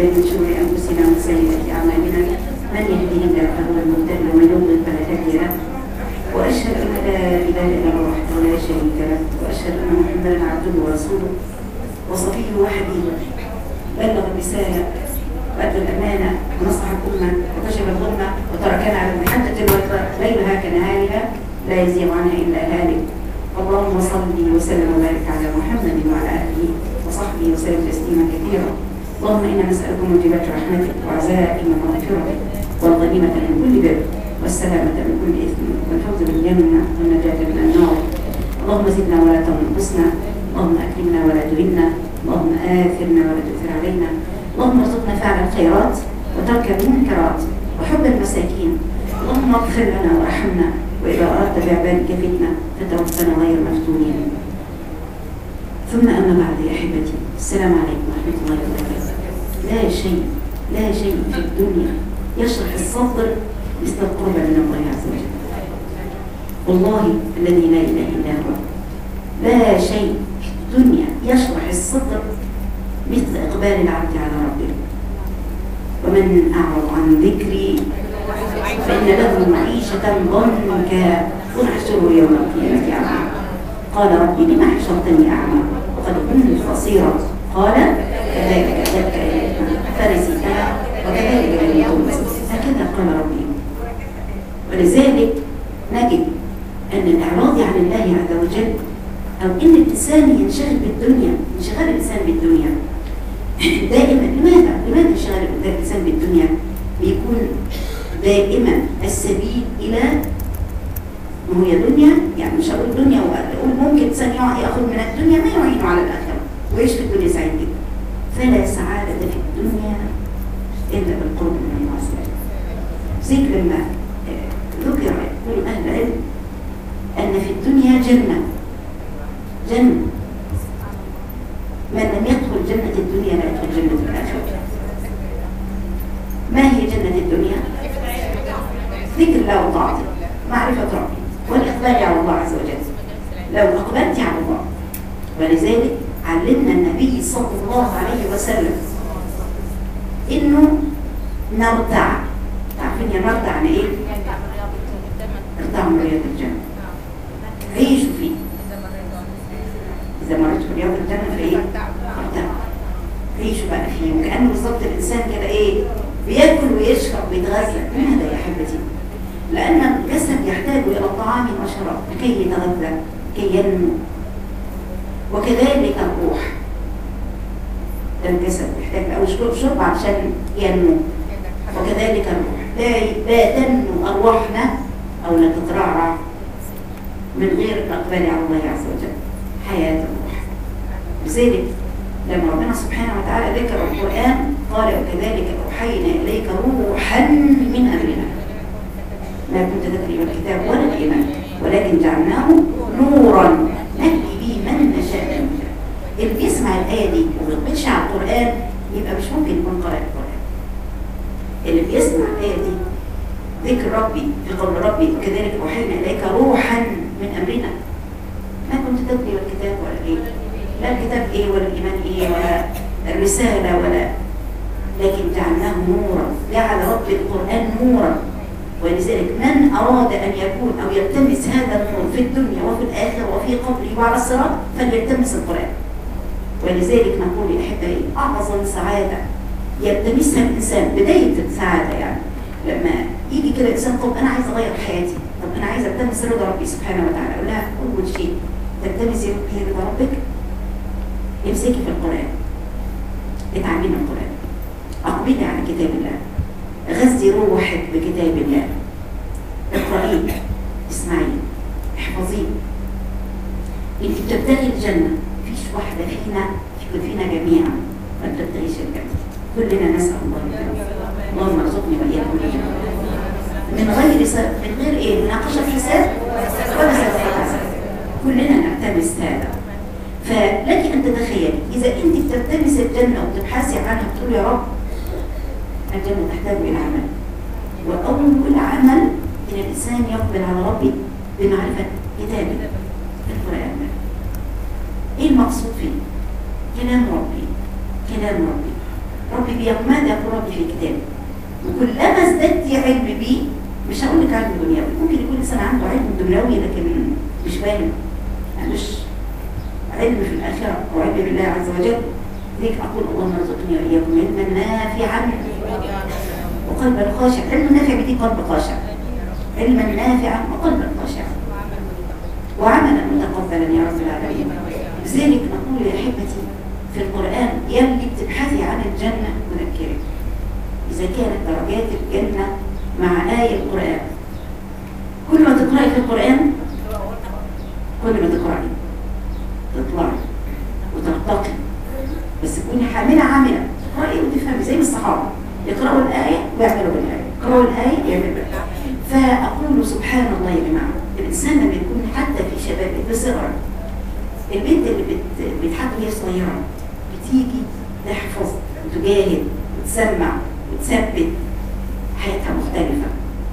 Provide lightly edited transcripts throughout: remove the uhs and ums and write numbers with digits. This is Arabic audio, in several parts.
بالله من شرور أنفسنا ومن سيئات أعمالنا من يهده الله فهو المهتد ومن يضلل فلا هادي له وأشهد أن لا إله إلا الله وحده لا شريك له وأشهد أن محمدا عبده ورسوله وصفيه وحبيبه بلغ الرسالة وأدى الأمانة ونصح الأمة وكشف الغمة وتركنا على المحجة البيضاء ليلها كنهارها لا يزيغ عنها إلا هالك. اللهم صل وسلم وبارك على محمد وعلى آله وصحبه وسلم تسليما كثيرا. اللهم إنا نسألك موجبات رحمتك وعزائم مغفرتك والغنيمة من كل بر والسلامة من كل إثم والفوز بالجنة والنجاة من النار. اللهم زدنا ولا تنقصنا، اللهم أكرمنا ولا تهنا، اللهم آثرنا ولا تؤثر علينا، اللهم ارزقنا فعل الخيرات وترك المنكرات وحب المساكين. اللهم اغفر لنا وارحمنا وإذا أردت بعبادك فتنة فتوفنا غير مفتونين. ثم أما بعد يا أحبتي، السلام عليكم ورحمة الله وبركاته. لا شيء في الدنيا يشرح الصدر مثل القرب من الله عز وجل. والله الذي لا إله إلا هو لا شيء في الدنيا يشرح الصدر مثل إقبال العبد على ربه. ومن أعرض عن ذكري فإن له معيشة ضنكا ونحشره يوم القيامة أعمى. قال ربي لما حشرتني أعمى وقد كنت بصيرا؟ قال كذلك أتتك آياتنا فنسيتها وكذلك اليوم تنسى. هكذا قال ربي. ولذلك نجد أن الإعراض عن الله عز وجل أو إن الإنسان ينشغل بالدنيا، انشغال الإنسان بالدنيا دائما. لماذا انشغال الإنسان بالدنيا؟ بيكون دائما السبيل إلى ما هي دنيا، يعني مش هقول دنيا وأقول ممكن إنسان يأخذ من الدنيا ما يعينه على الآخرة ويعيش في الدنيا سعيد جدا. فلا سعادة في الدنيا إلا بالقرب من الله عز وجل. زي لما ذكر يقول أهل العلم أن في الدنيا جنة من لم يدخل جنة الدنيا لا يدخل جنة الآخرة. ما هي جنة الدنيا؟ ذكر الله وطاعته، معرفة ربي والإقبال على الله عز وجل. لو أقبلت على الله، ولذلك علمنا النبي صلى الله عليه وسلم إنه نرتع. تعرفين يا نرتع عن إيه؟ ارتع من رياض الجنة، عيشوا فيه. إذا مرت في رياض الجنة فإيه؟ ارتع، عيشوا بقى فيه. وكأنه بالظبط الإنسان كده إيه؟ بياكل ويشرب ويتغذى. لماذا يا حبتي؟ لأن الجسد يحتاج إلى طعام وشراب لكي يتغذى كي ينمو، وكذلك الروح. الجسد يحتاج أو شرب عشان ينمو، وكذلك الروح. لا تنمو أرواحنا أو لا تترعرع من غير الإقبال على الله عز وجل، حياة الروح. لذلك لما ربنا سبحانه وتعالى ذكر القرآن قال وكذلك أوحينا إليك روحا من أمرنا ما كنت تدري الكتاب ولا الإيمان ولكن جعلناه نورا نهدي به من نشاء من عبادنا. اللي بيسمع الآية دي وما يقبلش على القرآن يبقى مش ممكن يكون قارئ القرآن. اللي بيسمع الآية دي ذكر ربي في قول ربي وكذلك أوحينا إليك روحا من أمرنا ما كنت تدري الكتاب ولا الإيمان، لا الكتاب إيه ولا الإيمان إيه ولا الرسالة ولا، لكن جعلناه نورا. جعل رب القرآن نورا. ولذلك من أراد أن يكون أو يلتمس هذا النور في الدنيا وفي الآخرة وفي قبره وعلى الصراط فليلتمس القرآن. ولذلك نقول يا أحبائي أعظم سعادة يلتمسها الإنسان، بداية السعادة يعني لما يجي كده إنسان طب أنا عايز أغير حياتي، طب أنا عايز ألتمس رضا ربي سبحانه وتعالى. أقول لها أول شيء تلتمسي رضا ربك، امسكي في القرآن، اتعلمي القرآن، أقبلي على كتاب الله، غذي روحك بكتاب الله، اقرأيه، اسمعيه، احفظيه. انت بتبتغي الجنة، مفيش واحدة فينا جميعا ما بتبتغيش الجنة. كلنا نسأل الله الجنة. اللهم ارزقني وإياكم الجنة من غير ايه؟ مناقشة حساب ولا حساب. كلنا نلتمس هذا. فلك أن تتخيلي إذا أنت بتلتمس الجنة وتبحثي عنها بتقول يا رب الجنة تحتاج إلى عمل، وأول عمل إن الإنسان يقبل على ربي بمعرفة كتابه القرآن. إيه المقصود فيه؟ كلام ربي. ربي بيه ماذا يقول ربي في كتابه. وكلما ازددت علم بيه، مش هقول لك علم دنيوي، ممكن يكون الانسان عنده علم دنيوي لكن مش فاهم، مش علم في الاخره وعلم بالله عز وجل. ليك اقول اللهم ارزقني واياكم علما نافعا وقلبا خاشعا. علم نافع بدي قلب خاشع، علما نافعا وقلبا خاشعا وعملا متقبلا يا رب العالمين. لذلك نقول يا احبتي في القران يلي بتبحثي عن الجنه مذكرك اذا كانت درجات الجنه مع آية القرآن. كل ما تقرأي في القرآن كل ما تقرأي تطلعي وترتقي، بس تكوني حاملة عاملة تقرأي وتفهمي زي الصحابة يقرأوا الآية ويعملوا بالآية، يقرأوا الآية يعملوا بالآية. فأقول سبحان الله يا جماعة، الإنسان لما يكون حتى في شبابه بصغر، البنت اللي بتحط وهي صغيرة بتيجي تحفظ وتجاهد وتسمع وتثبت، حياتها مختلفة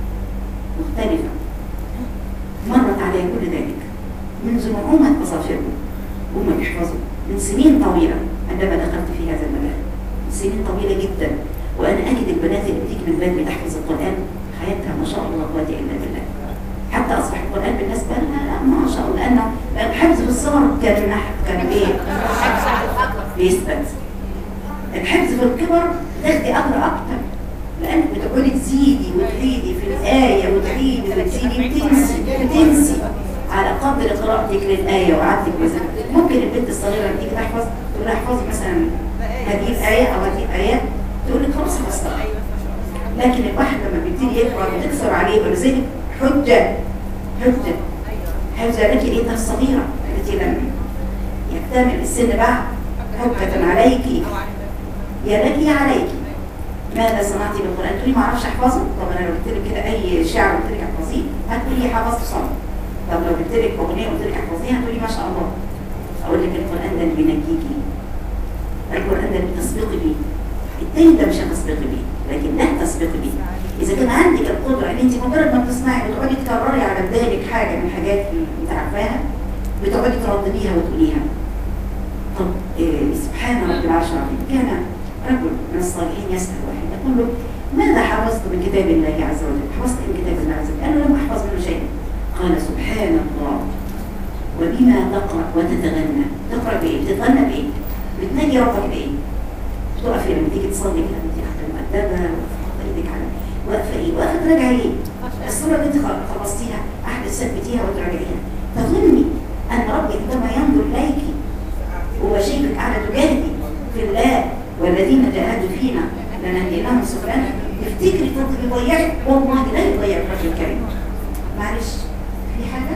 مرت عليها كل ذلك منذ نعومة أظافرهم وهم بيحفظوا من سنين طويلة. عندما دخلت في هذا المجال من سنين طويلة جدا، وأنا أجد البنات اللي بتيجي من بدري تحفظ القرآن حياتها ما شاء الله قوة إلا بالله، حتى أصبح القرآن بالنسبة لها لا ما شاء الله، لأنه الحفظ في الصغر كان إيه؟ بيثبت. الحفظ في الكبر تاخدي أجر أكتر، لأنك بتقعدي تزيدي وتعيدي في الآية وتعيدي وتزيدي وتنسي على قدر قراءتك للآية وعدتك. ممكن البنت الصغيرة اللي تيجي تحفظ تقول لها احفظي مثلا هذه الآية أو هذه الآيات، تقول لك خلاص حفظتها. لكن الواحد لما بيبتدي يكبر وتكسر عليه، ولذلك حجة حفظة لك الإيتها الصغيرة التي لم يكتمل السن بعد، حجة عليك يا لك يا عليك. ماذا صنعتي بالقرآن؟ تقولي ما اعرفش احفظه. طب انا لو قلت لك كده اي شعر قلت لك احفظيه هتقولي حفظت صم. طب لو قلت لك اغنيه قلت لك احفظيها هتقولي ما شاء الله. اقول لك القرآن ده اللي بينجيكي، القرآن ده اللي بتسبقي بيه، التاني ده مش هتسبقي بيه لكن ده تسبقي بيه. اذا كان عندك القدره ان انت مجرد ما بتسمعي وتقعدي تكرري على بالك حاجه من الحاجات اللي انت عارفاها بتقعدي تردديها وتقوليها. طب سبحان رب العرش العظيم. كان رجل من الصالحين يسأل واحد يقول له ماذا حفظت من كتاب الله عز وجل؟ حفظت من كتاب الله عز وجل؟ قال له لم أحفظ منه شيء. قال سبحان الله وبما تقرأ وتتغنى. تقرأ بإيه؟ بتتغنى بإيه؟ بتنادي ربك بإيه؟ بتقفي لما تيجي تصلي كده انت تحت المؤدبة وتحط ايدك على واقفة ايه؟ واقفة تراجعي ايه؟ الصورة اللي انت خلصتيها أحد تثبتيها وتراجعيها. تظني أن ربك عندما ينظر إليك هو شايفك على تجاهدي في الله والذين جاهدوا فينا لنهديناهم سبلنا. تفتكري يضيعك؟ والله لا يضيعك الرجل الكريم. معلش في حاجة؟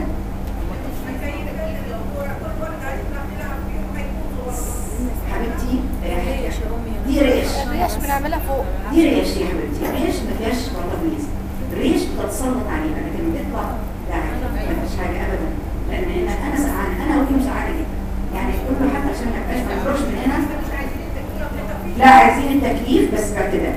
حبيبتي دي ريش بنعملها فوق. دي ريش يا حبيبتي، ريش ما فيهاش تغليظ، الريش بتتسلط عليها لكن بتطلع لا ما فيش حاجة أبدا. لأن أنا سعانة، أنا أقول سعانة جدا يعني كله حتى عشان ما يبقاش ما نخرجش من هنا. لا عايزين التكييف بس باعتدال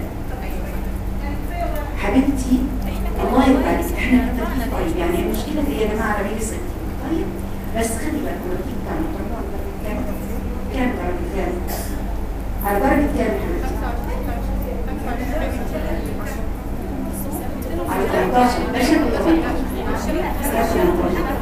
حبيبتي. الله يبارك احنا في التكييف طيب. يعني المشكله دي يا جماعه على بيجي ست طيب بس خلي بالكم التكييف بتاعنا كام درجه كام؟ على درجه كام حبيبتي؟ على 13 ده شكل 18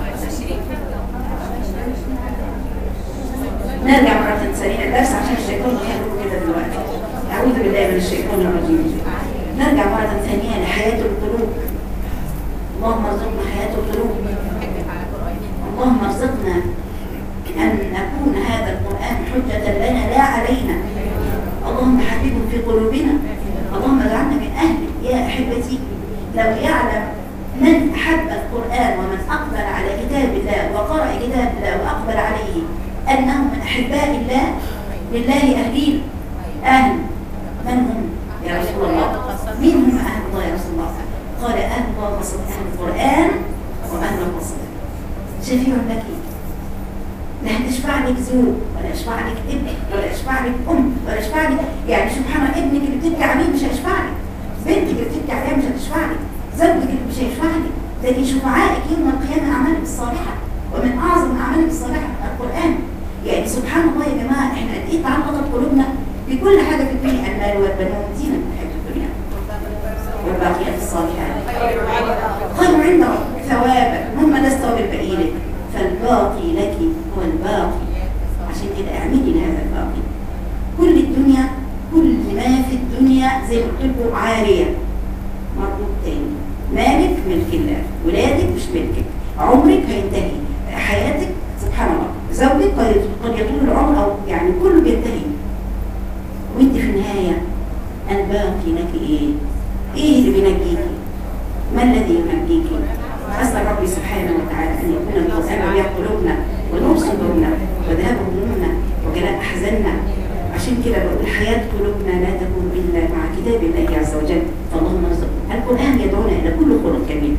نرجع مرة ثانية الدرس عشان الشيطان يخلوه كده دلوقتي. أعوذ بالله من الشيطان الرجيم. نرجع مرة ثانية لحياة القلوب. اللهم ارزقنا حياة القلوب. اللهم ارزقنا أن نكون هذا القرآن حجة لنا لا علينا. اللهم حببه في قلوبنا. اللهم اجعلنا من أهله. يا أحبتي لو يعلم من أحب القرآن ومن أقبل على كتاب الله وقرأ كتاب الله وأقبل عليه أنهم من أحباء الله لله أهلين. أهل من هم يا رسول الله؟ مين هم أهل الله يا رسول الله؟ قال أهل الله وصف أهل القرآن وأهل القصة. شفيع لك لا هتشفع لك زوج ولا يشفع لك ابن ولا يشفع لك أم ولا يشفع لك يعني سبحان الله. ابنك اللي بتبكي عليه مش هيشفع لك، بنتك اللي بتبكي عليها مش هتشفع لك، زوجك اللي مش هيشفع لك. لكن شفعائك يوم القيامة أعمالك الصالحة، ومن أعظم أعمالك الصالحة القرآن. يعني سبحان الله يا جماعة احنا قد ايه تعلقت قلوبنا بكل حاجة في الدنيا، المال والبنون زينة الحياة الدنيا والباقيات الصالحات خير عند ربك ثوابا هم ده الثواب الباقي لك، فالباقي لك هو الباقي. عشان كده اعملي لهذا الباقي. كل الدنيا، كل ما في الدنيا زي ما قلت لكم عارية، مربوط تاني. مالك ملك الله، ولادك مش ملكك، عمرك هينتهي، حياتك سبحان الله، زوجك قد يطول العمر او يعني كله بينتهي، وانت في النهايه الباقي لك ايه؟ ايه اللي بينجيكي؟ ما الذي ينجيكي؟ اسال ربي سبحانه وتعالى ان يكون القران ربيع قلوبنا ونور صدورنا وذهاب همومنا وجلاء احزاننا. عشان كده بقول حياه قلوبنا لا تكون الا مع كتاب الله عز وجل، فاللهم ارزقنا. القران يدعونا الى كل خلق جميل.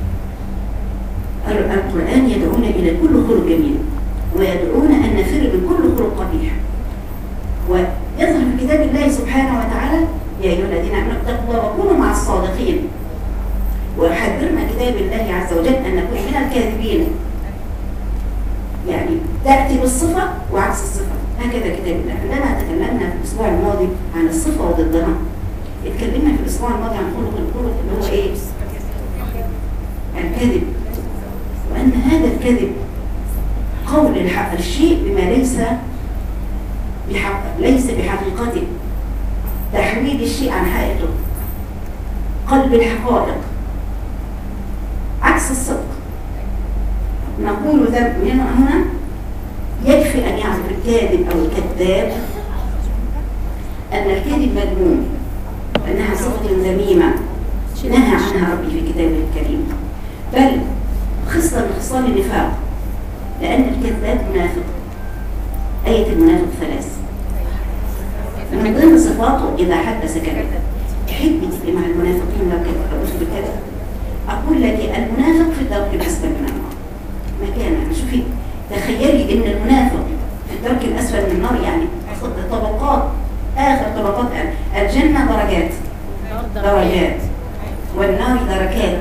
القرآن يدعونا إلى كل خلق جميل، ويدعونا أن نفر من كل خلق قبيح. ويظهر في كتاب الله سبحانه وتعالى يا أيها الذين آمنوا اتقوا الله وكونوا مع الصادقين. ويحذرنا كتاب الله عز وجل أن نكون من الكاذبين، يعني تأتي بالصفة وعكس الصفة، هكذا كتاب الله. عندما تكلمنا في الأسبوع الماضي عن الصفة وضدها، اتكلمنا في الأسبوع الماضي عن خلق الخلق اللي هو إيه؟ الكذب، وأن هذا الكذب قول الحق الشيء بما ليس بحقيقته، تحويل الشيء عن حقيقته، قلب الحقائق، عكس الصدق. نقول هنا يكفي أن يعرف الكاذب أو الكذاب أن الكذب مذموم، أنها صفة ذميمة نهى عنها ربي في كتابه الكريم، بل خصلة من خصال النفاق، لأن الكذاب منافق. آية المنافق 3 من ضمن صفاته إذا حدث كذب. تحبي تبقي مع المنافقين لو كذب أو أسلوب الكذب؟ أقول لك المنافق في الدرك الأسفل من النار مكانه. شوفي تخيلي إن المنافق في الدرك الأسفل من النار، يعني طبقات، آخر طبقات الجنة درجات والنار دركات.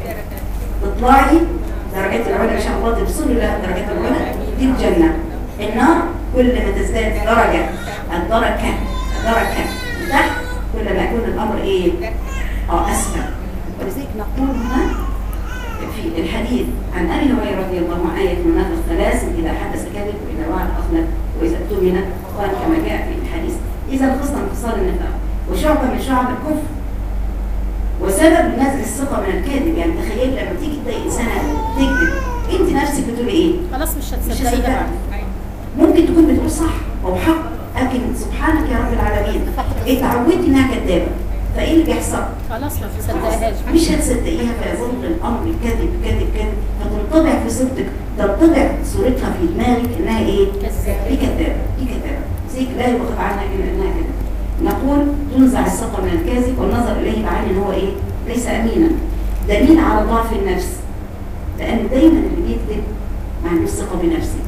تطلعي درجات العلى إن شاء الله توصلي لها درجات العلى دي الجنة. النار كل ما تزداد درجة تحت كل ما يكون الأمر إيه؟ أسفل. ولذلك نقول هنا في الحديث عن أبي هريرة رضي الله عنه آية المنافق 3 إذا حدث كذب وإذا وعد أخلف وإذا اؤتمن قال كما جاء في الحديث. إذا خصنا انفصال النفاق وشعبة من شعب الكفر وسبب نزع الثقة من الكاذب. يعني تخيل لما تيجي تلاقي إنسانة تكذب، أنت نفسك بتقولي إيه؟ خلاص مش هتصدقيها. ممكن تكون بتقول صح أو حق، لكن سبحانك يا رب العالمين اتعودتي إنها كذابة، فإيه اللي بيحصل؟ خلاص ما تصدقيهاش، مش هتصدقيها، فيظل الأمر كذب كذب كذب، فتنطبع في صورتك، تنطبع صورتها في دماغك إنها إيه؟ دي كذابة، دي كذابة، زيك لا يبغض عنها إلا إنها كذابة. نقول تنزع الثقة من الكاذب والنظر إليه بعين إن هو إيه؟ ليس أمينا. دليل على ضعف النفس، لأن دايما اللي بيكذب ما عندوش ثقة بنفسه.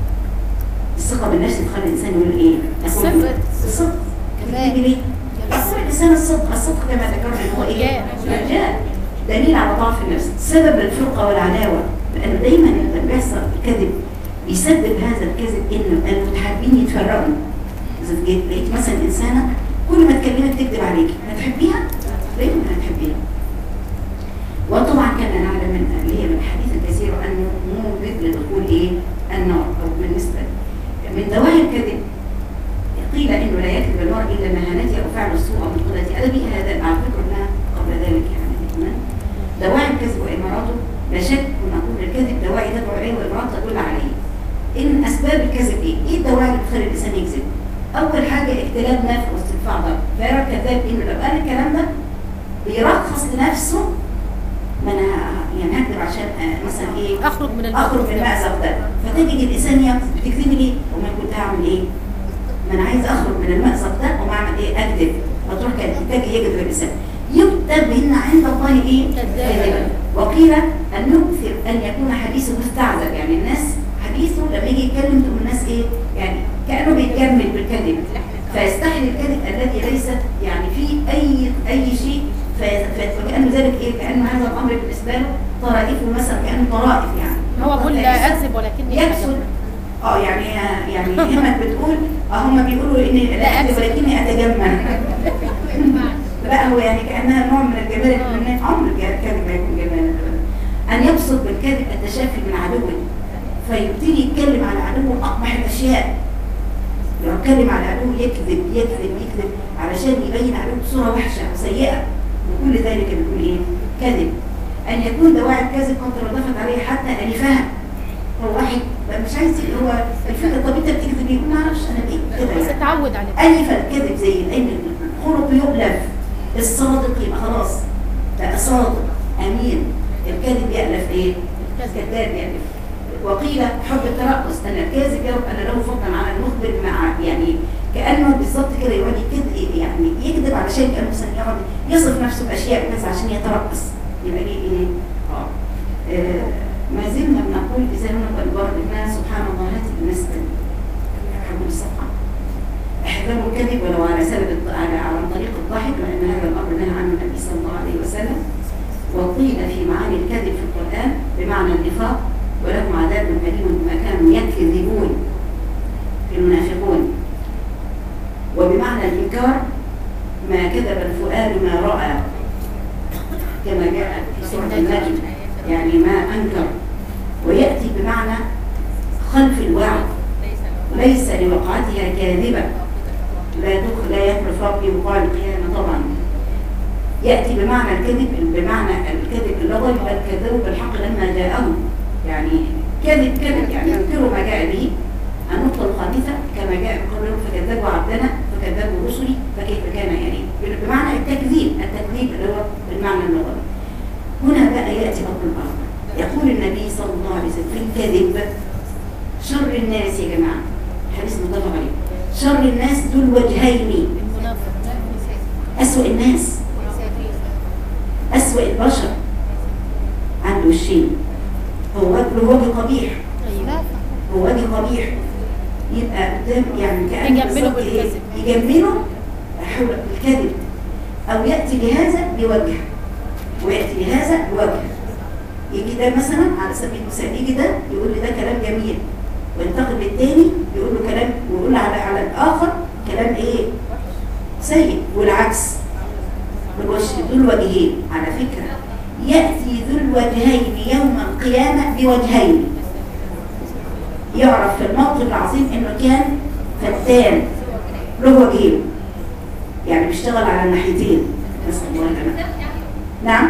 الثقة بالنفس تخلي الإنسان يقول إيه؟ الصدق. كذب ليه؟ الإنسان الصدق كما ذكرت هو إيه؟ رجال. دليل على ضعف النفس، سبب الفرقة والعداوة، لأن دايما لما بيحصل الكذب بيسبب هذا الكذب إنه المتحابين يتفرقوا. إذا لقيت مثلا إنسانة كل ما تكلمك تكذب عليكي، هتحبيها؟ ليه ما هتحبيها؟ وطبعا كنا نعلم من اللي هي من الحديث الكثير أنه موجب لدخول إيه؟ النار. أو بالنسبة من دواعي الكذب قيل إنه لا يكذب المرء إلا مهانته أو فعل السوء أو من قلة أدبه. هذا على فكرة لنا قبل ذلك يعني دواعي الكذب وإماراته لا شك نقول الكذب دواعي تدعو عليه وإمارات تدل عليه. إن أسباب الكذب إيه؟ إيه الدواعي اللي بتخلي الإنسان يكذب؟ أول حاجة اختلاف نفس واستدفاع ضرر. فيرى الكذاب إنه لو قال الكلام ده بيرخص لنفسه، ما أنا يعني هكذب عشان مثلا إيه؟ أخرج من المأزق ده. فتجد الإنسان بتكذبي ليه؟ وما كنت هعمل إيه؟ ما أنا عايز أخرج من المأزق ده وما أعمل إيه؟ أكذب. فتروح تجي يكذب الإنسان. يكتب إن عند الله إيه؟ كذبا. وقيل أن يكثر أن يكون حديثه مستعذب، يعني الناس حديثه لما يجي يتكلم تقول الناس إيه؟ يعني كأنه بيتجمل بالكذب، فيستحل الكذب الذي ليس يعني فيه أي شيء، فكأنه ذلك إيه؟ كأنه هذا الأمر بالنسبة له طرائفه مثلا، كأنه طرائف يعني. هو بيقول لا أكذب ولكني يكذب. يعني همك بتقول هم بيقولوا إني لا أكذب ولكني أتجمل. بقى هو يعني كأنها نوع من الجمال اللي عمر الكذب ما يكون جمال. أن يقصد بالكذب التشافي من عدوه، فيبتدي يتكلم على عدوه أقبح الأشياء، يتكلم على عدوه يكذب يكذب يكذب علشان يبين عدوه بصورة وحشة وسيئة، وكل ذلك بيكون إيه؟ كذب. أن يكون دواعي الكذب قد تردفت عليه حتى ألفها. هو واحد مش عايز هو الفكرة، طب أنت بتكذب يقول ما أعرفش أنا إيه كده بس يعني. اتعود عليه. ألف الكذب زي الأين الخلق يؤلف، الصادق يبقى خلاص بقى صادق أمين. الكذب يألف إيه؟ الكذاب يألف. وقيل حب الترقص أن الكاذب يرى أن له فضلا على المخبر مع يعني كأنه بالظبط كده يقعد يعني يكذب علشان كأنه مثلا يقعد يصف نفسه بأشياء بس عشان يترقص. يبقى ليه إيه؟ ما زلنا بنقول إذا نبقى البرد إنها سبحان الله هذه المسألة حب الصفحة. احذروا الكذب ولو على سبب عن طريق الضحك، لأن هذا الأمر نهى عنه النبي صلى الله عليه وسلم. وقيل في معاني الكذب في القرآن بمعنى النفاق، ولهم عذاب أليم بما كانوا يكذبون في المنافقون. وبمعنى الإنكار ما كذب الفؤاد ما رأى، كما جاء في سورة النجم يعني ما أنكر. ويأتي بمعنى خلف الوعد، ليس لوقعتها كاذبة، لا يخلف ربي وقال القيامة طبعا. يأتي بمعنى الكذب بمعنى الكذب اللغوي، بل كذبوا بالحق لما جاءهم، يعني كذب يعني ينكروا ما جاء به. النقطة الخامسة كما جاء قولهم فكذبوا عبدنا فكذبوا رسلي فكيف كان يعني بمعنى التكذيب اللي هو بالمعنى اللغوي. هنا بقى يأتي أمر الآخر. يقول النبي صلى الله عليه وسلم في الكذب شر الناس يا جماعة، حديث متفق عليه، شر الناس ذو الوجهين، أسوأ الناس، أسوأ البشر عنده الشيء، هو وجه قبيح، هو وجه قبيح. يبقى قدام يعني كأنه بالظبط إيه؟ يجمله حول الكذب، أو يأتي لهذا بوجه ويأتي لهذا بوجه. يجي ده مثلا على سبيل المثال، يجي ده يقول لي ده كلام جميل، وينتقل للتاني يقول له كلام، ويقول على الآخر كلام إيه؟ سيء. والعكس ذو الوجهين. على فكرة يأتي ذو الوجهين يوم القيامة بوجهين، يعرف في الموقف العظيم انه كان فتان له وجهين، يعني بيشتغل على الناحيتين. نسأل الله العافية. نعم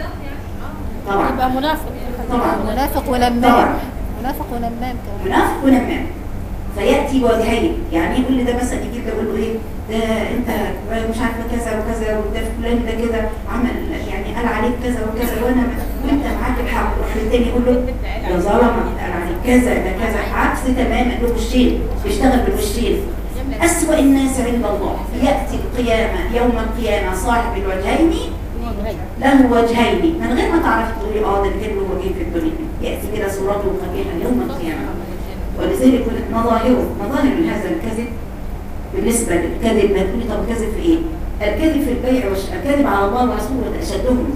طبعا يبقى منافق طبعا، منافق ولمام، منافق ولمام كمان، منافق ولمام. فيأتي بوجهين، يعني يقول لي ده مثلا يجي له يقول له ايه ده انت مش عارفه كذا وكذا، وده فلان ده كده عمل يعني قال عليك كذا وكذا وانت معاك الحق، والتاني يقول له ده ظلمك قال عليك كذا ده كذا، عكس تماما له وشين، بيشتغل بالوشين. أسوأ الناس عند الله يأتي القيامة يوم القيامة صاحب الوجهين له وجهين، من غير ما تعرف تقولي ده اللي له وجهين في الدنيا، يأتي كده صورته قبيحة يوم القيامة. ولذلك مظاهر من هذا الكذب بالنسبة للكذب. ما تقولي طب كذب في ايه؟ الكذب في البيع الكذب على الله ورسوله أشدهم.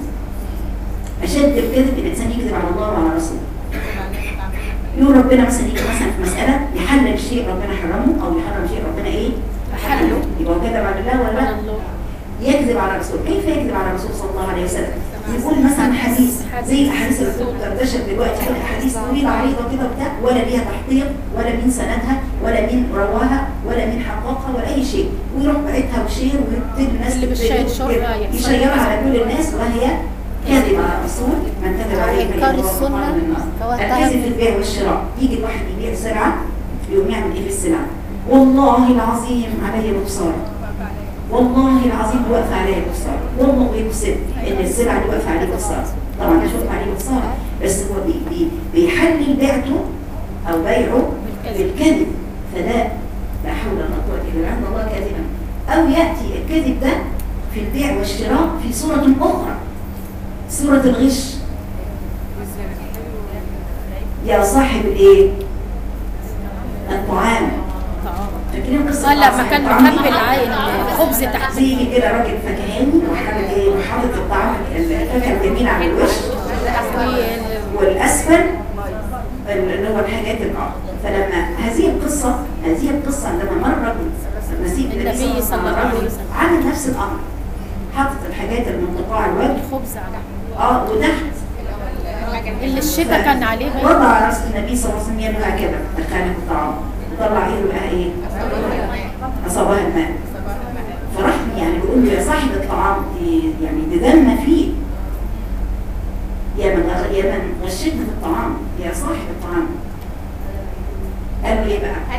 أشد الكذب الإنسان يكذب على الله وعلى رسوله. يقول ربنا مثلا يجي مثلا في مسألة يحلل شيء ربنا حرمه، أو يحرم شيء ربنا ايه؟ حلله، يبقى هو كذب على الله ولا لا؟ يكذب على الرسول. كيف يكذب على الرسول صلى الله عليه وسلم؟ يقول مثلا حديث زي الاحاديث اللي بتنتشر دلوقتي، احاديث طويله عريضه كده وبتاع، ولا ليها تحقيق ولا من سندها ولا من رواها ولا من حققها ولا اي شيء، ويروح باعتها وشير ويبتدي الناس يشيرها على كل الناس، وهي كذب على الرسول. من كذب عليه إنكار السنه. الكذب في البيع والشراء، يجي الواحد يبيع سلعه يقوم يعمل ايه في السلعه؟ والله العظيم علي بخساره، والله العظيم واقف عليه بخساره، والله يقسم ان السلعه دي واقفه عليه بخساره. طبعا مش واقفه عليه بخساره، بس هو بيحلل بيعته او بيعه بالكذب. فده لا حول ولا قوه الا بالله، عند الله كاذبا. او ياتي الكذب ده في البيع والشراء في صوره اخرى، صوره الغش. يا صاحب الايه؟ الطعام. فاكرين قصه لما كان محمل عين خبز تحت زي كده راجل فكهاني وحاطط ايه؟ وحاطط الطعام الفاكهه الجميله على الوش والاسفل اللي هو الحاجات الارض. فلما هذه القصه عندما مر النبي صلى الله عليه وسلم عمل نفس الامر، حاطط الحاجات المنتقعه الوجه الخبز على وتحت اللي الشتاء كان عليه غير. وضع راس النبي صلى الله عليه وسلم يده هكذا دخلها في الطعام وطلع ايده لقاها ايه؟ اصابها الماء. فرحمي يعني بيقول له يا صاحب الطعام يعني تدلنا فيه يا من غشتنا في الطعام يا صاحب الطعام. قال له ايه بقى؟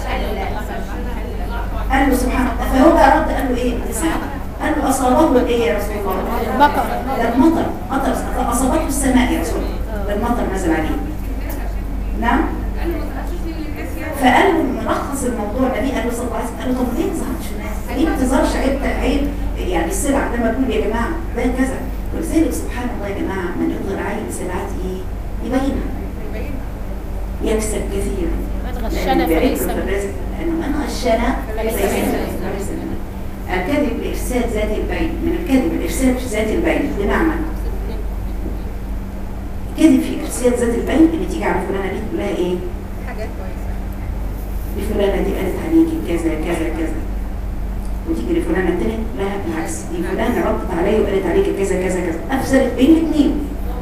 قال له سبحان الله. فهو بقى رد قال له ايه؟ قال له اصابه ايه يا رسول الله؟ المطر. ده المطر. اصابته السماء يا رسول الله. ده المطر نزل عليه. نعم. فقال له ملخص الموضوع النبي قال له صلى الله عليه وسلم قال له طب ليه ما تظهرش الناس؟ ليه ما تظهرش عيب يعني السلع ده مقبول يا جماعه ده كذا. ولذلك سبحان الله يا جماعه من يظهر عيب سلعات ايه؟ يبينها. يكسب كثيرا. من غشنا فليس لانه من غشنا فليس منه. الكذب لافساد ذات البين. من الكذب لافساد ذات البين بمعنى كذب في افساد ذات البين ان تيجي على فلانه دي تقول لها ايه؟ حاجات كويسه. لفلانه دي قالت عليكي كذا كذا كذا. وتيجي لفلانه الثانيه لا بالعكس دي فلانه ردت عليا وقالت عليكي كذا كذا كذا. افسدت بين الاثنين.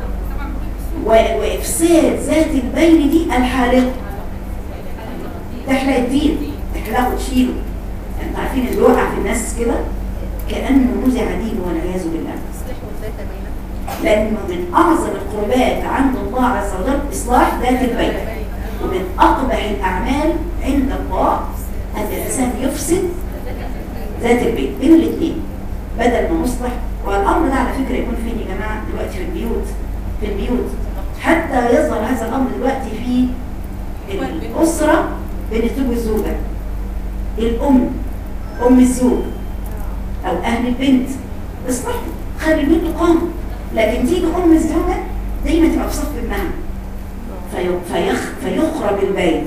وافساد ذات البين دي الحالقه. تحلق الدين تحلقه وتشيله. انتوا عارفين اللي وقع في الناس كده كانه نزع دينه والعياذ بالله. لأنه من أعظم القربات عند الله عز وجل إصلاح ذات البين. ومن أقبح الأعمال عند الله أن الإنسان يفسد ذات البين بين الاثنين بدل ما نصلح. والأمر ده على فكرة يكون فين يا جماعة دلوقتي في البيوت حتى يظهر هذا الأمر دلوقتي في الأسرة بين الزوج والزوجة. أم الزوج أو أهل البنت اصلحوا خلي البنت تقام. لكن تيجي أم الزوجة دايما تبقى في صف ابنها فيخرب البيت.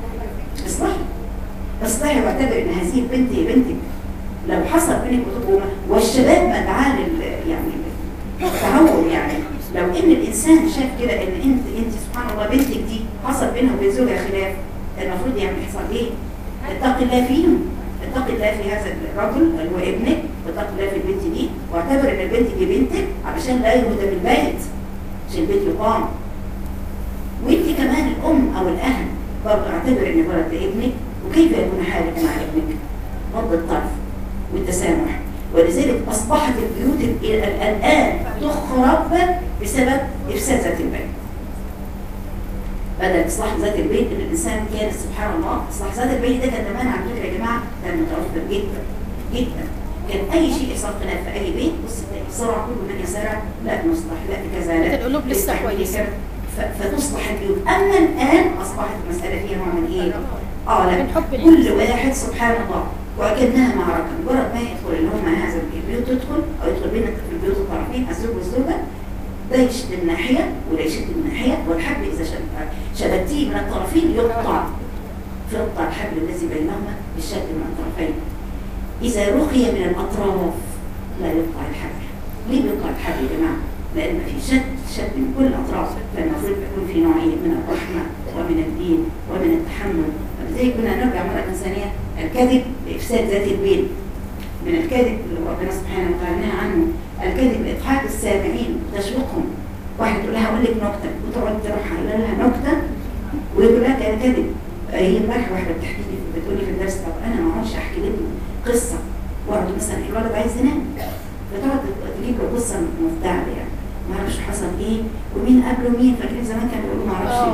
اصلحي واعتبر ان هذه البنت هي بنتك. لو حصل بينك وبين والشباب مدعاه يعني التهور يعني لو ان الانسان شاف كده ان انت سبحان الله بنتك دي حصل بينها وبين زوجها خلاف المفروض يعني يحصل ايه؟ اتقي الله فيهم. اتقي الله في هذا الرجل اللي هو ابنك واتقي الله في البنت دي واعتبر ان البنت دي بنتك علشان لا يهدم البيت عشان البيت يقام. وانت كمان الام او الاهل برضه اعتبر ان الولد ده ابنك وكيف يكون حالك مع ابنك؟ غض الطرف والتسامح. ولذلك اصبحت البيوت الان تخرب بسبب افساد ذات البيت. بدل اصلاح ذات البيت ان الانسان كان سبحان الله اصلاح ذات البيت ده كان زمان على فكره يا جماعه كان متوفر جدا جدا. كان اي شيء يحصل خلاف في اي بيت بص تلاقي بسرعه كل من يسارع لا نصلح لا كذا لا القلوب لسه كويسه فتصلح البيوت. اما الان اصبحت المساله فيها نوع من ايه؟ لا كل واحد سبحان الله وكانها معركه. مجرد ما يدخل اللي هم هذا البيوت تدخل او يدخل بين في البيوت الطرفين الزوج والزوجه ده يشد الناحيه ولا يشد الناحيه والحبل اذا شدتيه من الطرفين يقطع الحبل الذي بينهما بالشد من الطرفين. اذا رقي من الاطراف لا يقطع الحبل. ليه بيقطع الحبل يا جماعه؟ لان في شد من كل الاطراف. فالمفروض يكون في نوعيه من الرحمه ومن الدين ومن التحمل. ولذلك كنا نرجع مره ثانيه الكذب لافساد ذات البين. من الكذب اللي ربنا سبحانه وتعالى نهى عنه الكذب لاضحاك السامعين وتشويقهم. واحد تقول لها اقول لك نكته وتقعد تروح قايله لها نكته ويقول لها كان كذب. هي امبارح واحده بتحكي لي بتقول لي في الدرس طب انا ما اقعدش احكي لابني قصه واقعد مثلا الولد عايز ينام فتقعد تجيب له قصه مفتعله يعني ما اعرفش حصل ايه ومين قبله مين. فاكرين زمان كانوا بيقولوا ما اعرفش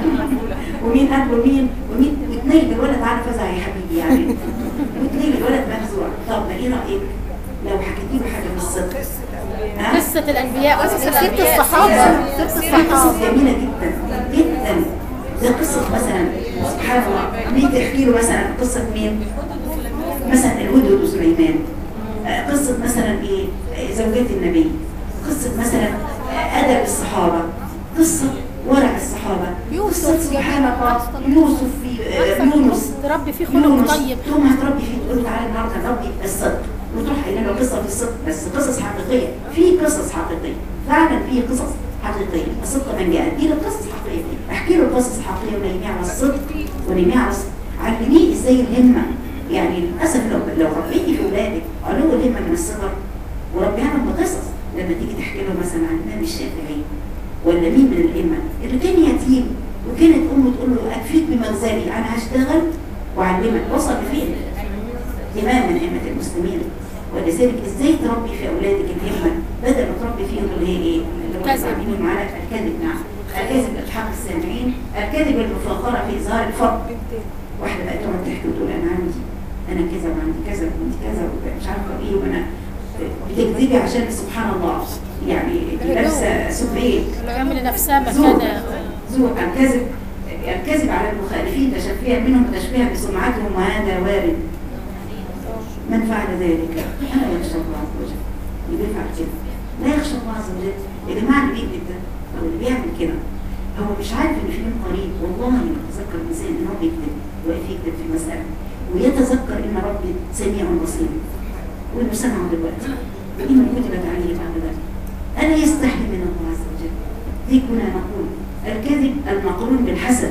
ومين قبله مين وتنيل الولد على فزع يا حبيبي يعني وتنيل الولد مفزوع. طب ما ايه رايك لو حكيت له حاجه من الصدق؟ قصه الانبياء قصه الصحابه قصص جميله جدا جدا. زي قصه مثلا سبحان الله مين تحكي له مثلا قصه مين؟ مثلا الهدهد وسليمان. قصه مثلا ايه زوجات النبي. قصه مثلا ادب الصحابه. قصه ورع الصحابه. قصه سبحان الله يوسف في يونس تربي فيه خلق طيب. ثم هتربي فيه تقول له تعالى النهارده نربي الصدق وتروح قايله له قصه في الصدق بس قصص حقيقيه. في قصص حقيقيه فعلا في قصص حقيقيه. الصدق من جاء دي قصص حقيقيه. احكي له قصص حقيقيه ونيميه على الصدق ونيميه على الصدق. علميه ازاي الهمه. يعني للاسف لو ربيتي في اولادك علو الهمه من الصغر وربي يعلم بقصص لما تيجي تحكي له مثلا عن الإمام الشافعي ولا مين من الأئمة اللي كان يتيم وكانت أمه تقول له أكفيك بمغزلي أنا هشتغل وأعلمك. وصل لفين؟ إمام من أئمة المسلمين. ولذلك إزاي تربي في أولادك الهمة بدل ما تربي فيهم اللي هي إيه؟ اللي معانا الكذب. نعم، الكذب الحق السامعين، الكذب المفاخرة في إظهار الفضل. واحدة بقى تقعد تحكي وتقول أنا كذا وعندي كذا وعندي كذا ومش عارفة إيه وأنا بتكذبي عشان سبحان الله يعني لابسة سبعين تعمل لنفسها مكانة زور. الكذب على المخالفين تشفيها منهم تشبيها بسمعتهم وهذا وارد. من فعل ذلك أنا يخشى الله عز وجل. اللي بيفعل كده لا يخشى الله عز وجل. يا جماعة اللي بيكذب ده أو اللي بيعمل كده هو مش عارف إن في يوم قريب والله يتذكر الإنسان إن هو بيكذب وقف يكذب في مسألة ويتذكر إن ربي سميع بصير وإنه سمعه دلوقتي وإنه كتبت عليه بعد ذلك. ألا يستحي من الله عز وجل. دي كنا نقول الكذب المقرون بالحسد.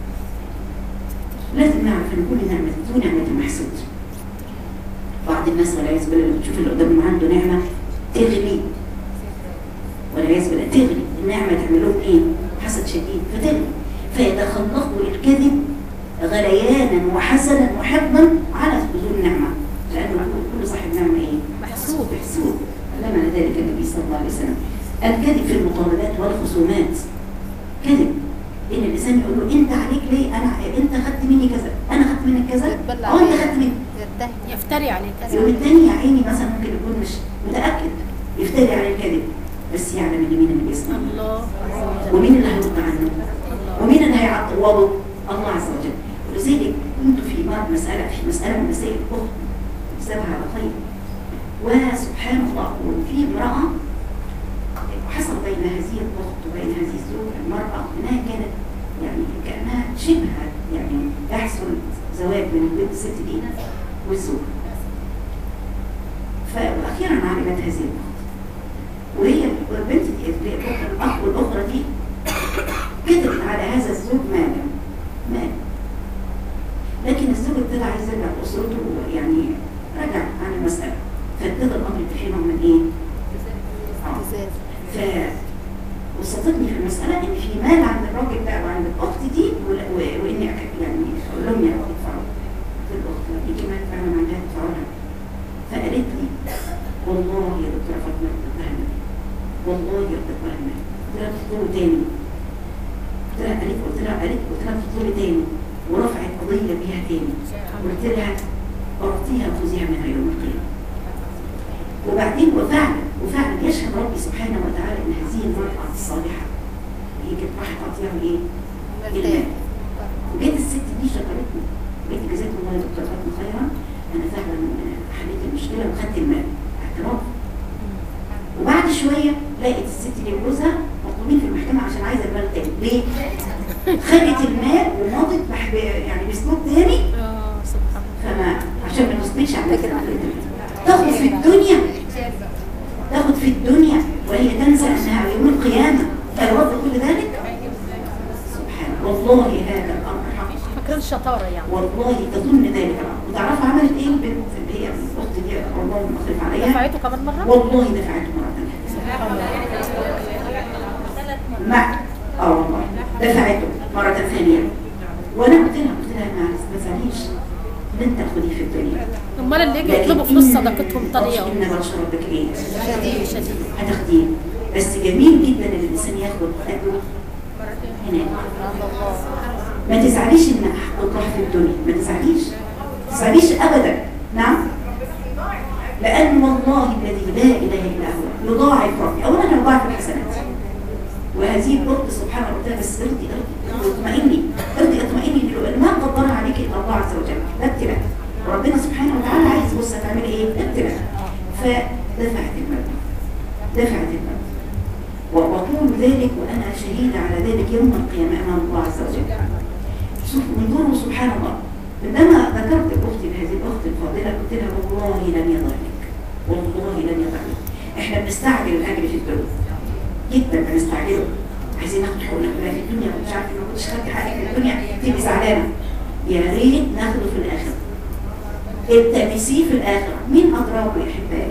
لازم نعرف إن كل نعمة ذو نعمة محسود. بعض الناس والعياذ بالله لما تشوف اللي قدامهم عنده نعمة تغلي والعياذ بالله تغلي النعمة تعمل لهم إيه؟ حسد شديد فتغلي فيتخلقوا الكذب غليانا وحسنا وحقدا على حدود النعمة لأنه كل صاحب نعمة إيه؟ محسود. علمنا ذلك النبي صلى الله عليه وسلم. الكذب في المطالبات والخصومات كذب. إن الإنسان يقول له أنت عليك ليه؟ أنت خدت مني كذا، أنا خدت منك كذا، أنت خدت مني. يفتري عليه كذا. يوم التاني يا عيني مثلا ممكن يكون مش متأكد يفتري عليه الكذب بس يعلم إن مين اللي بيسمع الله ومين اللي هيرد عنه ومين اللي هيعوضه الله عز وجل. ولذلك كنت في مسألة من مسائل أخت حسابها على خير وسبحان الله وفي امرأة حصل بين هذه الأخت وبين هذه الزوج المرأة أنها كانت يعني كأنها شبه يعني يحصل زواج من البنت الست دي والزوج. فأخيرا علمت هذه الأخت وهي البنت دي الأخ والأخرى دي كتبت على هذا الزوج مال لكن الزوج ابتدى عايز يرجع لأسرته يعني رجع عن المسألة فابتدى الأمر في نوع من إيه؟ وصدقني في المسألة إن في مال عند الراجل ده وعند الأخت دي وإني يعني أقول لهم يا رب ادفعوا الأخت يجي مال فعلا عندها تدفعوها. فقالت لي والله يا دكتورة فاطمة ردتها المال والله يا دكتورة المال. قلت لها تطلبي تاني قلت لها تطلبي تاني ورفعت قضية بيها تاني قلت لها أعطيها وخذيها منها يوم القيامة. وبعدين وفعلا يشهد ربي سبحانه وتعالى ان هذه المرأة الصالحة هي كانت راحت تعطيها ايه؟ المال. وجت الست دي شكرتني قالت لي جزاك الله يا دكتور فاطمة خيرا انا فعلا حليت المشكلة وخدت المال اعتراف. وبعد شوية لقيت الست دي وجوزها مطلوبين في المحكمة عشان عايزة المال تاني. ليه؟ خدت المال ومضت يعني باسلوب تاني فما عشان ما نصبتش على تاخد في الدنيا وهي تنسى انها يوم القيامه فالوضع كل ذلك. سبحان والله هذا الامر حق. فاكرين الشطاره يعني والله تظن ذلك الامر. وتعرف عملت ايه البنت اللي هي الاخت دي الله مخلف عليها؟ دفعته كمان مره؟ والله دفعته مره ثانيه. والله دفعته مره ثانيه. وانا قلت لها ما تزعليش لن تاخذي في الدنيا. امال اللي يجي يطلبوا فلوس صدقتهم طريقه ان بشرتك ايه؟ شديد هتاخديه. بس جميل جدا ان الانسان ياخد اجره هناك. ما تزعليش ان حقك راح في الدنيا، ما تزعليش ابدا. نعم، لان والله الذي لا اله الا هو يضاعف ربي. اولا يضاعف الحسنات وهذه الأخت سبحان الله بس ارضي اطمئني ما قدرها عليك الا الله عز وجل. ده ابتلاء وربنا سبحانه وتعالى عايز بص هتعملي ايه؟ ابتلاء. فدفعت المال واقول ذلك وانا شهيده على ذلك يوم القيامه امام الله عز وجل. انظروا سبحان الله عندما ذكرت اختي بهذه الاخت الفاضله قلت لها والله لن يضرك. احنا بنستعجل الاجر في الدنيا جدا، بنستعجله عايزين ناخد حقوقنا كلها في الدنيا ومش عارفه ما كنتش خدت حقك في الدنيا تبقي زعلانه. يا ريت ناخده في الاخره. التمسيه في الاخره. مين ادراكه يا احبائي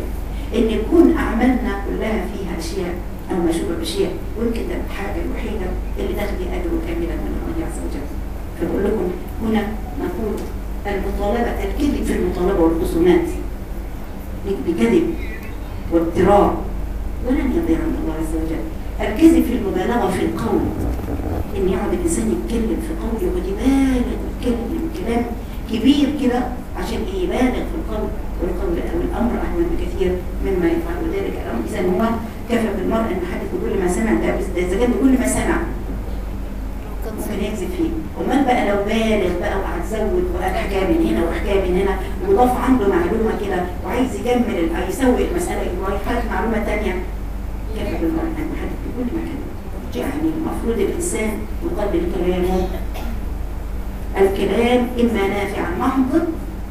ان يكون اعمالنا كلها فيها اشياء او مشروع اشياء، ويمكن ده الحاجه الوحيده اللي تاخدي اجر كاملا من الله عز وجل. فبقول لكم هنا نقول المطالبه، الكذب في المطالبه والخصومات بكذب واضطرار ولن يضيع عند الله عز وجل. الكذب في المبالغه في القول، ان يقعد الانسان يتكلم في قول يقعد يبالغ ويتكلم كلام كبير كده عشان يبالغ في القول، والامر اهون بكثير مما يفعل ذلك الامر. اذا هو كفى بالمرء ان حدث بكل ما سمع، ده اذا كان بكل ما سمع ممكن يكذب فيه. امال بقى لو بالغ بقى وقعد يزود وقال حكايه من هنا وحكايه من هنا وضاف عنده معلومه كده وعايز يكمل يسوي المساله ويحط معلومه ثانيه، كفى بالمرء ان حدث بكل ما كان. يعني المفروض الانسان يقدر كلامه، الكلام اما نافعا محض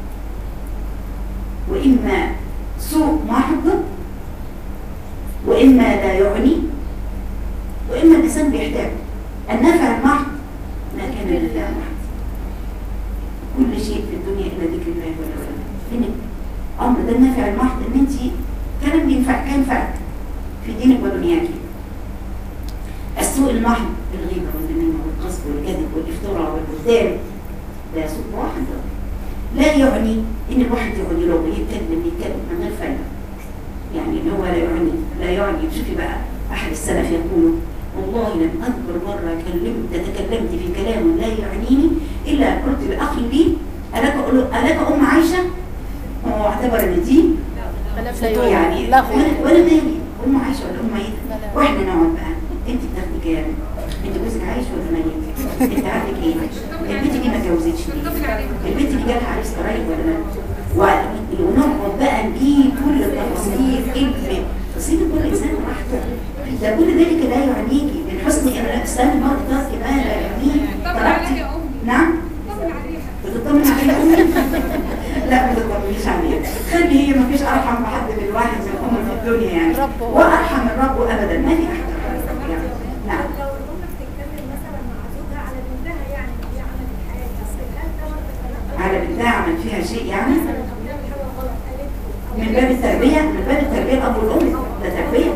واما سوء محض واما لا يعني واما الانسان بيحتاج. النافع المحض ما كان لله محض. كل شيء في الدنيا الا ذكر الله ولا هنا امر ده النافع المحض، ان انت كلام ينفعك في دينك ودنياك. السوء المحض الغيبه والنميمه والقصد والكذب والافتراء والبهتان ده سوء واحد، لا يعني ان الواحد يقعد يلوم يتكلم من غير فايده. يعني اللي هو لا يعني شوفي بقى احد السلف يقول والله لم اذكر مره تكلمت في كلام لا يعنيني الا قلت لاخي لي الك ام عائشه، هو اعتبر ان دي يعني ولا مالي ام عائشه ولا ام ميته. واحنا نقعد بقى انت بتاخدي كام؟ انت جوزك عايش ولا ميت؟ انت عندك ايه؟ البنت دي ما اتجوزتش ليه؟ البنت دي جالها عريس قريب ولا لا؟ ونقعد بقى نجيب كل التفاصيل اللي تصيب كل انسان براحته. ده كل ذلك لا يعنيكي من حسن اسلام المرء ترك ما لا يعنيه. طلبتي نعم؟ بتطمن عليها امي؟ لا ما تطمنيش عليها، خلي هي ما فيش ارحم بحد من الواحد من الام في الدنيا يعني، وارحم الرب ابدا ما في احد. نعم. لو الام بتتكلم مثلا مع زوجها على بنتها يعني هي عملت حاجه، على بنتها عمل فيها شيء يعني من باب التربيه، الاب والام ده تربيه.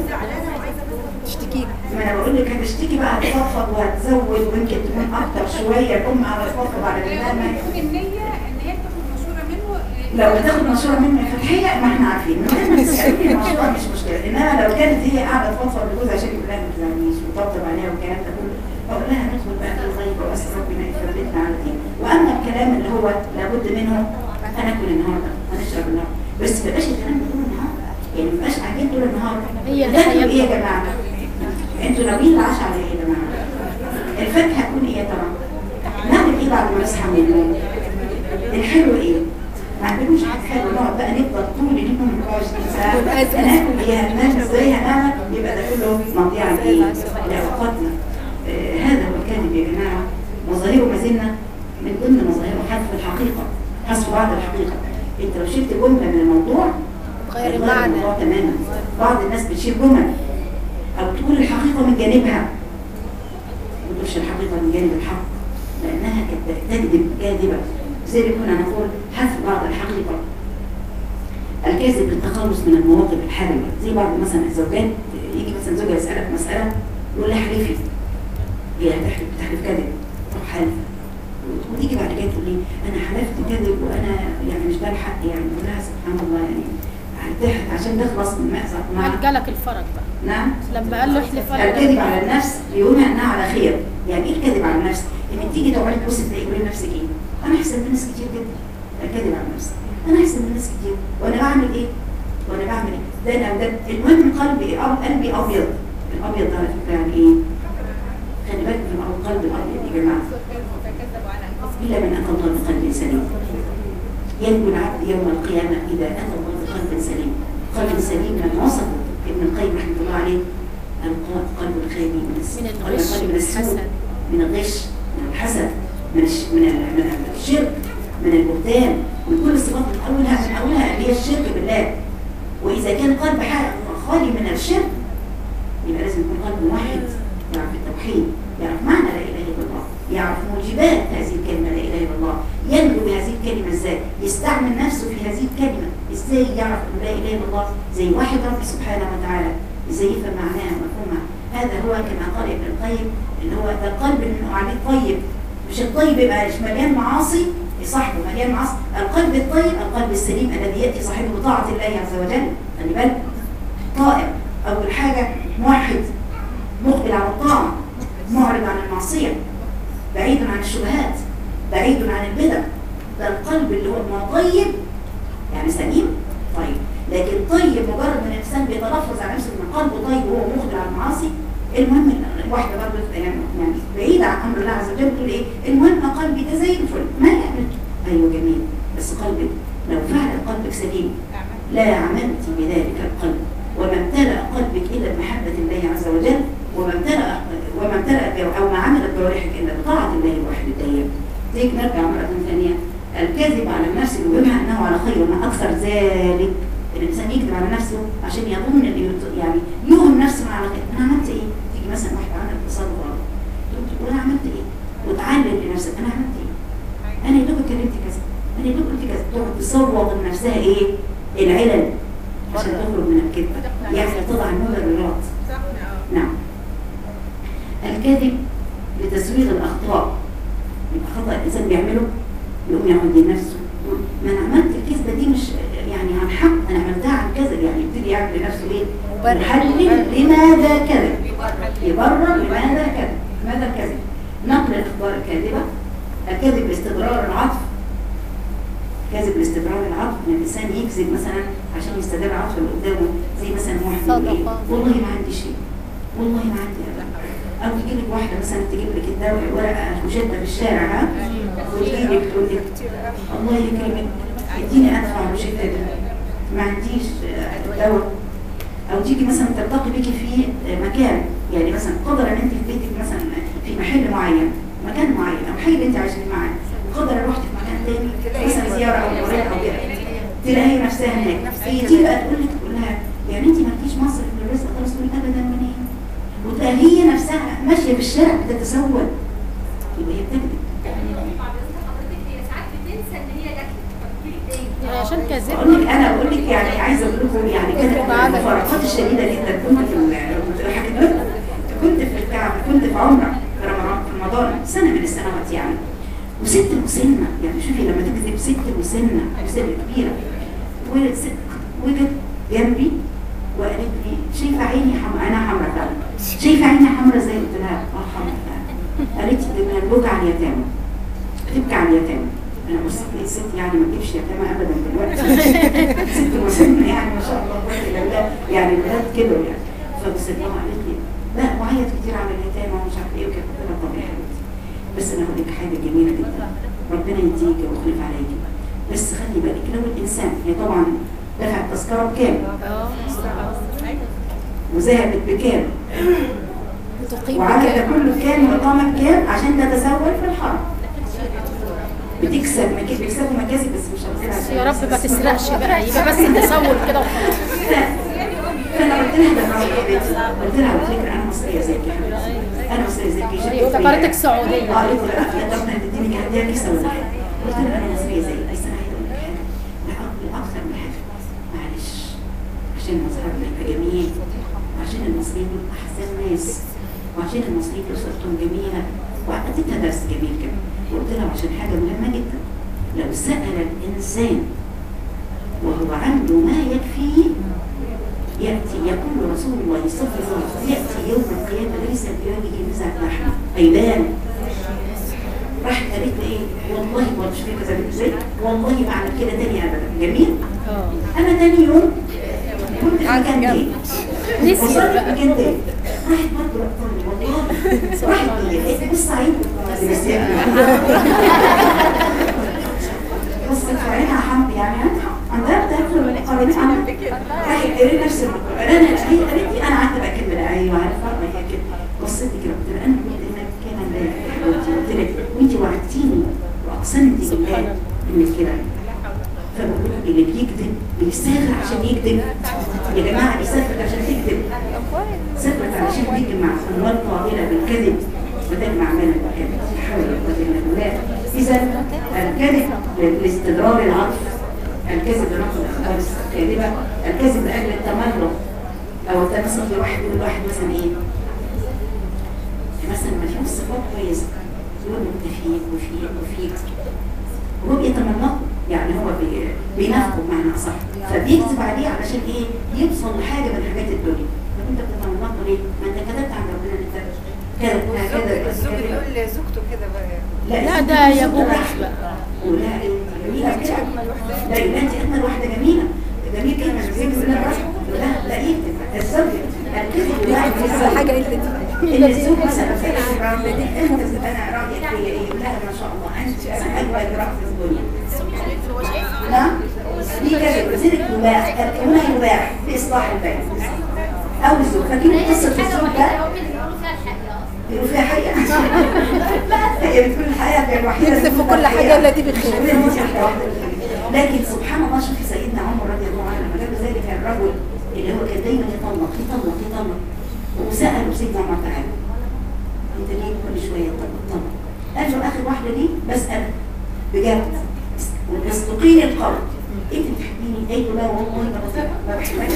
تشتكي ما انا بقول لك هتشتكي بقى، هتفضفض وهتزود ويمكن تكون اكتر شويه الام على تفضفض على بنتها. النيه ان هي تاخد مشوره منه، لو بتاخد مشوره منه في الحقيقه ما احنا عارفين من غير ما تسالني الموضوع مش مشكله، انما لو كانت هي قاعده تفضفض لجوزها عشان يقول لها ما تزعليش وتطبطب عليها والكلام ده كله، اقول لها ندخل بقى في الغيبه واسال ربنا يثبتنا على الدين. واما الكلام اللي هو لابد منه هناكل النهارده هنشرب النهارده، بس ما يبقاش الكلام ده طول النهار، يعني ما يبقاش قاعدين طول النهار بتاكلوا ايه يا جماعه؟ انتوا ناويين العشاء على ايه يا جماعه؟ الفاكهه هتكون ايه يا ترى؟ نعمل ايه بعد ما نصحى من النوم؟ الحلو ايه؟ ما عندكوش حاجه حلوه نقعد بقى نفضل طول اليوم 24 ساعه هناكل ايه؟ هننام ازاي؟ هنعمل؟ يبقى ده كله مضيعه ايه؟ لاوقاتنا. هذا هو الكذب يا جماعه، مظاهره ما زلنا من ضمن مظاهره حذف الحقيقه، حذف بعض الحقيقه. انت لو شلت جمله من الموضوع غير المعنى تماما. بعض الناس بتشيل جمل او تقول الحقيقه من جانبها، ما تقولش الحقيقه من جانب الحق لانها تكذب كاذبه. زي كنا نقول حذف بعض الحقيقه. الكاذب للتخلص من المواقف الحرجه، زي بعض مثلا الزوجات يجي مثلا زوجها يسالك مساله يقول لها احلفي، هي بتحلف كذب، تروح حالفه وتيجي بعد كده تقول لي انا حلفت كذب وانا يعني مش ده الحق، يعني اقول لها سبحان الله يعني هتضحك عشان نخلص من مأزق مع جالك الفرج بقى. نعم. لما قال له احلف الكذب على النفس يقولها انها على خير. يعني ايه الكذب على النفس؟ انك تيجي تقعدي تبصي تلاقي تقولي لنفسك ايه؟ انا احسن من ناس كتير جدا. الكذب على النفس، انا احسن من ناس كتير وانا بعمل ايه؟ ده انا ده المهم قلبي ابيض. الابيض ده على فكره يعني ايه؟ خلي بالك من القلب الابيض يا جماعه. الا من اتى الله بقلب سليم. ينجو العبد يوم القيامه اذا اتى الله بقلب سليم. قلب سليم من وصفه ابن القيم رحمه الله عليه القلب الخالي من الغش، من السوء، من الغش، من الحسد، من الشرك، من البهتان، من كل الصفات من اولها اللي هي الشرك بالله. واذا كان قلب خالي من الشرك يبقى لازم يكون قلب موحد، يعرف التوحيد، يعرف معنى لا اله الا الله، يعرف موجبات هذه الكلمه لا اله الا الله، ينجو بهذه الكلمه ازاي، يستعمل نفسه في هذه الكلمه ازاي يعرف ان لا اله الا الله زي واحد رب سبحانه وتعالى، ازاي يفهم معناها ومفهومها. هذا هو كما قال ابن القيم اللي هو ده القلب انه عليه طيب، مش الطيب يبقى مليان معاصي صاحبه مليان معاصي. القلب الطيب القلب السليم الذي ياتي صاحبه بطاعه الله عز وجل. خلي بالك، طائع اول حاجه، موحد مقبل على الطاعه، معرض عن المعصيه، بعيد عن الشبهات، بعيد عن البدع. ده القلب اللي هو طيب يعني سليم طيب. لكن طيب مجرد من الانسان بيتلفظ على نفسه ان قلبه طيب وهو مقبل على المعاصي، المهم الواحده برضه يعني بعيده عن امر الله عز وجل تقول ايه؟ المهم قلبي ده زي الفل ما يعمل. ايوه جميل، بس قلبك لو فعلا قلبك سليم لا عملت بذلك القلب وما امتلأ قلبك الا بمحبه الله عز وجل، وما امتلأ او ما عملت جوارحك الا بطاعه الله الواحد الديان. زيك نرجع مره ثانيه، الكذب على النفس يوهمها انه على خير وما اكثر ذلك. الانسان يكذب على نفسه عشان يظن يعني يوهم نفسه على خير. انا عملت ايه؟ تيجي مثلا واحده عملت تصرف غلط تقول انا عملت ايه؟ وتعلم لنفسك انا عملت ايه؟ انا يا دوب اتكلمت كذا، انا يا دوب قلت كذا، تقعد تصوغ لنفسها ايه؟ العلل عشان تخرج من الكذب، يعني تضع المبررات. نعم. الكذب لتسويغ الاخطاء، يبقى خطأ الانسان بيعمله يقوم يعود لنفسه ما انا عملت الكذبه دي مش يعني عن حق، انا عملتها عن كذب، يعني يبتدي يعمل لنفسه ايه؟ يحلل لماذا كذب، يبرر لماذا كذب، لماذا الكذب. نقل الاخبار الكاذبه، الكذب لاستدرار العطف، كذب لاستدرار العطف، ان الانسان يكذب مثلا عشان يستدر عطف اللي قدامه، زي مثلا واحد يقول ايه؟ والله ما عندي شيء، والله ما عندي ابدا. او تجي لك واحده مثلا تجيب لك الدواء ورقه مشده في الشارع ها، وتجي لك تقول لك الله يكرمك اديني ادفع مشده دي، ما عنديش دواء. او تيجي مثلا تلتقي بيكي في مكان، يعني مثلا قدر ان انت في بيتك مثلا في محل معين، مكان معين او حي اللي انت عايشين معاه، قدر رحت في مكان تاني مثلا زياره او مريض او كده، تلاقي نفسها هناك. تيجي بقى تقول لها يعني انت مالكيش مصرف للرزق خالص، تقول ابدا منين؟ وتلاقي هي نفسها ماشيه في الشارع بتتسول، يبقى هي بتكذب. عشان كذب. اقول لك يعني عايزه اقول لكم يعني كانت المفارقات الشديده جدا. كنت في الكعبه، كنت في عمره في رمضان سنه من السنوات يعني، وست مسنه، يعني شوفي لما تكذب ست مسنه كبيره، وجت جنبي وقالت لي شايفه عيني حمراء، انا حمراء فعلا، شايفه عيني حمراء زي قلت لها حمراء فعلا. قالت لي ده بتبكي على اليتامى، بتبكي على اليتامى. انا بصيت لقيت ست يعني ما تجيبش يتامى ابدا دلوقتي، ست مسنه يعني ما شاء الله يعني الولاد كبروا يعني. فبصيت لها قالت لي لا وعيط كتير على اليتامى ومش عارفه ايه وكده. قلت لها طب يا حبيبتي بس انا هقول لك حاجه جميله جدا، ربنا يديك ويخلف عليك، بس خلي بالك لو الانسان هي طبعا دفعت تذكره بكام؟ وذهبت بكام؟ وعدد ده كله كام وقامت كام عشان تتسول في الحرم؟ بتكسب بيكسبوا مكاسب بس مش هتسرق. يا رب ما تسرقش بقى، يبقى بس تصور كده وخلاص. فانا قلت لها ده قلت لها على فكره انا مصريه زيك يا حبيبتي، انا مصريه زيك. افتكرتك سعوديه. قالت لي لا طب تديني هديه كيسه ولا حاجه. قلت لها انا مصريه زيك، بس انا عايزه اقول لك حاجه اكثر من حاجه، معلش عشان مظهرنا يبقى جميل، وعشان المصريين دول احسن ناس، وعشان المصريين دول صورتهم جميله، وعدتها درس جميل كده. وقلت لها عشان حاجه مهمه جدا، لو سال الانسان وهو عنده ما يكفيه يأتي يقول رسول الله صلى الله عليه وسلم يأتي يوم القيامة ليس بوجهه نزعة لحم أيبان. راحت قالت لي ايه والله ما مش فاكره زي ازاي، والله ما اعمل كده تاني ابدا. جميل. انا تاني يوم كنت في مكان تاني، وصلت مكان تاني، راحت برضه والله راحت بص عيد بص عينها حمد يعني عندها بتاكل قريبين عنها، راحت قالت نفس المقولة. انا هي قالت لي انا قعدت بقى كلمه ايوه عارفه ما هي كده. بصيت كده قلت لها انا قلت انك كان قلت لك وانت وعدتيني واقسمتي بالله انك كده. فبقول اللي بيكذب بيسافر عشان يكذب يا جماعه، بيسافر عشان تكذب، سافرت عشان تجمع اموال طائله بالكذب وتجمع مال بالكذب. حول ولا قوه الا بالله. اذا الكذب لاستدرار العطف، الكذب لنقل الاخبار بقى الكذب لاجل التمرد او التمسك بواحد يقول لواحد مثلا ايه مثلا ما فيهوش صفات كويسه يقول له انت فيك وفيك وهو بيتمرد يعني هو بينافقه بمعنى اصح فبيكذب عليه علشان ايه يوصل لحاجه من حاجات الدنيا. طب انت بتتمرد ليه؟ ما انت كذبت عن ربنا ان انت كذا الزوج يقول لزوجته كده بقى لا ده يا ابو بقى ولا جميله كده لا يبقى انت اجمل واحده جميله جميل جدا بيكذب لا يكذب الزوج الكذب يعني حاجه انت ان الزوج مثلا انا راضيه فيا ايه يقول لها ما شاء الله انت اجمل امراه في الدنيا نعم دي كذب زينك يباح هنا يباح باصلاح البيت او الزوج فاكرين قصه الزوج ده بيقولوا فيها حقيقه هي بتقول الحقيقه الوحيده يكذب في كل حاجه التي بخير. لكن سبحان الله شوفي سيدنا عمر رضي الله عنه لما جاب ذلك الرجل اللي هو كان دايما يطلق وسأله سيدنا عمر تعالى انت ليه كل شويه طلق قال له اخر واحده دي بسأل بجد وتصدقيني القول انت بتحبيني؟ قلت له لا والله ما بحبك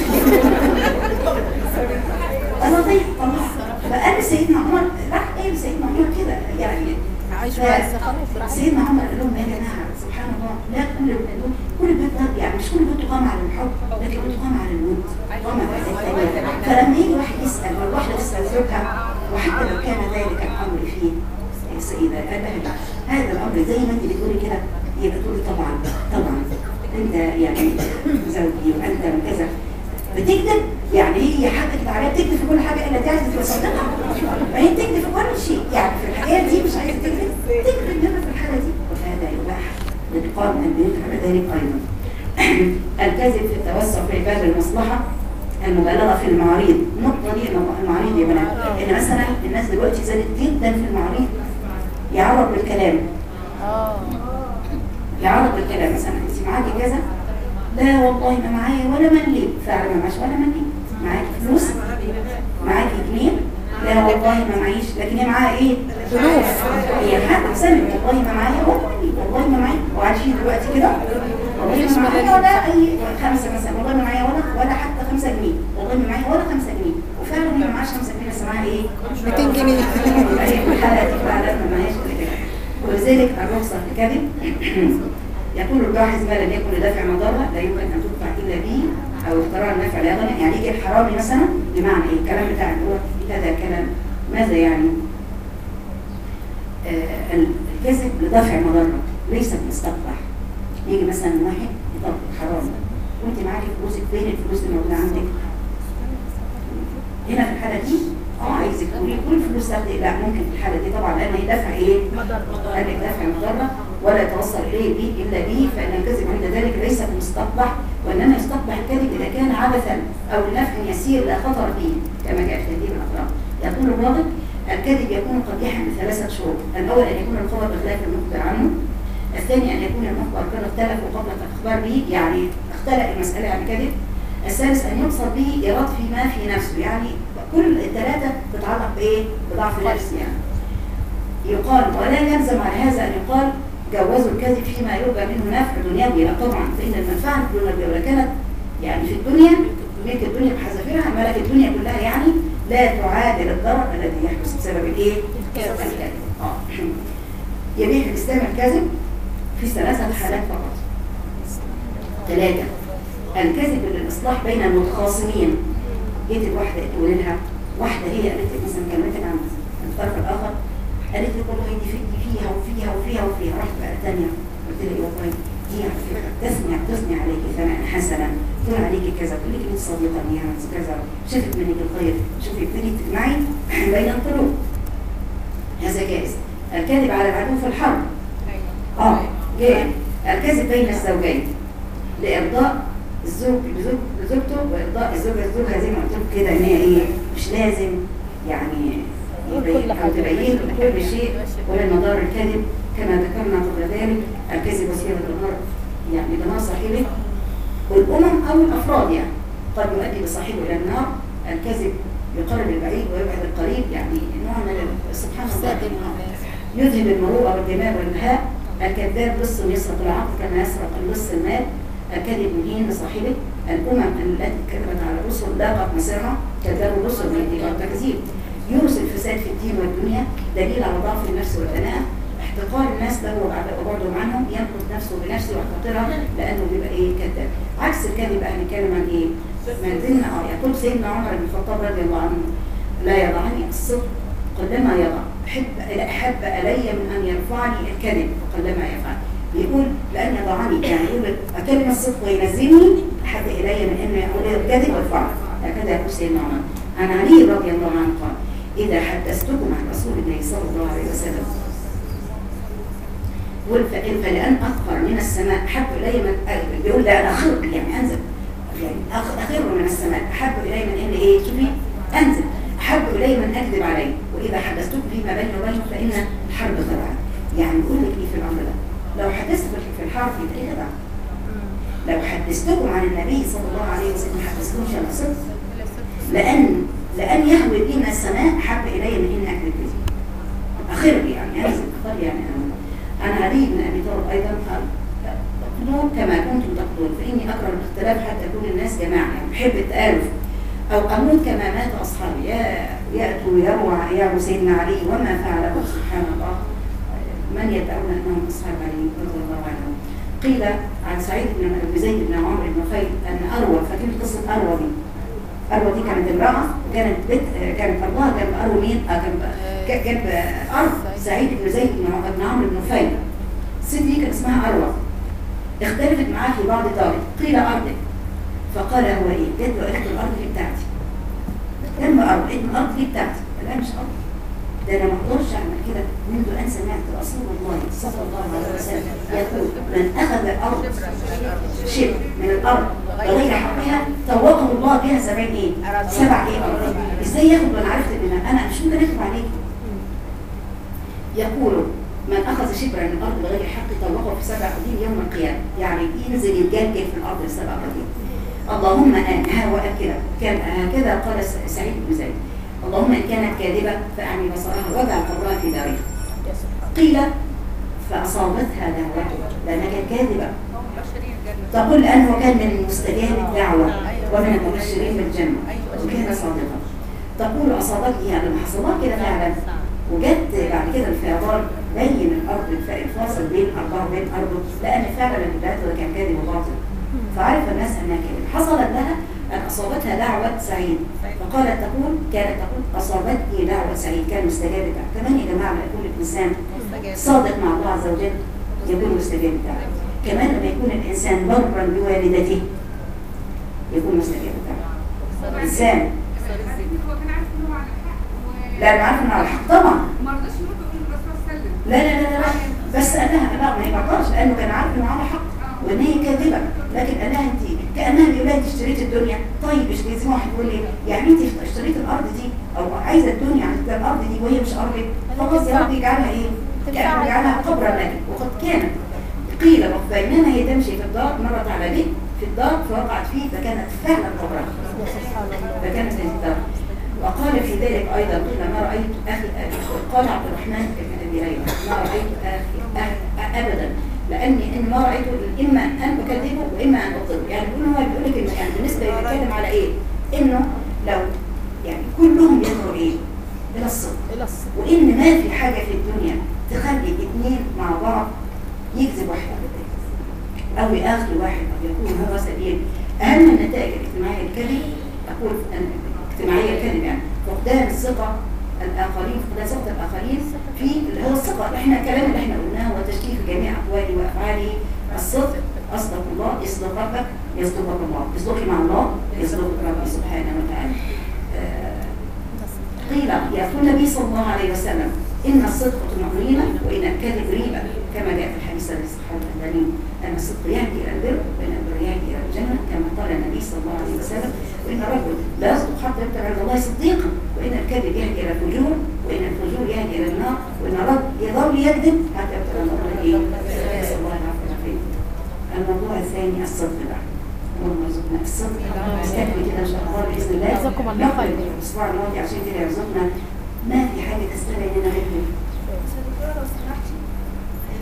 انا ضيق طبعا. فقال سيدنا عمر راح قال سيدنا عمر كده يعني عايش مع الزخرف. سيدنا عمر قال لهم يا جماعه سبحان الله لا كل بيت يعني مش كل بيت تقام على الحب لكن تقام على الود تقام على الثانيه. فلما يجي واحد يسال او واحده تسال زوجها وحتى لو كان ذلك الامر فيه يا سيده قال لها هذا الامر زي ما انت بتقولي كده يبقى تقولي طبعا انت يعني زوجي وانت كذا بتكذب يعني هي حقك عليها بتكذب في كل حاجه الا تعرف تصدقها فهي بتكذب في كل شيء يعني في الحاجات دي مش عايزه تكذب هنا في الحاله دي وهذا يباح لإقامة البيوت على ذلك ايضا. الكذب في التوسع في عباد المصلحه المبالغه في المعاريض النقطه دي المعاريض يا بنات ان مثلا الناس دلوقتي زادت جدا في المعاريض يعرض بالكلام يعرض بالكلام مثلا انت معاكي كذا لا والله ما معايا ولا ملي فعلا ما معاش ولا ملي معاكي فلوس معاكي جنيه لا والله ما معيش لكن هي معاها ايه فلوس هي حق سنة والله ما معايا ولا ملي والله ما معايا وعايشين دلوقتي كده والله ما معايا ولا اي خمسة مثلا والله ما معايا ولا حتى 5 جنيه والله ما معايا ولا 5 جنيه وفعلا هي ما معاش 5 جنيه بس معاها ايه 200 جنيه الحالة دي فعلا ما معاش كده. ولذلك الرخصة في الكذب يقول الباحث ما لم يكن لدافع مضرة لا يمكن أن تدفع إلا به أو اختراع النفع لا يغني يعني يجي الحرامي مثلا بمعنى إيه الكلام بتاع هو هذا الكلام ماذا يعني الكذب لدافع مضرة ليس مستقبح. يجي مثلا واحد يطلق حرامي وانت معاكي فلوسك فين الفلوس اللي موجودة عندك هنا في الحالة دي عايزك تقولي كل فلوس تاخدي لا ممكن في الحالة دي طبعا لأن هي دفع ايه قال لك دفع مضرة ولا يتوصل إليه به إلا به فإن الكذب عند ذلك ليس بمستقبح وإنما يستقبح الكذب إذا كان عبثا أو لنفع يسير لا خطر فيه كما جاء في تهذيب الأخلاق. يقول الراغب الكذب يكون قبيحا ب3 شروط. الأول أن يكون الخبر بخلاف المخبر عنه. الثاني أن يكون المخبر قد اختلف قبل الإخبار به يعني اختلق المسألة عن كذب. الثالث أن يقصد به إيراد فيما في نفسه يعني كل الثلاثة تتعلق بإيه؟ بضعف النفس يعني. يقال ولا يلزم على هذا أن يقال جوزوا الكذب فيما يرجى منه نفع دنيوي لا طبعا فإن المنفعة الدنيوية كانت يعني في الدنيا ملك الدنيا بحذافيرها ملك الدنيا كلها يعني لا تعادل الضرر الذي يحدث بسبب الايه؟ الكذب. يبيح الإسلام الكذب في 3 حالات فقط. 3 الكذب للإصلاح بين المتخاصمين. جيت الواحدة تقول لها واحدة هي قالت لك مثلا كلمتك عن الطرف الآخر قالت لي والله دي فيها وفيها رحت بقى الثانيه قلت لها والله دي على فكره تثني عليكي ثناء حسنا تقول عليكي كذا تقول لك انت صديقه ليها كذا شفت منك الخير شوفي ابتدي تجمعي بين القلوب هذا جائز. الكذب على العدو في الحرب جائز. الكذب بين الزوجين لارضاء الزوج لزوجته وارضاء الزوجه لزوجها زي ما قلت لكم كده ان هي ايه مش لازم يعني تبين كل شيء ولا مدار الكذب كما ذكرنا قبل ذلك. الكذب وسيله النار يعني دمار صاحبه والامم او الافراد يعني قد يؤدي بصاحبه الى النار. الكذب يقرب البعيد ويبعد القريب يعني نوع من سبحان الله يذهب المروءه والدماء والبهاء. الكذاب لص يسرق العقل كما يسرق اللص المال. الكذب مهين لصاحبه. الأمم التي كذبت على الرسل لاقت مصيرها، كذبوا الرسل والانتقاد والتكذيب، يورث الفساد في الدين والدنيا، دليل على ضعف النفس والأناة، احتقار الناس له وبعدهم عنهم، ينقذ نفسه بنفسه ويحتقرها لأنه بيبقى إيه كذاب. عكس الكذب بقى هنتكلم عن إيه؟ من ضمن يقول سيدنا عمر بن الخطاب رضي الله عنه: لا يضعني الصدق قلما يضع، أحب إلي من أن يرفعني الكذب فقلما يفعل. يقول لأن يضعني، يعني يقول أكلم الصدق وينزلني أحب إلي من أن يقول الكذب والفعل. هكذا يقول سيدنا عمر. عن علي رضي الله عنه قال: إذا حدثتكم عن رسول الله صلى الله عليه وسلم فلأن أخر من السماء أحب إلي من بيقول لا أنا أخر، يعني أنزل، يعني أخر من السماء أحب إلي من أن إيه شوفي أنزل، أحب إلي من أكذب عليه، وإذا حدثتكم فيما بيني وبينه فإن الحرب خدعة. يعني بقول لك إيه في الأمر ده؟ لو حدثت في الحرب يبقى إيه خدعة؟ لو حدثتكم عن النبي صلى الله عليه وسلم حدثتكمش عن الصدق، لأن يهوي بي من السماء أحب إلي من أن أكذب به. أخر يعني أنزل أخر يعني عن علي بن أبي طالب أيضا قال: تقتلون كما كنتم تقتلون فإني أكره الاختلاف حتى يكون الناس جماعة، يعني بحب التآلف. أو أموت كما مات أصحابي، يأتوا يروى سيدنا علي وما فعله سبحان الله من يدعون أنهم أصحاب علي رضي الله عنهم. قيل عن سعيد بن زيد بن عمرو بن نفيل أن أروى، فاكرين قصة أروى دي؟ أروى دي كانت امرأة وكانت كانت أرضها جنب أروى مين؟ جنب أرض سعيد بن زيد بن عمرو بن نفيل. الست دي كان اسمها أروى، اختلفت معاه في بعض طارق، قيل أرضك، فقال هو إيه؟ جد وقالت الأرض دي بتاعتي. جنب أرض، الأرض دي بتاعتي، الآن مش أرض. ده أنا ما أقدرش أعمل كده منذ أن سمعت رسول الله صلى الله عليه وسلم يقول: من أخذ أرض شيء من الأرض بغير حقها طوقه الله بها 7 إيه؟ 7 إيه أرض. إزاي ياخد وأنا عرفت إن أنا مش ممكن أكتب عليك. يقول: من أخذ شبرا من الأرض بغير حق طوقه في 7 أرضين يوم القيامة، يعني ينزل يتجلجل في الأرض ل7 أرضين. اللهم كان هكذا قال سعيد بن زيد: اللهم إن كانت كاذبة فأعني بصرها واجعل قبرها في دارها. قيل فأصابتها دعوته لأنها كانت كاذبة، تقول لأنه كان من مستجاب الدعوة ومن المبشرين بالجنة وكان صادقا. تقول أصابتني يعني لما حصلها كده فعلا، وجدت بعد كده الفيضان بين الأرض الفاصل بين أرضها وبين أرضه، لأن فعلا البداية كان كاذب وباطل، فعرف الناس أنها كاذب. حصلت لها أن أصابتها دعوة سعيد، كانت تقول أصابتني دعوة سعيد، كان مستجاب الدعوة. كمان يا جماعة لما يكون الإنسان صادق مع الله عز وجل يكون مستجاب الدعوة. كمان لما يكون الإنسان برا بوالدته يكون مستجاب الدعوة. الإنسان هو كان عارف إنه على الحق لا أنا عارف إنه على الحق طبعا، ما رضاش يروح يقول للرسول صلى الله عليه وسلم. لا بس قالها لا ما يبطلش لأنه كان عارف إنه على حق وإن هي كاذبة، لكن قالها أنت كأنها بيقول لها أنت اشتريت الدنيا. طيب زي واحد يقول لي يعني أنت اشتريت الأرض دي أو عايزة الدنيا عن الأرض دي وهي مش أرضك، خلاص يا رب يجعلها إيه؟ يجعلها قبرا لك. وقد كانت قيل بينما هي تمشي في الدار مرت على بيت في الدار فوقعت فيه فكانت فعلا قبرا، فكانت في الدار. وقال في ذلك أيضا: قيل ما رأيت أخي قال عبد الرحمن بن أبي ليلى: ما رأيت أخي أبدا، لأني إن ما رأيته إما أن أكذبه وإما أن أبطله. يعني هو بيقول لك إنه يعني بالنسبة يتكلم على إيه؟ إنه لو يعني كلهم يدعوا إيه؟ إلى الصدق، وإن ما في حاجة في الدنيا تخلي 2 مع بعض يكذب واحد على الثاني أو يأخذ واحد أو يكون هو سبيل. أهم النتائج الاجتماعية الكذب، أقول الاجتماعية الكذب يعني فقدان الثقة الآخرين، فقدان ثقة الآخرين في اللي هو الثقة. إحنا الكلام اللي إحنا قلناه وتشكيك جميع أقواله وأفعاله. الصدق أصدق الله، يصدق ربك يصدقك الله، يصدقي مع الله يصدقك ربي سبحانه وتعالى. قيل يقول النبي صلى الله عليه وسلم: إن الصدق طمأنينة وإن الكذب ريبة، كما جاء في الحديث الذي صححه الألباني أن الصدق يهدي إلى البر وإن البر يهدي إلى الجنة، كما قال النبي صلى الله عليه وسلم: وإن الرجل لا يصدق حتى يكتب عند الله صديقا، وإن الكذب يهدي إلى الفجور وإن الفجور يهدي إلى النار، وإن الرجل يظل يكذب حتى يكتب عند الله إيه؟ نسأل الله العافية والعافية. الموضوع الثاني الصدق بقى. اللهم ارزقنا الصدق. نستكمل كده إن شاء الله بإذن الله. جزاكم الله خير. الأسبوع الماضي عشان كده يرزقنا ما في حاجة تستدعي إننا نكذب. دكتورة لو سمحتي،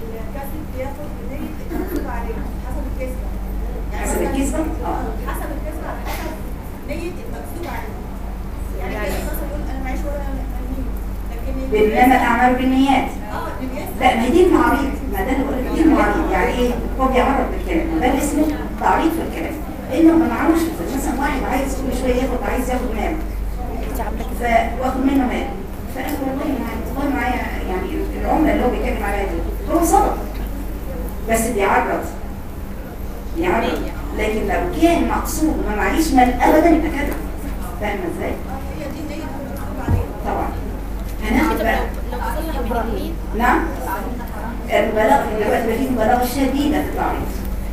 الكاتب بياخد بنية المكتوب عليه حسب الكذبة. حسب الكذبة؟ حسب الكذبة انما الاعمال بالنيات. لا، ما هي دي المعاريض، ما ده اللي بقول لك، دي المعاريض. يعني ايه؟ هو بيعرض بالكلام، ده اسمه تعريض في الكلام. انه ما معهوش مثلا واحد عايز كل شويه عايز ياخد مال، فواخد منه مال، فقال والله معايا يعني العمله اللي هو بيتكلم عليها دي هو صدق، بس بيعرض. لكن لو كان مقصود وما معيش مال ابدا يبقى كده. فاهمه ازاي؟ طبعا هناخد بقى. لو بصلح ابراهيم نعم، المبالغه دلوقتي بقى في مبالغه شديده في التعريض.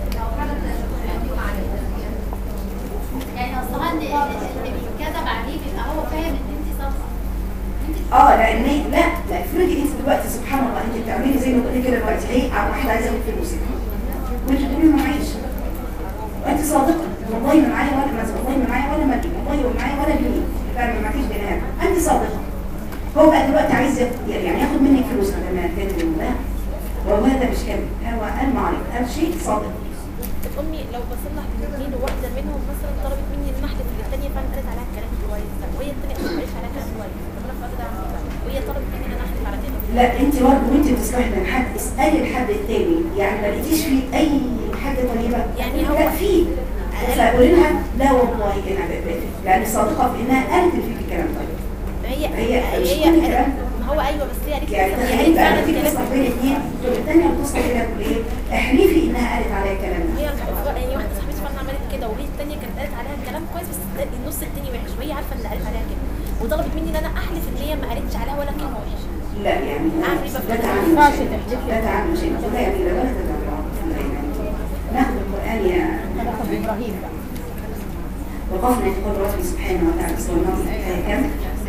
يعني اصلا اللي بيتكتب عليه بيبقى هو فاهم ان انت صادقه. لان لا افرضي انت دلوقتي سبحان الله انت بتعملي زي ما قلت كده دلوقتي، هي واحده عايزه تاخد فلوس وانت بتقولي ما معيش، وانت صادقه والله ما معايا ولا مزق، والله ما معايا ولا مليم، والله ما معايا ولا جنيه، فعلا ما معكيش جنيه، انت صادقه. هو بقى دلوقتي عايز يعني ياخد منك فلوس لما كان بالله، والله ده مش كده، هو قال معرض، قال شيء صادق. امي لو بصلح الاثنين وواحده منهم مثلا طلبت مني ان احلف ان الثانيه فعلا قالت عليها كلام كويس، وهي الثانيه ما قالتش عليها كلام كويس، طب انا فاضل اعمل ايه بقى؟ وهي طلبت مني ان انا احلف على كده. لا انت برضه وانت بتصلحي من حد اسالي الحد التاني، يعني ما لقيتيش فيه اي حاجه طيبه يعني هو لا فيه، فقولي لها لا والله انا يعني صادقه في انها قالت اللي فيه الكلام ده. هي ما هو ايوه بس هي قالت يعني تخيلي بقى انت بتصلح بين اثنين والثانيه بتصلح كده تقول ايه؟ احلفي انها قالت عليها الكلام ده. هي يعني واحده صاحبتي فعلا عملت كده، وهي الثانيه كانت قالت عليها الكلام كويس بس النص الثاني وحش، وهي عارفه ان قالت عليها كده، وطلبت مني ان انا احلف ان هي ما قالتش عليها ولا كلمه وحشه. لا يعني لا تعمل شيء لا يعني لا ولا تدعوا ناخذ القرآن يا ابراهيم بقى. وقفنا في قول ربي سبحانه وتعالى سورة النمل كم؟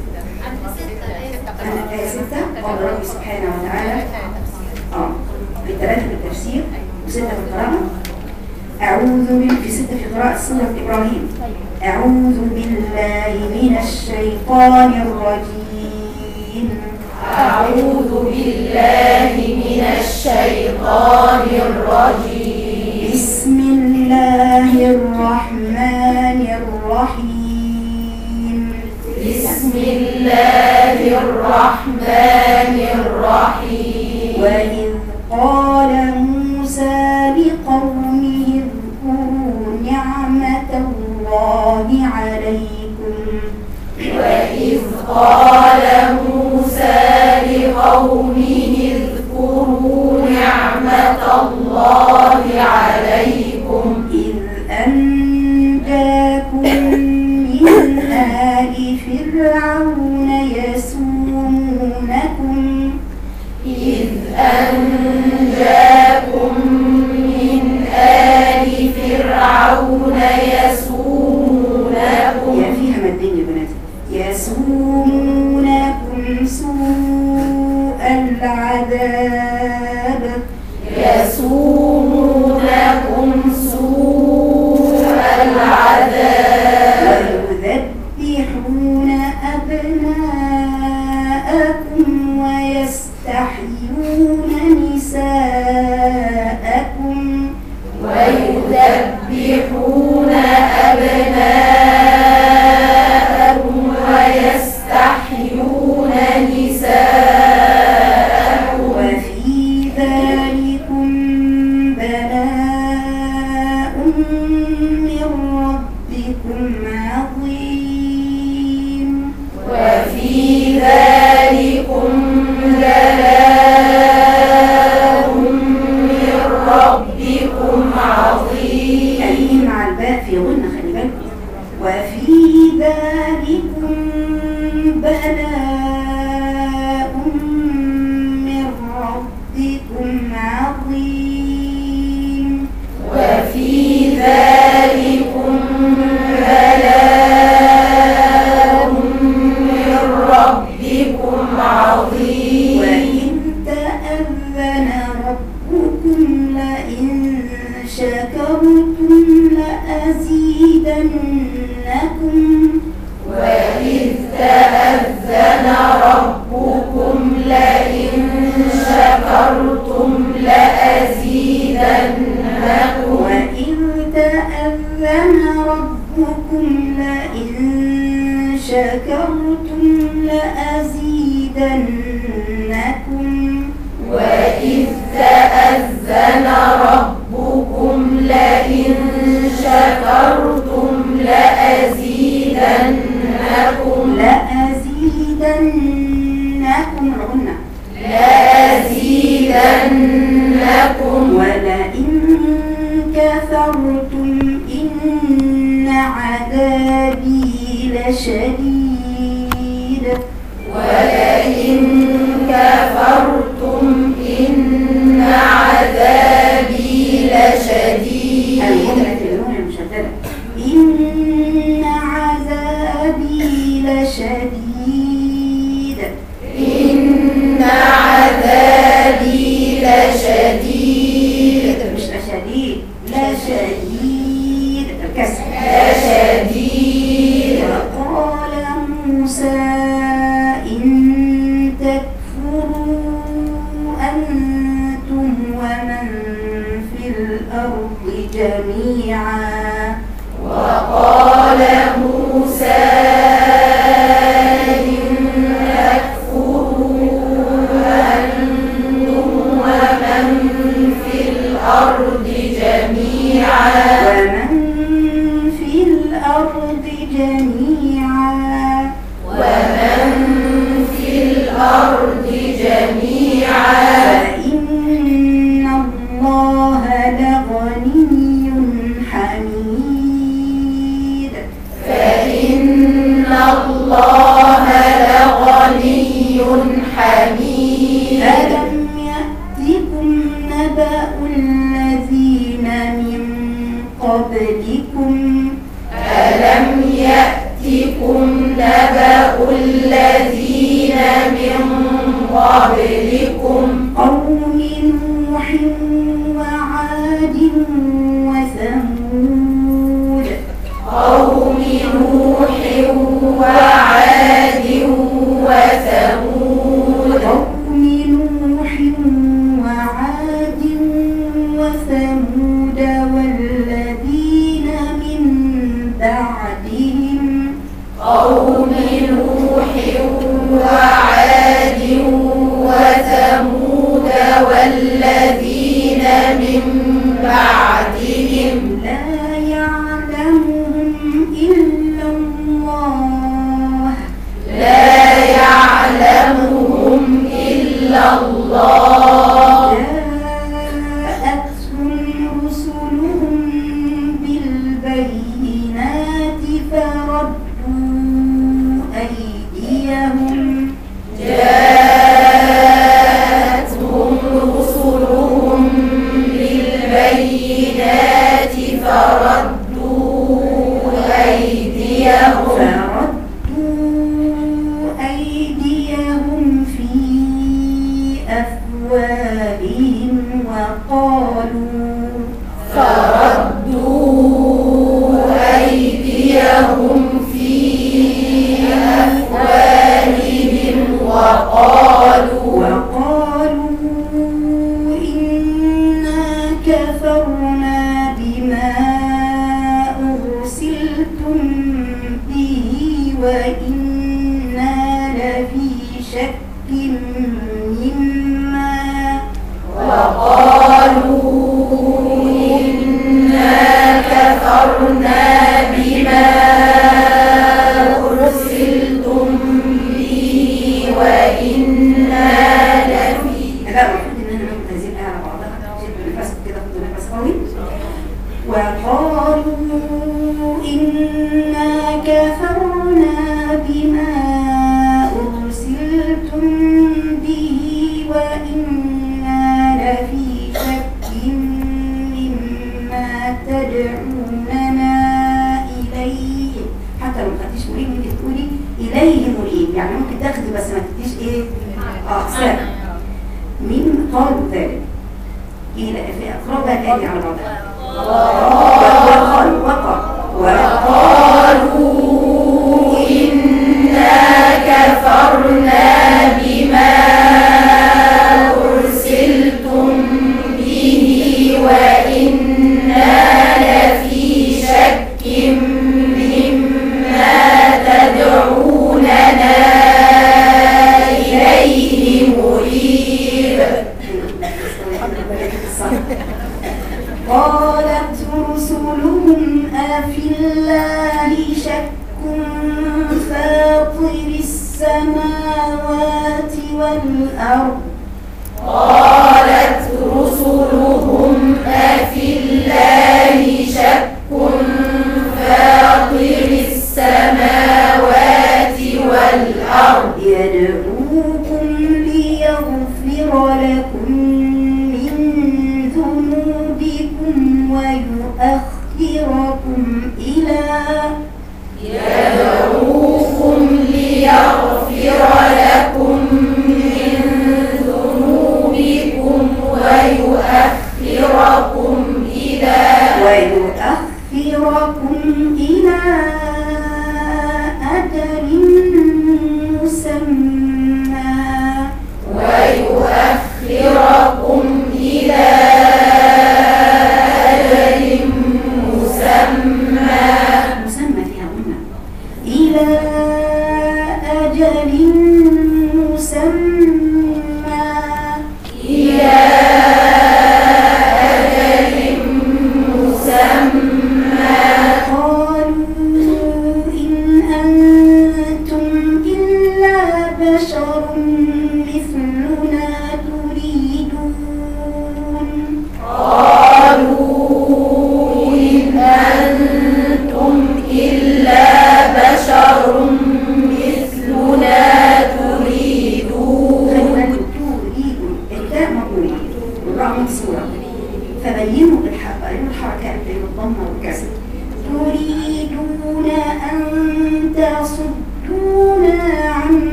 آية 6 قول ربي سبحانه وتعالى بالثلاثة بالتفسير وستة في القراءة. في ستة في قراءة سورة إبراهيم. أعوذ بالله من الشيطان الرجيم. أعوذ بالله من الشيطان الرجيم. بسم الله الرحمن الرحيم. بسم الله الرحمن الرحيم. وإذ قال موسى لقومه اذكروا نعمة الله عليكم. وإذ قال موسى لقومه اذكروا نعمة الله عليكم إذ أنجاكم من آل فرعون يسومونكم. إذ أنجاكم من آل فرعون يسومونكم. يا فيها مدين يا بنات. يسومونكم سوء العذاب. يسومونكم سوء العذاب. ويذبحون أبناءكم ويستحيون نساءكم. ويذبحون أبناءكم ويستحيون نساءكم. وفي ذلكم بلاء من ربكم عظيم. وفي ذلكم بلاء من ربكم عظيم. الإيه مع الباء في غنة، خلي بالكم. وفي ذلكم بلاء من ربكم عظيم. وفي ذلكم بلاء من ربكم عظيم. وإن تأذن ربكم لئن شكرتم لأزيدنكم. وإذ تأذن ربكم لئن شكرتم لأزيدنكم. وإذ تأذن ربكم لئن شكرتم لأزيدنكم. وإذ تأذن ربكم لئن شكرتم لأزيدنكم ولئن كفرتم إن عذابي لشديد ولئن كفرتم إن عذابي لشديد إن عذابي لشديد إن عذابي لشديد مش لشديد لشديد الكسر لشديد وقال موسى إن تكفروا أنتم ومن في الأرض جميعا وقال موسى إن تكفروا أنتم ومن في الأرض جميعا فإن الله لغني حميد فإن الله لغني حميد ألم يأتكم نبأ الذين من قبلكم ألم يأتكم نبأ الذين من قبلكم قوم نوح وعاد وثمود قوم نوح وعاد وثمود قوم نوح وعاد وثمود والذين من بعدهم قوم نوح وعاد وثمود والذين من بعدهم لا يعلمهم إلا الله لا يعلمهم إلا الله جاءتهم رسلهم بالبينات فردوا أيديهم جاءتهم رسلهم بالبينات فردوا أيديهم في أفواههم فردوا أيديهم في أفواههم وقالوا إنا كفرنا بما أرسلتم به وإنا لفي شك مما وقالوا إنا كفرنا بما أرسلتم به وإنا لفي لا المفروض إن أنا نقول هذه الآية على بعضها شد نفس كده خد نفس قوي وقالوا إنا كفرنا بما أرسلتم به وإنا لفي شك مما تدعوننا إليه حتى لو ما خدتيش مريب ممكن تقولي إليه مريب يعني ممكن تاخدي بس ما تديش إيه سابق من قالوا ذلك إلى في أقرب الآية على بعضها وقالوا إنا كفرنا بما أرسلتم به وإنا لفي شك مما تدعوننا إليه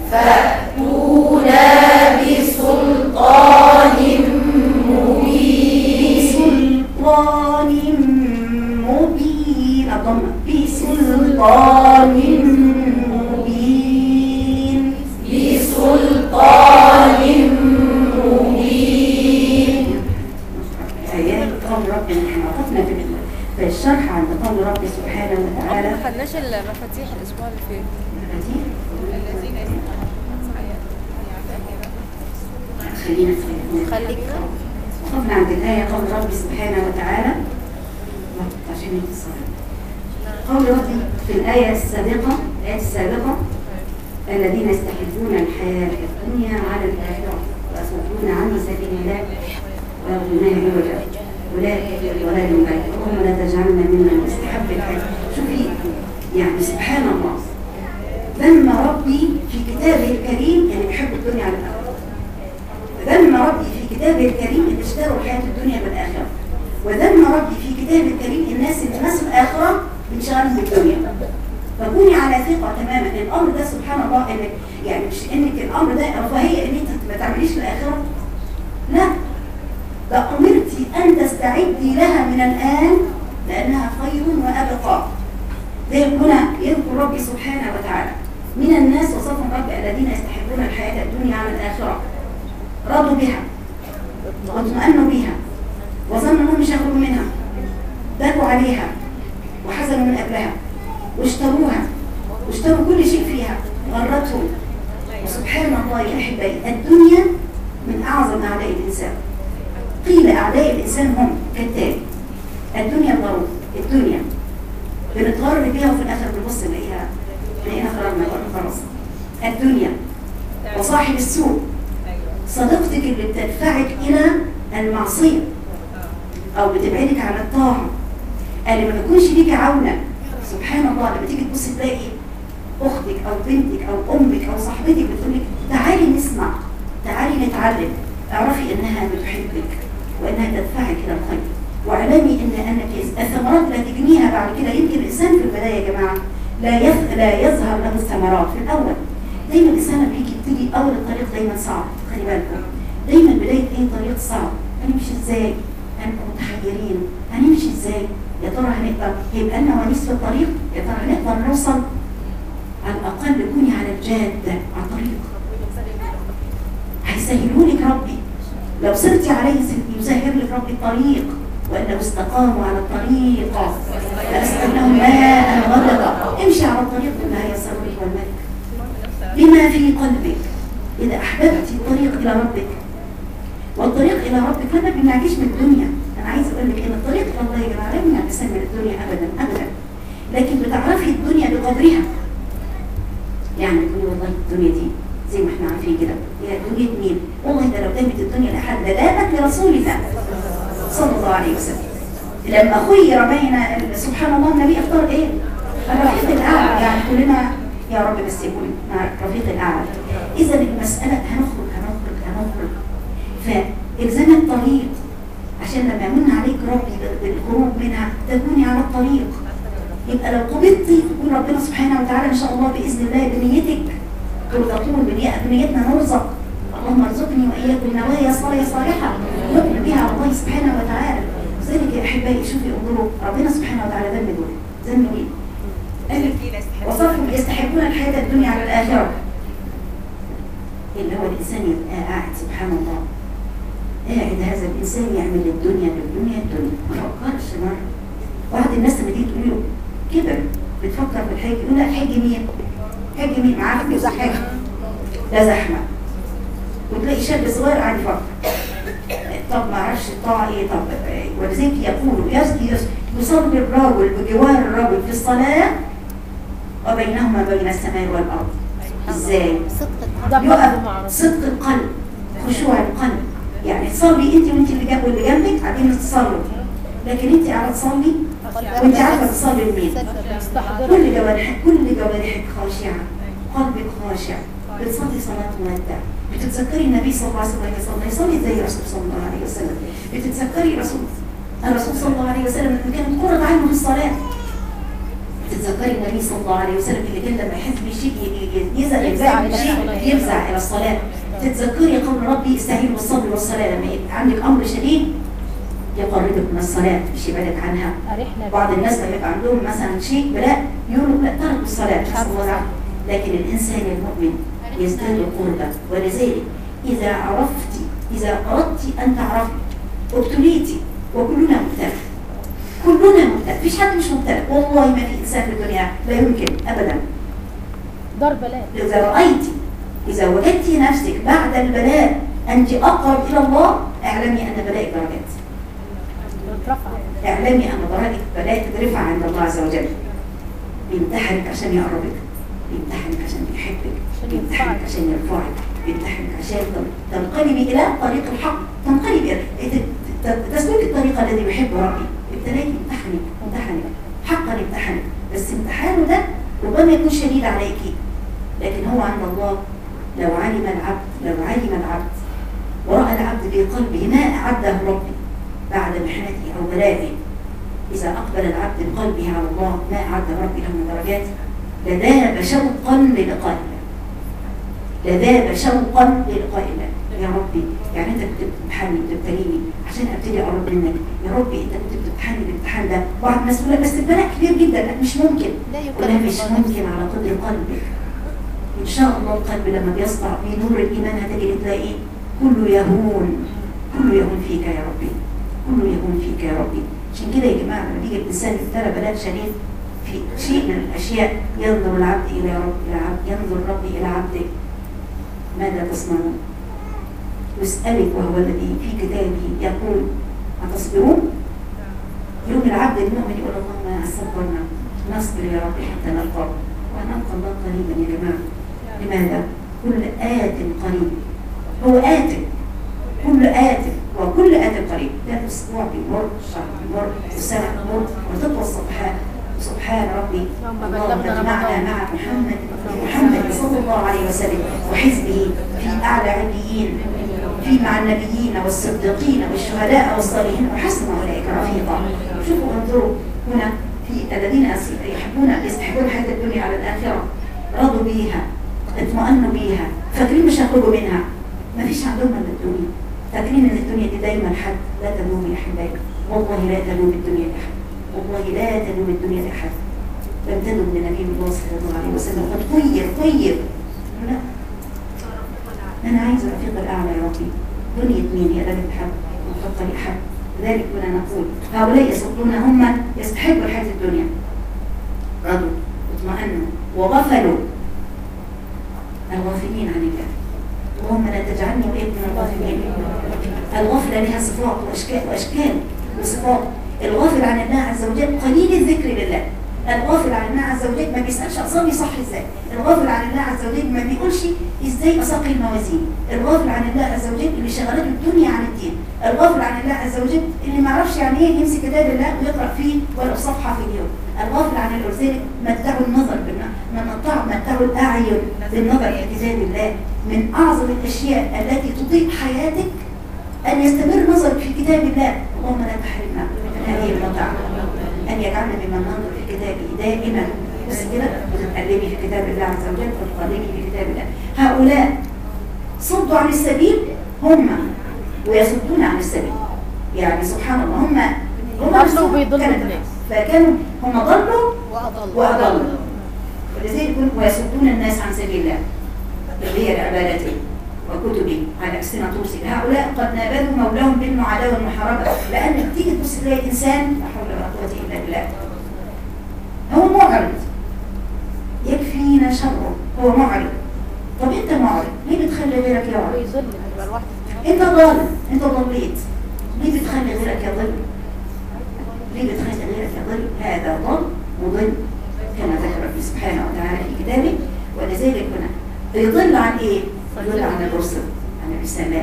فأتونا بسلطان مبين بسلطان مبين الضمة بسلطان مبين بسلطان مبين. آيات قول ربنا احنا وقفنا في الشرح عند قول رب سبحانه وتعالى. ما خدناش المفاتيح الاسبوع اللي فات. خلينا خليك وقفنا عند الآية قول رب سبحانه وتعالى عشان نتصل. قول ربي في الآية السابقة الذين يستحبون الحياة الدنيا على الآخرة ويصدون عن سبيل الله ويبغونها عوجا أولئك في ضلال بعيد اللهم لا تجعلنا ممن يستحب الحياة. شوفي يعني سبحان الله ذم ربي في كتابه الكريم يعني بيحب الدنيا على الآخرة. ذم ربي في كتابه الكريم ان اشتروا الحياة الدنيا بالآخرة. وذم ربي في كتابه الكريم الناس اللي ناسوا الآخرة بانشغالهم بالدنيا. فكوني على ثقة تماما ان الأمر ده سبحان الله انك يعني مش انك الأمر ده رفاهية ان انت ما تعمليش الآخرة. لا ده أمرتي أن تستعدي لها من الآن لأنها خير وأبقى. زي هنا يذكر ربي سبحانه وتعالى من الناس وصفهم ربي الذين يستحبون الحياة الدنيا على الآخرة رضوا بها واطمأنوا بها وظنوا انهم مش هيخرجوا منها بكوا عليها وحزنوا من قبلها واشتروها واشتروا كل شيء فيها غرتهم. وسبحان الله يا احبائي الدنيا من اعظم اعداء الانسان. قيل اعداء الانسان هم كالتالي: الدنيا الغرور، الدنيا بنتغرر بيها وفي الاخر بنبص نلاقينا خرجنا خلاص. الدنيا وصاحب السوء، صديقتك اللي بتدفعك الى المعصيه او بتبعدك عن الطاعه، اللي ما تكونش ليكي عونه. سبحان الله لما تيجي تبص تلاقي اختك او بنتك او امك او صاحبتك بتقول لك تعالي نسمع، تعالي نتعلم، اعرفي انها بتحبك وانها تدفعك الى الخير. واعلمي انك الثمرات لا تجنيها بعد كده. يمكن الانسان في البدايه يا جماعه لا يظهر له الثمرات في الاول. دايما الانسان لما يجي يبتدي اول الطريق دايما صعب، خلي بالكم دايما بدايه اي طريق صعب. هنمشي ازاي؟ هنبقى متحيرين، هنمشي ازاي؟ يا ترى هنقدر هيبقى لنا ونيس في الطريق؟ يا ترى هنقدر نوصل؟ على الاقل كوني على الجاده على الطريق هيسهلهولك ربي. لو سرتي عليه يسهل لك ربي الطريق. وان لو استقاموا على الطريق لاسقيناهم ماء غدقا. امشي على الطريق بما يسرك والملك بما في قلبك إذا أحببت الطريق إلى ربك. والطريق إلى ربك لما بنعكش من الدنيا. أنا عايز أقول لك إن الطريق إلى الله يا جماعة لا بنعكس من الدنيا أبدا أبدا، لكن بتعرفي الدنيا بقدرها. يعني تقولي والله الدنيا دي زي ما احنا عارفين كده هي دنيا مين؟ والله ده لو دامت الدنيا لحد لدامت لرسول الله صلى الله عليه وسلم. لما خير بين سبحان الله النبي اختار ايه؟ الرفيق الأعلى. يعني كلنا يا رب بس يكون مع الرفيق الأعلى. إذا المسألة هنخرج فإلزام الطريق عشان لما يمن عليك ربي بالخروج منها تكوني على الطريق. يبقى لو قبضتي تقول ربنا سبحانه وتعالى إن شاء الله بإذن الله بنيتك ترزقون بنيتنا نرزق. اللهم ارزقني وإياكم نوايا صالحة نؤمن بها على الله سبحانه وتعالى. لذلك يا أحبائي شوفي انظروا ربنا سبحانه وتعالى ذنب ايه؟ وصفهم يستحبون الحياة الدنيا على الآخرة. اللي هو الإنسان يبقى قاعد سبحان الله قاعد هذا الإنسان يعمل الدنيا ما فكرش مرة. بعض الناس لما تيجي تقول له كبر بتفكر في الحاج يقول لا الحاج مين معاه فلوس حاجة لا زحمة. وتلاقي شاب صغير قاعد يفكر طب ما اعرفش الطاعة ايه. طب ولذلك يقولوا يصلي الرجل بجوار الرجل في الصلاة وبينهما بين السماء والأرض. ازاي؟ يقف صدق القلب، خشوع القلب. يعني تصلي انت وانت اللي جنبك قاعدين تصلوا، لكن انت قاعده تصلي وانت عارفه تصلي لمين. كل جوارحك خاشعه، قلبك خاشع، بتصلي صلاه مودع، بتتذكري النبي صلى الله عليه وسلم يصلي زي الرسول صلى الله عليه وسلم، بتتذكري الرسول صلى الله عليه وسلم لما كانت قرة عينه في الصلاه. تتذكري النبي صلى الله عليه وسلم اللي كان لما يحس بشيء يفزع إلى الصلاة. تتذكري قول ربي استعينوا بالصبر والصلاة لما يبقى عندك أمر شديد يقربك من الصلاة مش يبعدك عنها. بعض الناس لما يبقى عندهم مثلا شيء بلاء يقولوا لا تركوا الصلاة مش الله، لكن الإنسان المؤمن يزداد قربا. ولذلك إذا أردت أن تعرفي ابتليتي، وكلنا مبتلى، كلنا مبتلى، مفيش حد مش مبتلى والله، ما في إنسان في الدنيا لا يمكن أبدا دار بلاء. إذا وجدت نفسك بعد البلاء أنت أقرب إلى الله، اعلمي أن بلائك درجات، اعلمي أن درجة بلائك ترفع عند الله عز وجل. بيمتحنك عشان يقربك، بيمتحنك عشان يحبك، بيمتحنك عشان يرفعك، بيمتحنك عشان تنقلبي إلى طريق الحق، تنقلبي تسلك الطريق الذي يحب ربي. ابتلاك يمتحنك حقا يمتحنك، بس امتحانه ده ربما يكون شديد عليكي، لكن هو عند الله. لو علم العبد ورأى العبد بقلبه ما أعده ربي بعد محنته أو بلائه، إذا أقبل العبد بقلبه على الله ما أعد ربي له من درجات، لذاب شوقا للقاء الله. يا ربي يعني أنت كنت بتمتحني بتبتليني عشان أبتدي أقرب منك، يا ربي أنت كنت بتمتحني الامتحان ده بعض الناس تقول بس البلاء كبير جدا، لا مش ممكن، ولا مش ممكن على قدر قلبك. إن شاء الله القلب لما بيسطع في نور الإيمان هتجي تلاقيه كله يهون فيك يا ربي، كله يهون فيك يا ربي. عشان كده يا جماعة لما بيجي الإنسان يبتلى بلاء شديد في شيء من الأشياء ينظر العبد إلى ربي إلى عبده ماذا تصنعون؟ يسألك وهو الذي في كتابه يقول أتصبرون؟ يوم العبد المؤمن يقول اللهم صبرنا نصبر يا رب حتى نلقى، ونلقى الله قريبا يا جماعة. لماذا؟ كل آت قريب، هو آت، كل آت وكل آت قريب. ده الأسبوع بيمر، الشهر بيمر، السنة بتمر، وتطوى الصفحات. سبحان ربي اللهم جمعنا مع محمد صلى الله عليه وسلم وحزبه في أعلى عليين، في مع النبيين والصديقين والشهداء والصالحين وحسن أولئك رفيقا. شوفوا انظروا هنا في الذين يستحبون الحياة الدنيا على الآخرة، رضوا بيها، اطمأنوا بيها، فاكرين مش هيخرجوا منها، ما فيش عندهم إلا الدنيا، فاكرين ان الدنيا دي دايما حد. لا تلوم يا احبائي، والله لا تلوم الدنيا لأحد، والله لا تلوم الدنيا لأحد. لم تلوم لنبي الله صلى الله عليه وسلم قد خير لا، انا عايز الرفيق الاعلى يا ربي. دنيا مين هي لم تحب وخط لأحد. لذلك كنا نقول هؤلاء يصدون، هم يستحبوا الحياة الدنيا، رضوا واطمأنوا وغفلوا، الغافلين عن الله. اللهم لا تجعلني وإياكم من الغافلين. الغفلة لها صفات وأشكال وصفات. الغافل عن الله عز وجل قليل الذكر لله، الغافل عن الله عز وجل ما بيسألش أصلي صح إزاي، الغافل عن الله عز وجل ما بيقولش إزاي أساقي الموازين، الغافل عن الله عز وجل اللي شغلته الدنيا عن الدين، الغافل عن الله عز وجل اللي ما عرفش يعني إيه يمسك كتاب الله ويقرأ فيه ولو صفحة في اليوم، الغافل عن الأرزاق متعوا النظر متعوا الأعين بالنظر في كتاب الله. من أعظم الأشياء التي تضيء حياتك أن يستمر نظرك في كتاب الله. اللهم لا تحرمنا من هذه المتعة، أن يجعلنا بمن ننظر في كتابه دائما، بس كده وتتقلبي في كتاب الله عز وجل وتقلبي في كتاب الله. هؤلاء صدوا عن السبيل هم ويصدون عن السبيل، يعني سبحان الله هم ضلوا وبيضلوا الناس، فكانوا هم ضلوا وأضلوا، ولذلك ويصدون الناس عن سبيل الله اللي هي عبادته وكتبه على ألسنة ترسل. هؤلاء قد نابذوا مولاهم بالمعاداة والمحاربة، لأن تيجي تبص تلاقي إنسان لا حول ولا قوة إلا بالله هو معرض، يكفينا شره، هو معرض. طب أنت معرض ليه بتخلي غيرك يعرض؟ أنت ضال، أنت ضليت، ليه بتخلي غيرك يضل؟ ليه بتخلي غيرك يضل؟ هذا ضل مضل كما ذكر ربي سبحانه وتعالى في كتابه. ولذلك هنا بيضل عن إيه؟ يضل عن الرسل، عن الرسالات،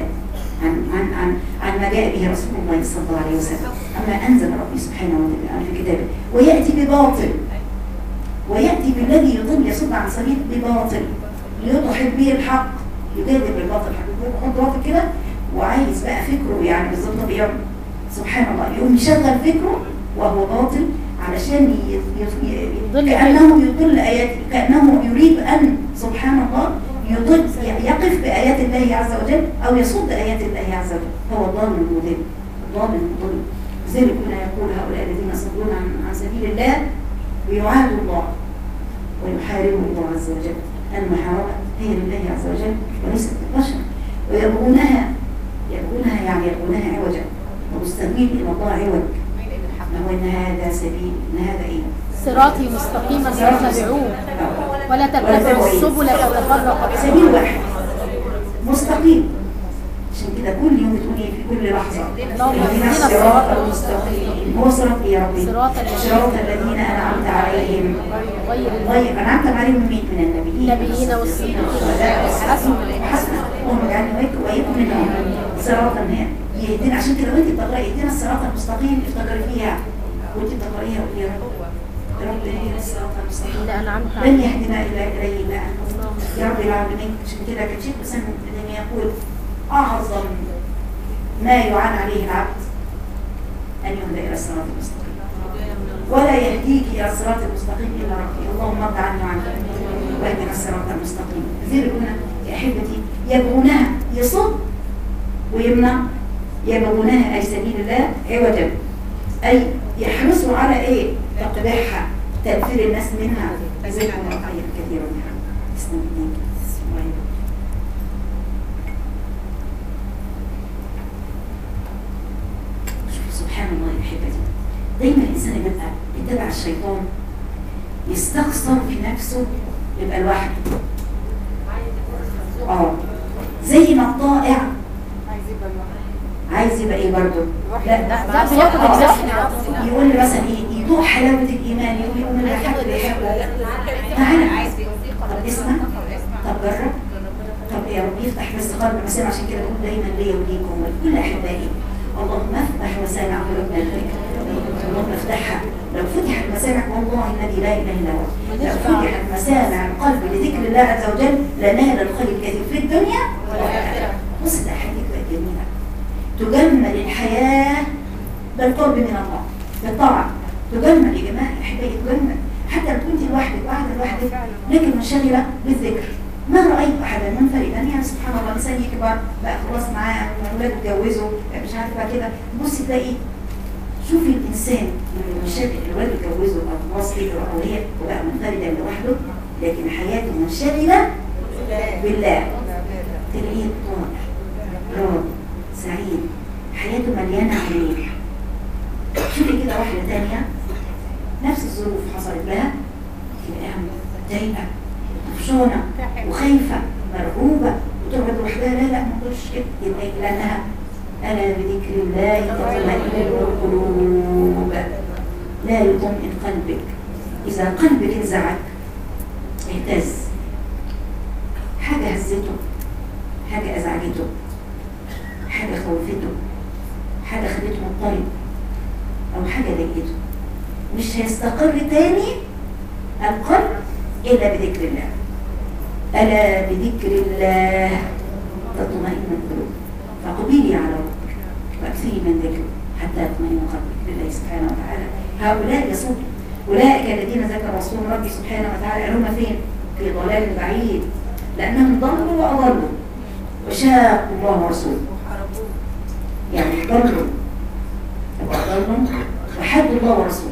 عن ما جاء به رسول الله صلى الله عليه وسلم، أما أنزل ربي سبحانه وتعالى في كتابه. ويأتي بباطل، ويأتي بالذي يضل يصد عن سبيل بباطل ليضحك به الحق، يجادل بالباطل الحق، يحط باطل كده وعايز بقى فكره يعني بالظبط بيعمل سبحان الله، يقوم يشغل فكره وهو باطل علشان يضل كأنه يضل آيات، كأنه يريد أن سبحان الله يضل يقف بآيات الله عز وجل أو يصد آيات الله عز وجل، هو ضال المضل، ضال المضل. لذلك هنا يقول هؤلاء الذين يصدون عن سبيل الله ويعادوا الله ويحاربوا الله عز وجل. المحاربة هي لله عز وجل وليست للبشر، ويبغونها يعني يبغونها عوجا ومستبين إلى الله عوج، هو إن هذا سبيل، إن هذا إيه؟ صراطي مستقيما فاتبعوه ولا تتبعوا السبل فتفرق بكم. سبيل واحد مستقيم. عشان كده كل يوم بتقولي في كل لحظة اهدنا الصراط المستقيم. هو صراط ايه يا ربي؟ صراط الذين أنعمت عليهم غير أنعمت عليهم مين؟ من النبيين والصديقين حسن هم يعني ويكون منهم صراطا يهدنا. عشان كده وانت بتقرأي اهدنا الصراط المستقيم افتكري فيها وانت بتقرأيها وقولي يا رب اهدنا الصراط المستقيم لن يهدنا إلا إليه إلا أنت يا رب العالمين. عشان كده كان شيخ حسن لما يقول أعظم ما يعان عليه العبد أن يهدى إلى الصراط المستقيم، ولا يهديك إلى الصراط المستقيم إلا ربي. اللهم ارض عني وعنك واهدنا الصراط المستقيم. لذلك هنا يا أحبتي يبغونها يصد ويمنع، يبغونها أي سبيل الله عوجا، أي يحرصوا على إيه؟ تقبيحها، تأثير الناس منها. لذلك هنا خير كثيرا منها. استنى سبحان الله يا احبتي. دايما الانسان يبقى يتبع الشيطان يستخسر في نفسه يبقى لوحده. زي ما الطائع عايز يبقى ايه برضه؟ لا يقول لي مثلا ايه؟ يدوق حلاوه الايمان، يقول من الحد اللي يحبه معانا. طب اسمع، طب جرب، طب يا رب يفتح بس قلب المسامع. عشان كده بقول دايما ليا وليكم ولكل احبائي اللهم افتح مسامع قلوبنا الفكر، اللهم افتحها. لو فتحت مسامع والله الذي لا اله الا هو، لو فتحت مسامع القلب لذكر الله عز وجل لنال الخير الكثير في الدنيا والاخره. بص ده حديث بقى جميله، تجمل الحياه بالقرب من الله بالطاعه. تجمل يا جماعه احبائي، تجمل حتى لو كنت لوحدك وقاعده لوحدك لكن منشغله بالذكر. ما رأيت أحدا منفردا، يعني سبحان الله الإنسان يكبر بقى خلاص معاه أولاده اتجوزوا مش عارف بقى كده، بصي تلاقي شوفي الإنسان المنشغل الأولاد اتجوزوا أو خلاص كبروا أو هي وبقى منفردا لوحده لكن حياته منشغلة بالله، تلاقيه طائع راضي سعيد، حياته مليانة عميل. شوفي كده واحدة تانية نفس الظروف حصلت لها تبقى ضايقة مفشونة وخايفة مرعوبة وتقعد لوحدها. لا ما تقولش كده، يبقى لأنها ألا بذكر الله تطمئن القلوب. لا يطمئن قلبك إذا قلبك انزعج اهتز، حاجة هزته، حاجة أزعجته، حاجة خوفته، حاجة خلته مضطرب أو حاجة ضايقته، مش هيستقر تاني القلب إلا بذكر الله. ألا بذكر الله تطمئن القلوب، فقبلي على ربك واكثري من ذكره حتى يطمئن قلبك بالله سبحانه وتعالى. هؤلاء يصدوا، أولئك الذين ذكر رسول ربي سبحانه وتعالى هم فين؟ في ضلال بعيد، لأنهم ضلوا وأضلوا وشاقوا الله ورسوله، يعني ضلوا وأضلوا وحدوا الله ورسوله،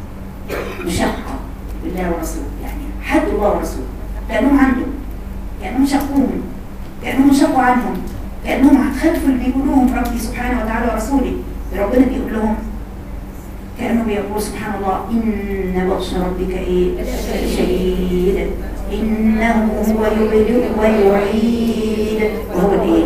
مشقة بالله ورسوله، يعني حدوا الله ورسوله كأنهم عندهم، كأنهم شقوهم، كأنهم شقوا عنهم، كأنهم خلفوا اللي بيقولوهم ربي سبحانه وتعالى ورسوله. ربنا بيقول لهم كأنه بيقول سبحان الله إن بطش ربك إيه شديد إنه هو يبدئ ويعيد وهو الإيه.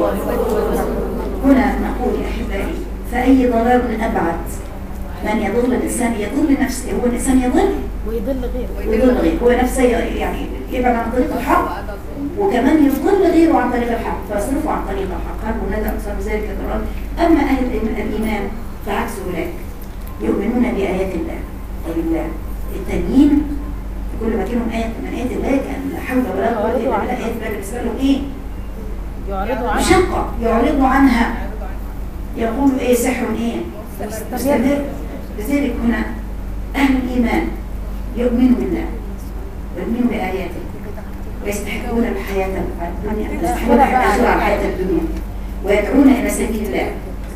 هنا نقول يا أحبائي فأي ضلال أبعد من يضل الإنسان، يضل نفسه، هو الإنسان يضل ويضل غيره، ويضل غيره، هو نفسه يعني يبعد عن طريق الحق وكمان يضل غيره عن طريق الحق فيصرفه عن طريق الحق. قال وندى أكثر ذلك الضلال. أما أهل الإيمان فعكس أولئك يؤمنون بآيات الله وبالله التانيين كل ما كانوا آيات من آيات الله كان لا حول ولا قوة إلا بالله. آيات الله بالنسبة لهم إيه؟ يعرضوا عنها، مشقة، يعرضوا عنها، يقولوا إيه سحر إيه؟ مستمر. لذلك هنا أهل الإيمان يؤمنوا بالله ويؤمنوا بآياته ويستحقون الحياة الدنيا، يستحقون الأجر على الحياة الدنيا ويدعون إلى سبيل الله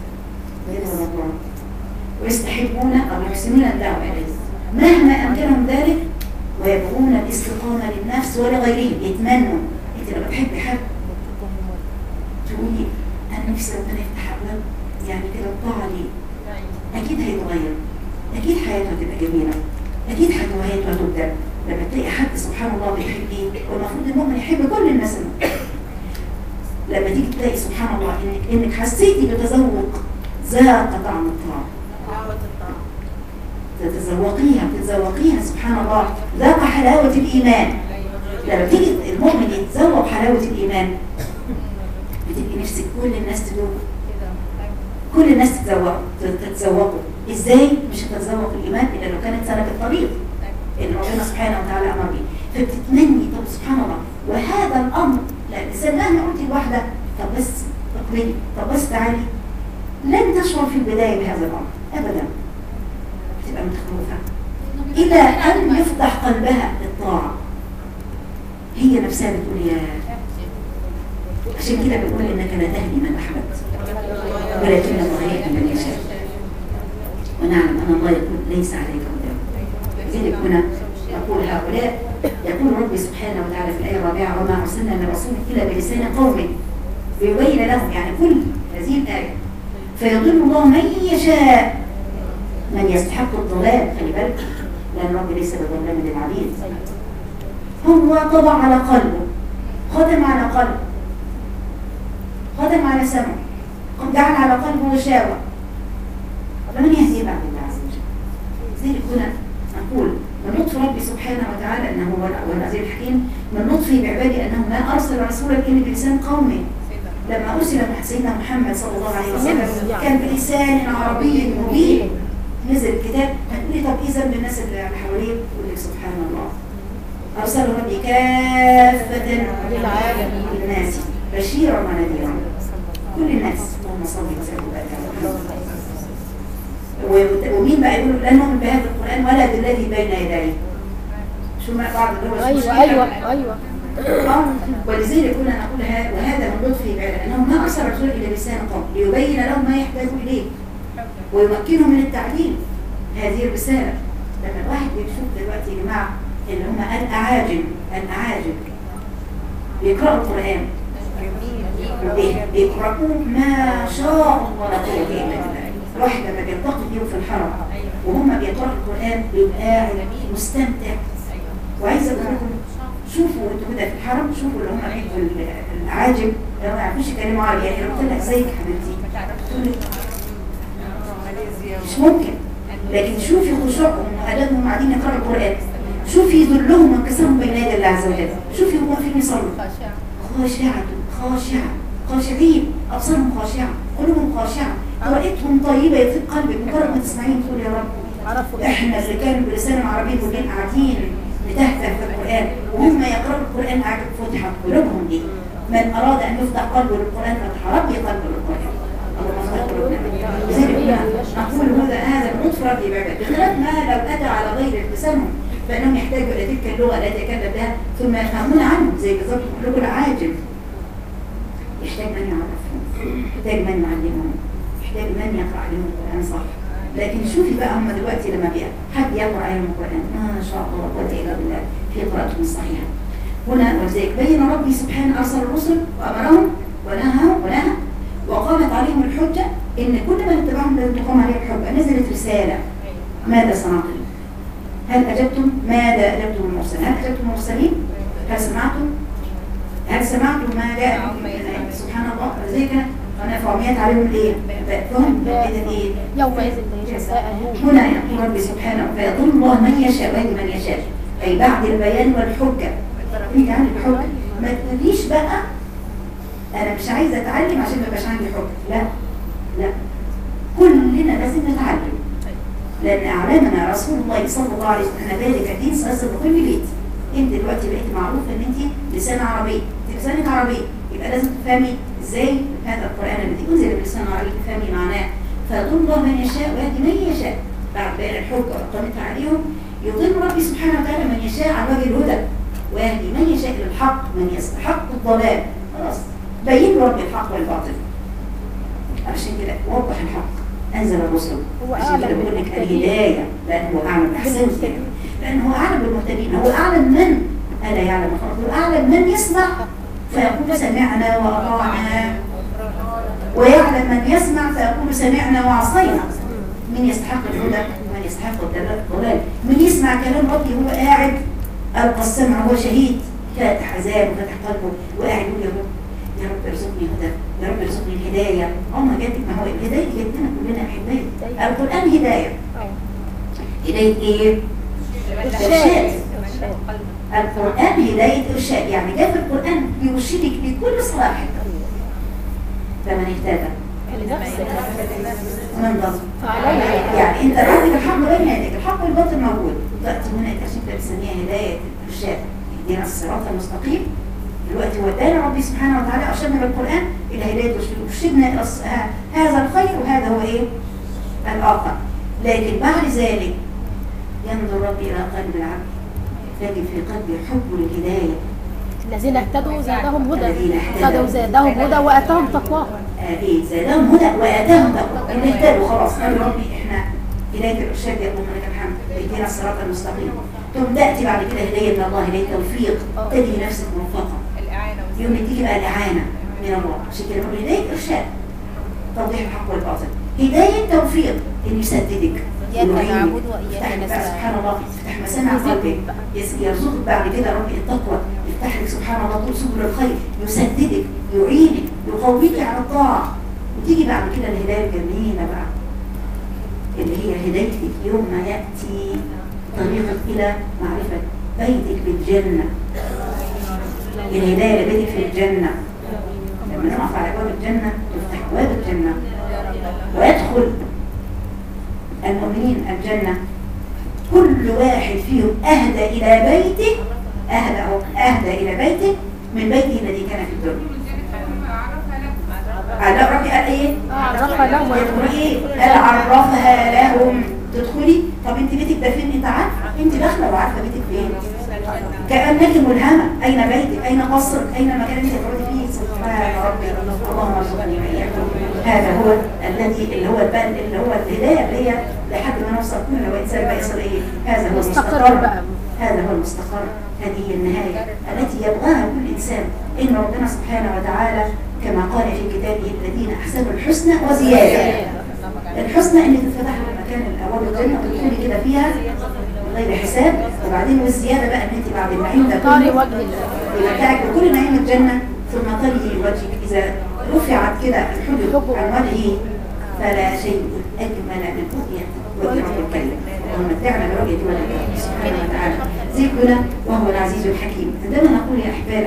ويستحبون أو يحسنون الدعوة إليه مهما أمكنهم ذلك، ويبغون الاستقامة للنفس ولغيرهم. يتمنوا أنت لما تحبي حد تقولي أنا نفسي ربنا يفتح أبواب يعني كده الطاعة ليه، أكيد هيتغير، أكيد حياته هتبقى جميلة، أكيد حياته هتبدأ. لما تلاقي حد سبحان الله بيحبيه، والمفروض المؤمن يحب كل الناس. لما تيجي تلاقي سبحان الله إنك حسيتي بتذوق ذاق طعم الطعام، تتذوقيها سبحان الله، ذاق حلاوة الإيمان. لما تيجي المؤمن يتذوق حلاوة الإيمان بتبقي نفسك كل الناس تذوق، كل الناس تتذوقه. ازاي؟ مش هتتذوق الإيمان إلا لو كانت سلك الطريق اللي ربنا سبحانه وتعالى أمر به. فبتتمني طب سبحان الله. وهذا الأمر لا الإنسان مهما قلت الواحدة طب بس اقبلي، طب بس تعالي، لن تشعر في البداية بهذا الأمر أبدا، تبقى متخوفة إلى أن يفتح قلبها للطاعة. هي نفسها بتقول يا، عشان كده بنقول إنك لا تهدي من أحببت ولكن الله يهدي من يشاء، ونعلم أن الله يقول ليس عليك هداهم. لذلك هنا نقول هؤلاء يقول ربي سبحانه وتعالى في الآية الرابعة وما أرسلنا من رسول إلا بلسان قومه ليبين لهم، يعني كل هذه الآية فيضل الله من يشاء من يستحق الضلال. خلي بالك لأن ربي ليس بظلام للعبيد. هو طبع على قلبه، ختم على قلبه، ختم على سمعه، جعل على قلبه غشاوة، فمن يهديه بعد الله عز وجل. لذلك هنا نقول من لطف ربي سبحانه وتعالى انه هو العزيز الحكيم، من لطفه بعباده انه ما ارسل رسولا الا بلسان قومه. لما ارسل سيدنا محمد صلى الله عليه وسلم كان بلسان عربي مبين، نزل الكتاب. هتقولي طب ايه ذنب الناس اللي حواليه؟ يقول لك سبحان الله ارسل ربي كافة للعالمين للناس بشيرا ونذيرا، كل الناس. اللهم صل وسلم وبارك. ومين بقى يقول لا نؤمن بهذا القرآن ولا بالذي بين يديه؟ شو ما بعض اللي هو ايوه ولذلك كنا نقول وهذا من لطفه بعد انه ما ارسل الرسول الى لسان قوم ليبين لهم ما يحتاجون اليه ويمكنهم من التعليم هذه الرساله. لما الواحد بيشوف دلوقتي يا جماعه اللي هم الاعاجم بيقرأوا القرآن بيقرأوه ما شاء الله لا قوة إلا بالله. الواحد لما بيلتقي بيهم في الحرم وهم بيقرأوا القرآن بيبقى قاعد مستمتع. وعايزه اقول لكم شوفوا انتوا كده في الحرم، شوفوا اللي هم بيجوا الاعاجم لو ما يعرفوش يتكلموا عربي، يعني لو قلت لك ازيك حبيبتي تقول لك مش ممكن. لكن شوفي خشوعهم وادبهم قاعدين يقرأوا القرآن، شوفي ذلهم وانكسارهم بين يدي الله عز وجل، شوفي هم فين يصلوا خاشعين، أبصارهم خاشعة، قلوبهم خاشعة، طريقتهم طيبة يطيب قلبك. مجرد ما تسمعين تقول يا رب احنا اللي كانوا بلسان عربي كلنا قاعدين نتهتف في القرآن وهم يقرأوا القرآن قاعد فتحت قلوبهم دي. من أراد أن يفتح قلبه للقرآن فتح ربي قلبه للقرآن. اللهم افتح قلوبنا. لذلك نقول هذا لطف ربي بعباده، بخلاف ما لو أتى على غير لسانهم فإنهم يحتاجوا إلى تلك اللغة التي يتكلم بها ثم يفهمون عنه، زي بالظبط لغة العاجم. يحتاج من يعرفهم، يحتاج من يعلمهم، يحتاج من يقرأ عليهم القرآن صح. لكن شوفي بقى هم دلوقتي لما حد يقرأ عليهم القرآن ما شاء الله لا قوة إلا بالله في قراءتهم الصحيحة. هنا ولذلك بين ربي سبحانه أرسل الرسل وأمرهم ونهى وقامت عليهم الحجة إن كل من اتبعهم لازم تقام عليه الحجة. نزلت رسالة ماذا صنعتم؟ هل أجبتم؟ ماذا أجبتم المرسلين؟ هل أجبتم المرسلين؟ هل سمعتم ما جاء سبحان الله؟ ذلك أنا فعميات عليهم الإيه؟ فهم إذا إيه؟ يومئذ يتساءلون. هنا يقول ربي سبحانه فيضل الله من يشاء ويهدي من يشاء، أي بعد البيان والحجة. أنت عندك حجة ما تقوليش بقى أنا مش عايزة أتعلم عشان ما يبقاش عندي حجة. لا كلنا لازم نتعلم، لأن أعلمنا رسول الله صلى الله عليه وسلم أن ذلك الدين سيصل لكل بيت. أنت دلوقتي بقيت معروف أن أنت لسان عربي، أنت لسانك عربي، يبقى لازم تفهمي إزاي هذا القرآن الذي أنزل بلسان عربي تفهمي معناه. فيضل الله من يشاء ويهدي من يشاء بعد بيان الحجة وإقامتها عليهم يضل ربي سبحانه وتعالى من يشاء على وجه الهدى ويهدي من يشاء إلى الحق من يستحق الضلال. خلاص بين ربي الحق والباطل. عشان كده وضح الحق أنزل الرسل. عشان كده بقول لك الهداية لأنه أعلم أحسن لأنه أعلم بالمهتدين. هو أعلم من ألا يعلم الخلق، هو أعلم من يسمع فيقول سمعنا وأطعنا، ويعلم من يسمع فيقول سمعنا وعصينا. من يستحق الهدى ومن يستحق الضلال. من يسمع كلام ربي هو قاعد ألقى السمع وهو شهيد فاتح أذان وفتح قلبه وقاعد يقول يا رب يا رب ارزقني هدى، يا رب ارزقني الهداية. ما هو الهداية جدنا كلنا أحبائي. القرآن هداية. هداية إيه؟ إرشاد. القرآن هداية إرشاد، يعني جاء في القرآن يرشدك بكل صلاح. فمن اهتدى ومن ضل يعني انت عندك الحق بين يديك، الحق والباطل موجود. تأتي هنا عشان كده بنسميها هداية الإرشاد. اهدنا الصراط المستقيم. دلوقتي ودانا ربي سبحانه وتعالى أرشدنا بالقرآن إلى هداية الرشد، أرشدنا هذا الخير وهذا هو إيه؟ الآخر. لكن بعد ذلك ينظر ربي إلى قلب العبد لكن في قلبه حب للهداية. الذين اهتدوا زادهم هدى، اهتدوا زادهم هدى واتاهم تقواهم. زادهم هدى واتاهم تقواهم. ان اهتدوا خلاص قالوا ربي احنا هداية الارشاد يا لك الحمد اهدنا الصراط المستقيم. ثم تاتي بعد كده هداية من الله، هداية توفيق تجي نفسك موفقة. يوم تيجي بقى الاعانة من الله. عشان كده نقول هداية ارشاد توضيح الحق والباطل. هداية توفيق ان يسددك إياك نعبد وإياك نستعين. سبحان الله يفتح مسامع قلبك، يرزقك بعد كده ربي التقوى، يفتح لك سبحان الله طول سبل الخير، يسددك يعينك يقويك على الطاعة. وتيجي بعد كده الهداية الجميلة بقى اللي هي هدايتك يوم ما يأتي طريقك إلى معرفة بيتك بالجنة. الهداية لبيتك في الجنة. لما نقف على أبواب الجنة تفتح أبواب الجنة ويدخل المؤمنين الجنة. كل واحد فيهم أهدى إلى بيته، أهدى إلى بيته من بيته الذي كان في الدنيا. لا ربي قال إيه؟ عرفها لهم. يدخل إيه؟ قال عرفها لهم. تدخلي طب أنت بيتك ده فين؟ أنت عارفة؟ أنت داخلة وعارفة بيتك فين؟ كأنك ملهمة. أين بيتك؟ أين قصرك؟ أين المكان اللي تقعدي فيه؟ سبحان ربي اللهم ارزقني وإياكم. هذا هو الذي اللي هو الهداية اللي هي لحد ما نوصل كل لو إنسان بقى يصل إيه؟ هذا هو المستقر بقى. هذا هو المستقر. هذه هي النهاية التي يبغاها كل إنسان. إن ربنا سبحانه وتعالى كما قال في كتابه الذين أحسنوا الحسنى وزيادة. الحسنى إن تتفتح المكان الأول الجنة وتدخلي كده فيها غير حساب. وبعدين والزيادة بقى إن أنت بعد النعيم ده طاري وجه الله يمتعك بكل نعيم الجنة ثم طري وجهك. إذا رفعت كده الحجب عن وجهه فلا شيء أجمل من رؤية وجه رب الكريم. اللهم متعنا برؤية وجه الله سبحانه وتعالى ذكرنا وهو العزيز الحكيم. عندما نقول يا أحبائي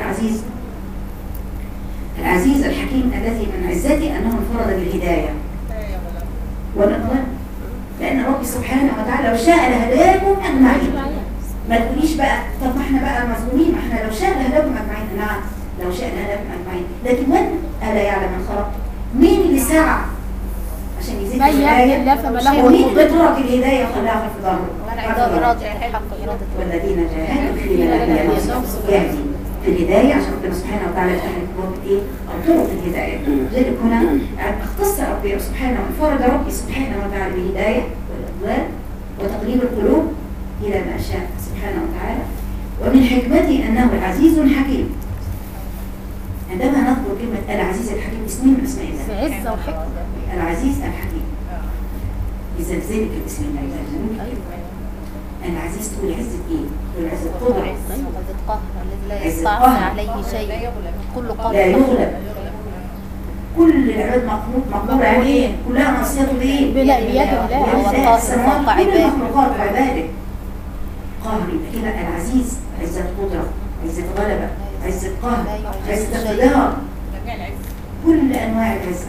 العزيز الحكيم الذي من عزته أنه انفرد بالهداية والإضلال. لأن ربي سبحانه وتعالى لو شاء لهداكم أجمعين. ما تقوليش بقى طب ما احنا بقى مظلومين، ما احنا لو شاء لهداكم أجمعين. نعم لو شاء لهداكم أجمعين، لكن من ألا يعلم من خلق؟ مين اللي سعى عشان يزيد الهداية؟ ومين اللي ترك الهداية وخلاها في ظهره؟ والذين جاهدوا فينا لنهدينهم يهدي في الهداية عشان ربنا سبحانه وتعالى يفتح لك باب ايه؟ أو طرق الهداية. لذلك هنا اختص ربي سبحانه وانفرد ربي سبحانه وتعالى بالهداية والإضلال وتقليب القلوب إلى ما شاء سبحانه وتعالى. ومن حكمته أنه العزيز الحكيم. عندما نذكر كلمة العزيز الحكيم اسمين من اسماء الله. عزة وحكمة. العزيز الحكيم. يزلزلك الاسم الله. العزيز تقول عزة ايه؟ تقول عزة قدرة. عزة قهر الذي لا يستعصي عليه شيء. كل قهر لا يغلب. كل العباد مقبولة يعني ايه؟ كلها نصيته بايه؟ بيد الله. والقاهر فوق عباده. كل المخلوقات وعباده. قهر يبقى كده العزيز عزة قدرة، عزة غلبة، عزة قهر، عزة اقتدار. كل انواع العزة.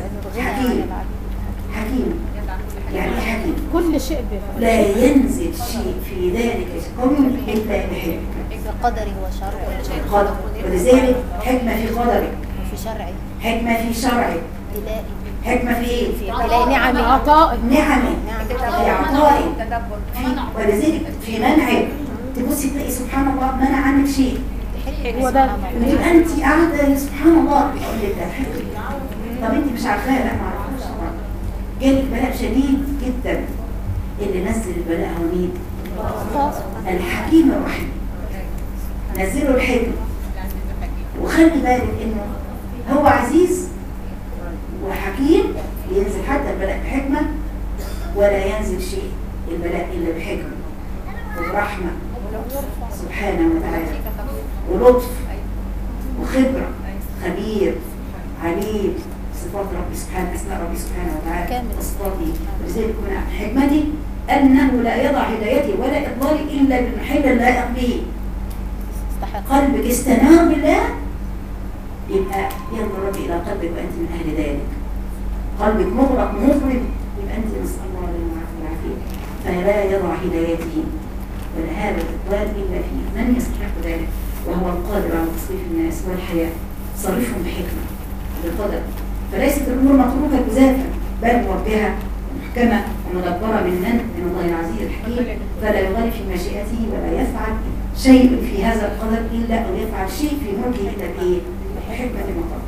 حكيم يعني حكيم. كل شيء لا ينزل شيء في ذلك القوم الا بحكمه. بقدره وشرعه. ولذلك حكمة في قدره، وفي شرعه، حكمة في شرعه، حكمة في ايه؟ تلاقي نعم عطاء نعمه في عطائه ولذلك في منعه. تبصي تلاقي سبحان الله منع عنك شيء هو ده وتبقى انت قاعده سبحان الله اقول لك ده حكمة. طب انت مش عارفاها؟ لا ما اعرفهاش طبعا. جالك بلاء شديد جدا، اللي نزل البلاء هو مين؟ الحكيم الرحيم. نزله الحكمة. وخلي بالك انه هو عزيز وحكيم، ينزل حتى البلاء بحكمة، ولا ينزل شيء البلاء إلا بحكمة وبرحمة سبحانه وتعالى ولطف وخبرة، خبير عليم، صفات ربي سبحانه، أسماء ربي سبحانه وتعالى وصفاته. ولذلك من حكمته أنه لا يضع هدايته ولا إضلالي إلا بالمحل اللائق به. قلبك استنار بالله يبقى ينظر ربي إلى قلبك وأنت من أهل ذلك. قلبك مغرق مظلم يبقى أنت نسأل الله العافية. فلا يضع هدايته ولا هذا الإقبال إلا فيه من يستحق ذلك، وهو القادر على تصريف الناس والحياة. صرفهم بحكمة بقدر، فليست الأمور متروكة جزافا بل موجهة محكمة ومدبرة من الله العزيز الحكيم. فلا يغالي في مشيئته ولا يفعل شيء في هذا القدر إلا أو يفعل شيء في ملكه إلا بإيه؟ بحكمة مقدرة.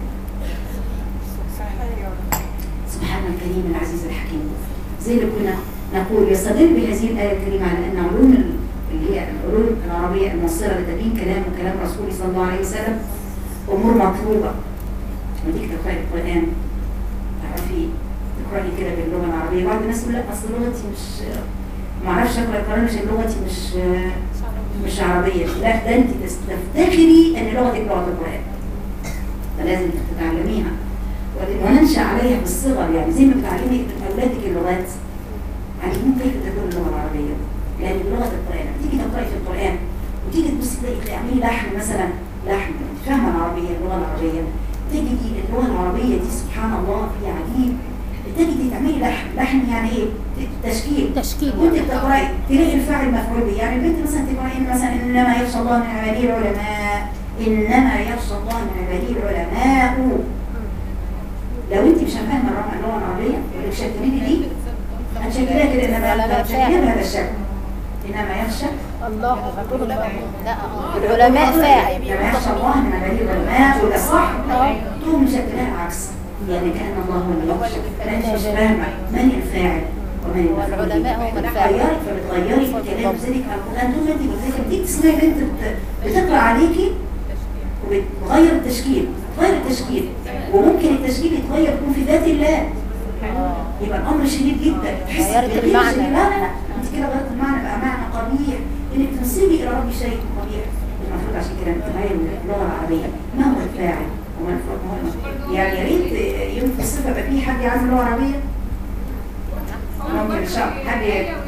سبحان الكريم العزيز الحكيم. زي اللي كنا نقول يستدل بهذه الآية الكريمة على أن علوم اللي هي العلوم العربية الموصلة لتبيين كلام وكلام رسوله صلى الله عليه وسلم أمور مطلوبة. وديك تقرأي القرآن تعرفي تقرأي كده باللغة العربية. بعض الناس يقول لا أصل لغتي مش معرفش أقرأ القرآن عشان لغتي مش عربية. لا، ده أنت تفتكري أن لغتك لغة القرآن، فلازم تتعلميها وننشأ عليها بالصغر. يعني زي ما بتعلمي أولادك اللغات علمهم كيف تكون اللغة العربية، لأن لغة القرآن تيجي تقرأي في القرآن وتيجي تبصي تلاقي تعملي لحن مثلا، لحن فاهمة العربية اللغة العربية، تيجي اللغة العربية دي سبحان الله في عجيب، تيجي تعملي لحن يعني ايه؟ تشكيل وانت بتقرأي تلاقي الفاعل مفعول به. يعني البنت مثلا تقرأي مثلا إنما يخشى الله من عباده العلماء، إنما يخشى الله من عباده العلماء. لو انت مش فاهمه اللغه العربيه واللي شكلتي دي هتشكلها كده، انما هتشكلها بهذا الشكل. انما يخشى الله العلماء فاعل. انما يخشى الله من عباده العلماء، وده صح. تقوم مشكلها العكس، يعني كأن الله هو اللي يخشى، فانت مش فاهمه من الفاعل ومن والعلماء هم الفاعل. فبتغيري في الكلام. ذلك القرآن طول ما انت بتيجي تسمعي بنت بتقرا عليكي وبتغير التشكيل، وممكن التشكيل يتغير يكون في ذات الله. يبقى الامر شديد جدا، تحسي غيرت المعنى. لا انت كده غيرت المعنى، بقى معنى قبيح، انك تنسبي الى ربي شيء قبيح. المفروض عشان كده نتغير اللغه العربيه، ما هو الفاعل وما المفروض يعني يا ريت يوم في الصفه يبقى في حد يعلم اللغه العربيه. ممكن ان شاء الله حد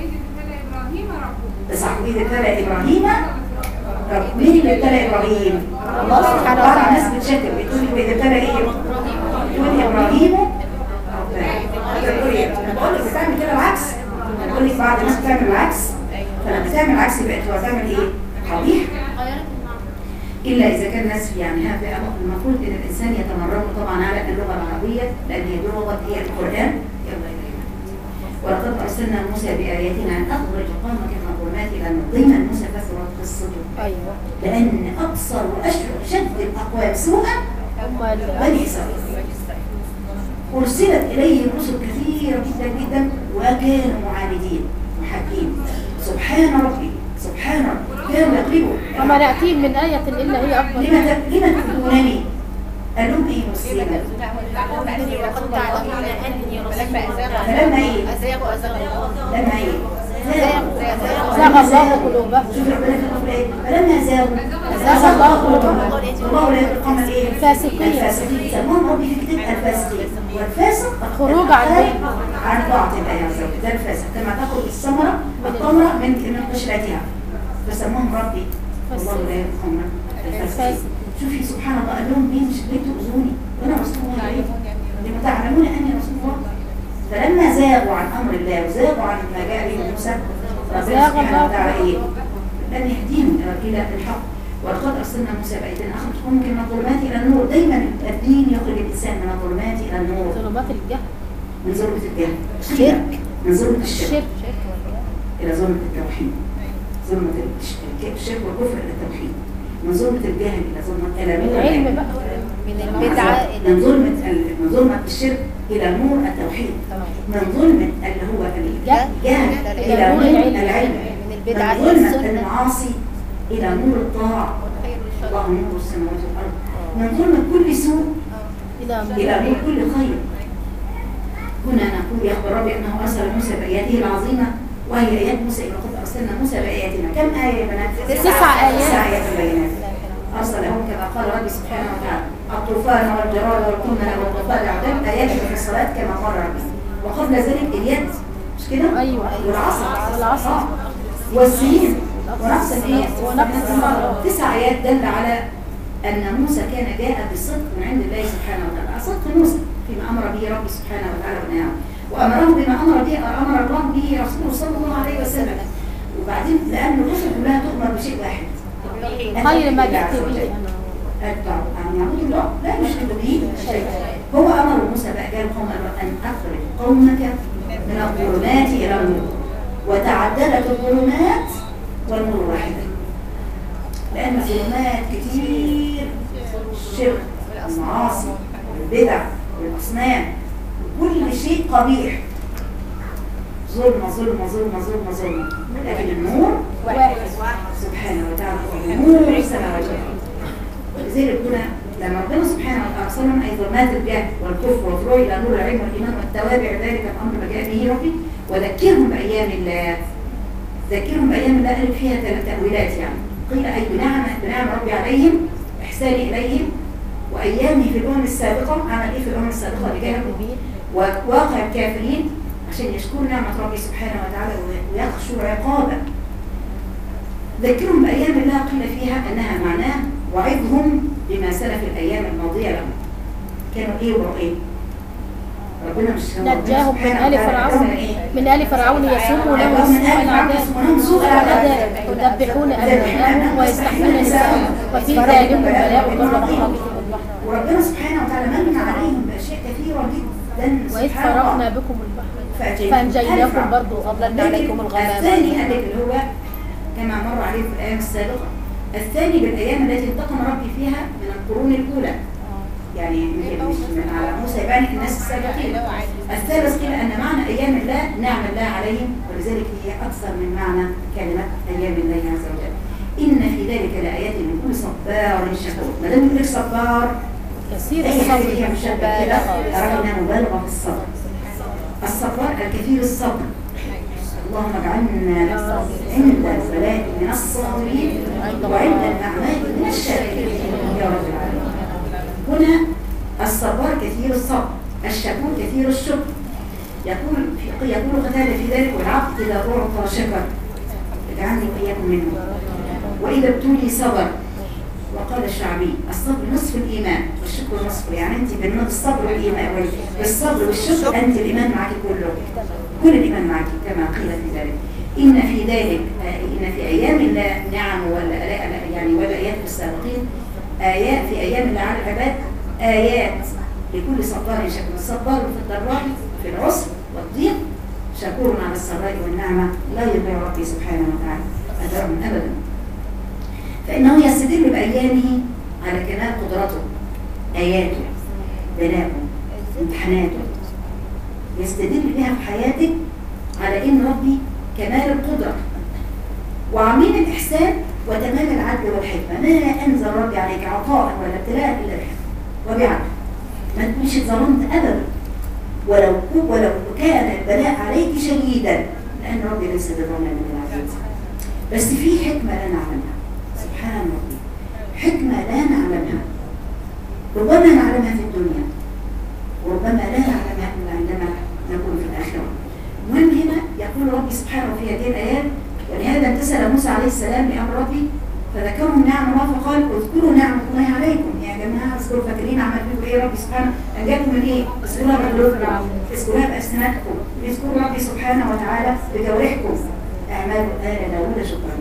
صح. واذا ابتلى ابراهيم مين اللي ابتلى ابراهيم؟ الله سبحانه بعض وتعالى. الناس بتشكل بتقول واذا ابتلى ايه؟ تقول ابراهيم بقول لك بتعمل كده العكس. بقول لك بعض الناس بتعمل العكس، فلما بتعمل العكس يبقى انت هتعمل ايه؟ قبيح. الا اذا كان الناس يعني هذا المفروض ان الانسان يتمرن طبعا على اللغه العربيه، لان هي لغه هي القران. ولقد ارسلنا موسى باياتنا ان اخرج قومك من الظلمات الى النور. دايما موسى كثرت قصته، ايوه، لان اقصر واشد الاقوام سوءا بني اسرائيل. ارسلت اليه رسل كثيره جدا جدا وكانوا معاندين محاكين. سبحان ربي كانوا يقلبوا. وما نأتيهم من آية إلا هي أكبر. لما تكونني قال لهم ايه مسلمة؟ فلما ايه؟ لما ايه؟ زاغ الله قلوبهم. شوف ربنا في ايه؟ فلما زاغوا زاغ الله قلوبهم. الله لا يقام الايه؟ الفاسقين. سموهم ربي في كتاب الفاسقين. والفاسق خروج عن طاعة الله عز وجل. ده الفاسق كما تاخذ الثمرة التمرة من قشرتها، فسموهم ربي والله لا يقام الفاسقين. شوفي سبحان الله، قال لهم مين؟ مش ليه تؤذوني وانا رسول الله عليكم، لما تعلمون اني رسول الله. فلما زاغوا عن امر الله وزاغوا عن ما جاء به موسى، ربنا سبحانه وتعالى ايه؟ لن يهديهم الى الحق. ولقد ارسلنا موسى باياتنا اخرجكم من الظلمات الى النور. دايما الدين يخرج الانسان من الظلمات الى النور. ظلمات الجهل من ظلمة الجهل، الشرك. من ظلمة الشرك شرك إلى ظلمة التوحيد، ظلمة الشرك والكفر إلى التوحيد، من ظلمة الجهل إلى ظلمة العلم بقى. من البدعة من إلى ظلمة الشرك إلى نور التوحيد، من ظلمة اللي هو الجهل إلى نور العلم، من البدعة من إلى ظلمة السنة. المعاصي إلى نور الطاعة، الله نور السماوات والأرض، من ظلمة كل سوء إلى نور كل خير. هنا نقول يا أخبر ربي أنه أرسل موسى بآياته العظيمة، وهي آيات موسى إلى قد أرسلنا موسى بآياتنا. كم آية يا بنات؟ 9 آيات. 9 آيات بينات. أرسلهم كما قال ربي سبحانه وتعالى الطوفان والجراد والقمل والضفادع والدم آيات مفصلات كما قال ربي. وقبل ذلك اليد، مش كده؟ أيوة. والعصا والسنين ونقص ايه؟ ونقص 9 آيات دل على أن موسى كان جاء بالصدق من عند الله سبحانه وتعالى، صدق موسى فيما أمر به ربي سبحانه وتعالى ونهاه، وأمره بما أمر الله به رسوله صلى الله عليه وسلم. وبعدين لأن الرسل كلها تؤمر بشيء واحد، خير ما جئت به أتبع أن يعبدوا الله لا يشركوا به شيئا. هو أمر موسى بقى قال قوم أن أخرج قومك من الظلمات إلى النور، وتعددت الظلمات والنور واحدة، لأن الظلمات كتير، الشرك والمعاصي والبدع والأصنام وكل شيء قبيح، ظلمة ظلمة ظلمة ظلمة ظلمة، لكن النور واحد سبحانه وتعالى نور السماوات والأرض. ولذلك هنا لما ربنا سبحانه وتعالى أرسلهم أي ظلمات الجهل والكفر والفروع إلى نور العلم والإيمان والتوابع ذلك الأمر ما جاء به ربي، وذكرهم بأيام الله. ذكرهم بأيام الله قالت فيها 3 تأويلات، يعني قيل أي بنعم ربي عليهم، إحساني إليهم، وأيامه في الأمم السابقة، عمل إيه في الأمم السابقة اللي جاءوا، وواقع الكافرين عشان يشكروا نعمة ربي سبحانه وتعالى ويخشوا عقابه. ذكرهم بأيام الله قيل فيها أنها معناه وعظهم بما سلف الأيام الماضية لهم. كانوا إيه وإيه؟ ربنا مش نجاهم من آل فرعون، من آل فرعون يسوموا لهم سوء العذاب يذبحون أبناءهم ويستحيون نساءهم وفي ذلك بلاء من ربهم. وربنا سبحانه وتعالى من عليهم بأشياء كثيرة جدا. وإذ فرقنا بكم البحر فأنجيناكم برضو وأظللنا عليكم الغمام. الثاني قال لك اللي هو كما مر عليه في الأيام السابقة، الثاني بالأيام التي انتقم ربي فيها من القرون الأولى، يعني مش من على موسى يعني الناس السابقين. الثالث قيل أن معنى أيام الله نعم الله عليهم، ولذلك هي أكثر من معنى كلمة أيام الله عز وجل. إن في ذلك لآيات لكل صبار شكور. ما دام يقول لك صبار كثير أي حاجة الصبر فيها مشبه كده أردنا مبالغة في الصبر. الصبار الكثير الصبر. اللهم اجعلنا عند البلاء من الصابرين وعند الأعمال من الشاكرين يا رب العالمين. هنا الصبار كثير الصبر، الشكور كثير الشكر. يقول قتادة في ذلك والعبد إذا أعطى شكر اجعلني وإياكم منه، وإذا ابتلي صبر. وقال الشعبي الصبر نصف الإيمان والشكر نصف، يعني أنت بين الصبر والإيمان بالصبر والشكر أنت الإيمان معك كله، كل الإيمان معك كما قيل في ذلك. إن في ذلك إن في أيام الله نعم يعني والآيات السابقين آيات في أيام الله على العباد آيات لكل صبار شكور. الصبار في الضراء في العسر والضيق شكور على السراء والنعمة لا يضيع ربي سبحانه وتعالى أجرهم أبدا. فإنه يستدل بأيامه على كمال قدرته، آياته، بلاءه، امتحاناته، يستدل بها في حياتك على إن ربي كمال القدرة وعميم الإحسان وتمام العدل والحكمة. ما أنزل ربي عليك عطاء ولا ابتلاء إلا بحكمة وبعدل، ما تكونش ظلمت أبدا ولو كان البلاء عليك شديدا، لأن ربي ليس بظلام للعبيد. بس في حكمة لا نعلمها سبحان ربي، حكمة لا نعلمها، ربما نعلمها في الدنيا وربما لا نعلمها إلا عندما نكون في الآخرة. المهم هنا يقول ربي سبحانه في هذه الآيات ولهذا امتثل موسى عليه السلام لأمر ربي فذكرهم نعم الله فقال اذكروا نعمة الله عليكم. يا جماعة اذكروا، فاكرين عمل بكم ايه ربي سبحانه؟ أنجاكم من ايه؟ اذكروها بقلوبكم، اذكروها بأسنانكم، اذكروا ربي سبحانه وتعالى بجوارحكم. اعمالوا آل داوود شكرا.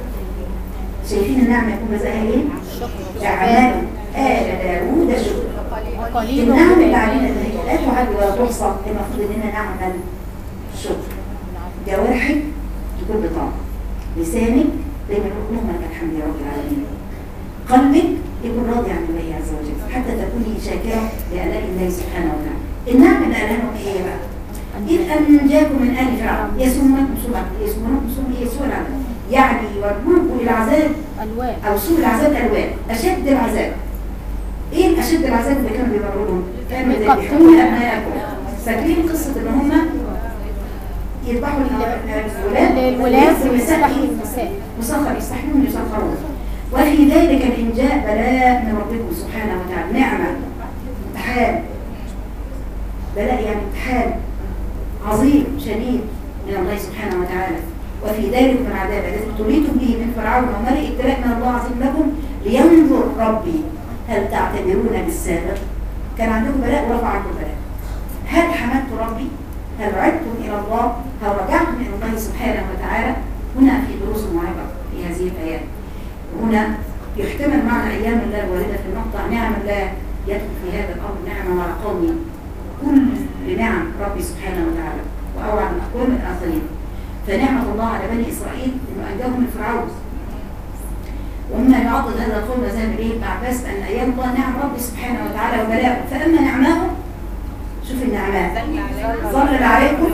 شايفين النعمة يكون رزقها ايه؟ اعمالوا آل داوود شكرا. النعمة اللي علينا لا تعد ولا تحصى. المفروض اننا نعمل شكر. جوارحك تكون بطاعة، لسانك دايما يقول اللهم لك الحمد يا رب العالمين، قلبك يكون راضي عن الله عز وجل حتى تكوني شاكرة لآلاء الله سبحانه وتعالى. النعمة اللي قالها لهم ايه بقى؟ إذ أنجاكم من آل فرعون يسومونكم سوء العذاب، يعني يورونكم العذاب أو سوء العذاب ألوان، أشد العذاب. إيه الأشد العذاب اللي كانوا بيمرونهم؟ كانوا يذبحون أبناءكم. فاكرين قصة إن هم يذبحوا الولاد ويستحيوا النساء مسخر يستحيون يسخرون. وفي ذلك الإنجاء بلاء من ربكم سبحانه وتعالى، نعمة، امتحان، بلاء يعني امتحان عظيم شديد من الله سبحانه وتعالى. وفي ذلك من العذاب الذي ابتليتم به من فرعون وملئ ابتلاء من الله عظيم لكم لينظر ربي هل تعتبرون بالسابق. كان عندكم بلاء ورفع عنكم بلاء، هل حمدت ربي؟ هل عدتم الى الله؟ هل رجعتم الى الله سبحانه وتعالى؟ هنا في دروس وعبر في هذه الايات. هنا يحتمل معنى ايام الله الوارده في المقطع نعم الله يدخل في هذا الامر نعمه على قومي، كل نعم ربي سبحانه وتعالى واوعى من اقوام الاخرين. فنعمه الله على بني اسرائيل انه انجاهم من فرعون. ومما يعضد هذا القول ذهب اليه ابن عباس ان ايام الله نعم ربي سبحانه وتعالى وبلاءه. فاما نعماه، شوف النعمات ظلل عليكم.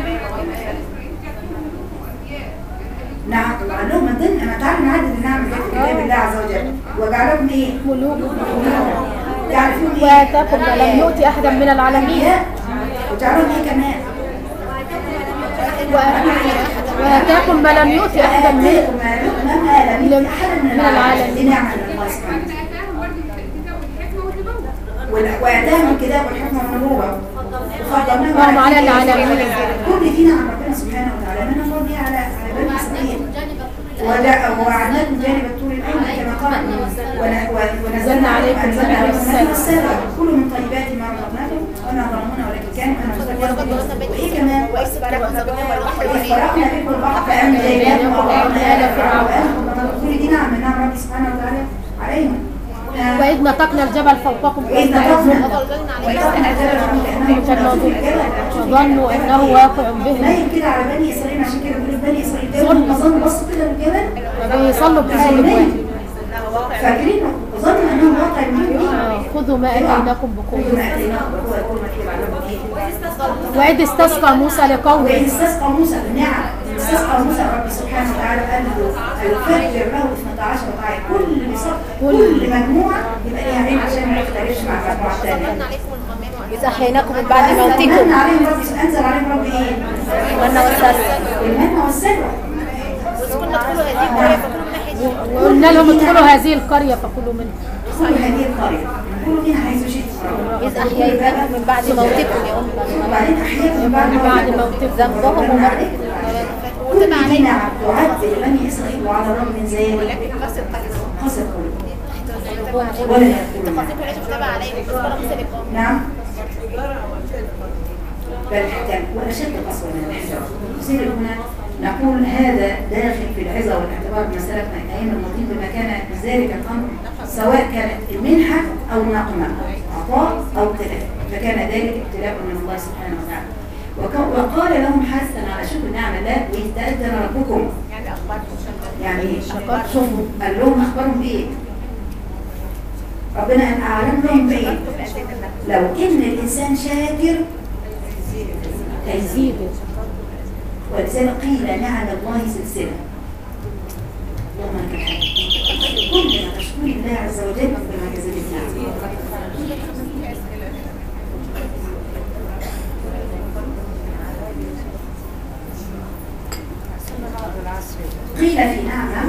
نعم قال لهم من ضمن ما تعالوا نعدد النعم في كتاب الله عز وجل وجعلهم ايه؟ ملوك يعرفون ايه؟ واتاكم ما لم يؤتي احدا من العالمين. وجعلهم ايه كمان؟ واتاكم ما لم يؤتي احدا من العالمين. نعمة الله سبحانه وآتاهم الكتاب والحكمة والنبوة وفضلناهم على العالمين. كل دين عن ربنا سبحانه وتعالى من فضل على بني إسرائيل. ووعدناكم جانب الطور الأيمن كما قال ونزلنا عليكم السلام كلوا من طيبات ما رزقناكم وما ظلمونا ولكن كانوا أنفسهم. وإيه كمان؟ فرقنا بكم البحر فأنجيناكم وأغرقنا آل فرعون. كل دين عن نعم ربي سبحانه وتعالى عليهم. وإذ نطقنا الجبل فوقكم وظنوا أنه واقع بهم. نايم كده على بني إسرائيل، عشان كده بيقولوا بني إسرائيل دايما ظنوا بصوا كده للجبل بيصلوا بقلب واحد، فاكرين ظنوا أنه واقع بهم. خذوا ما آتيناكم بقوة. وإذ استسقى موسى لقومه. وإذ استسقى موسى بالنعم. استسقى موسى ربي سبحانه وتعالى قال له الفجر له 12 ركعة. كل مجموعة يبقى ليها عين عشان ما يختلفش مع المجموعة الثانية. إذا أحييناكم من بعد موتكم أنزل عليهم ربي إيه؟ والمن والسلوى. المن والسلوى. وقلنا لهم ادخلوا هذه القرية فكلوا منها. ادخلوا هذه القرية كلوا منها حيث شئتم. إذ أحييناكم من بعد موتكم يا أم. وبعدين أحييكم من بعد موتكم. ذنبهم ومرضكم. كل دي نعم تعد لبني إسرائيل وعلى الرغم من ذلك قسى قلوبهم ولا يأكلون. نعم بل حتى وأشد القسوة من الحجارة. يصير هنا نقول هذا داخل في العظة والاعتبار بما سلف من أيام الماضين بما كان ذلك الأمر سواء كانت المنحة أو نقمة عطاء أو ابتلاء، فكان ذلك ابتلاء من الله سبحانه وتعالى. وقال لهم حسنا على شكر نعم الله وإذ تأذن ربكم، يعني شوفوا قال لهم أخبرهم بإيه؟ ربنا أن أعلم لهم بإيه؟ لو إن الإنسان شاكر هيزيده. ولذلك قيل نعم الله سلسلة. اللهم لك الحمد. كل ما تشكر الله عز وجل بما كذلك نعم. قيل في نعمة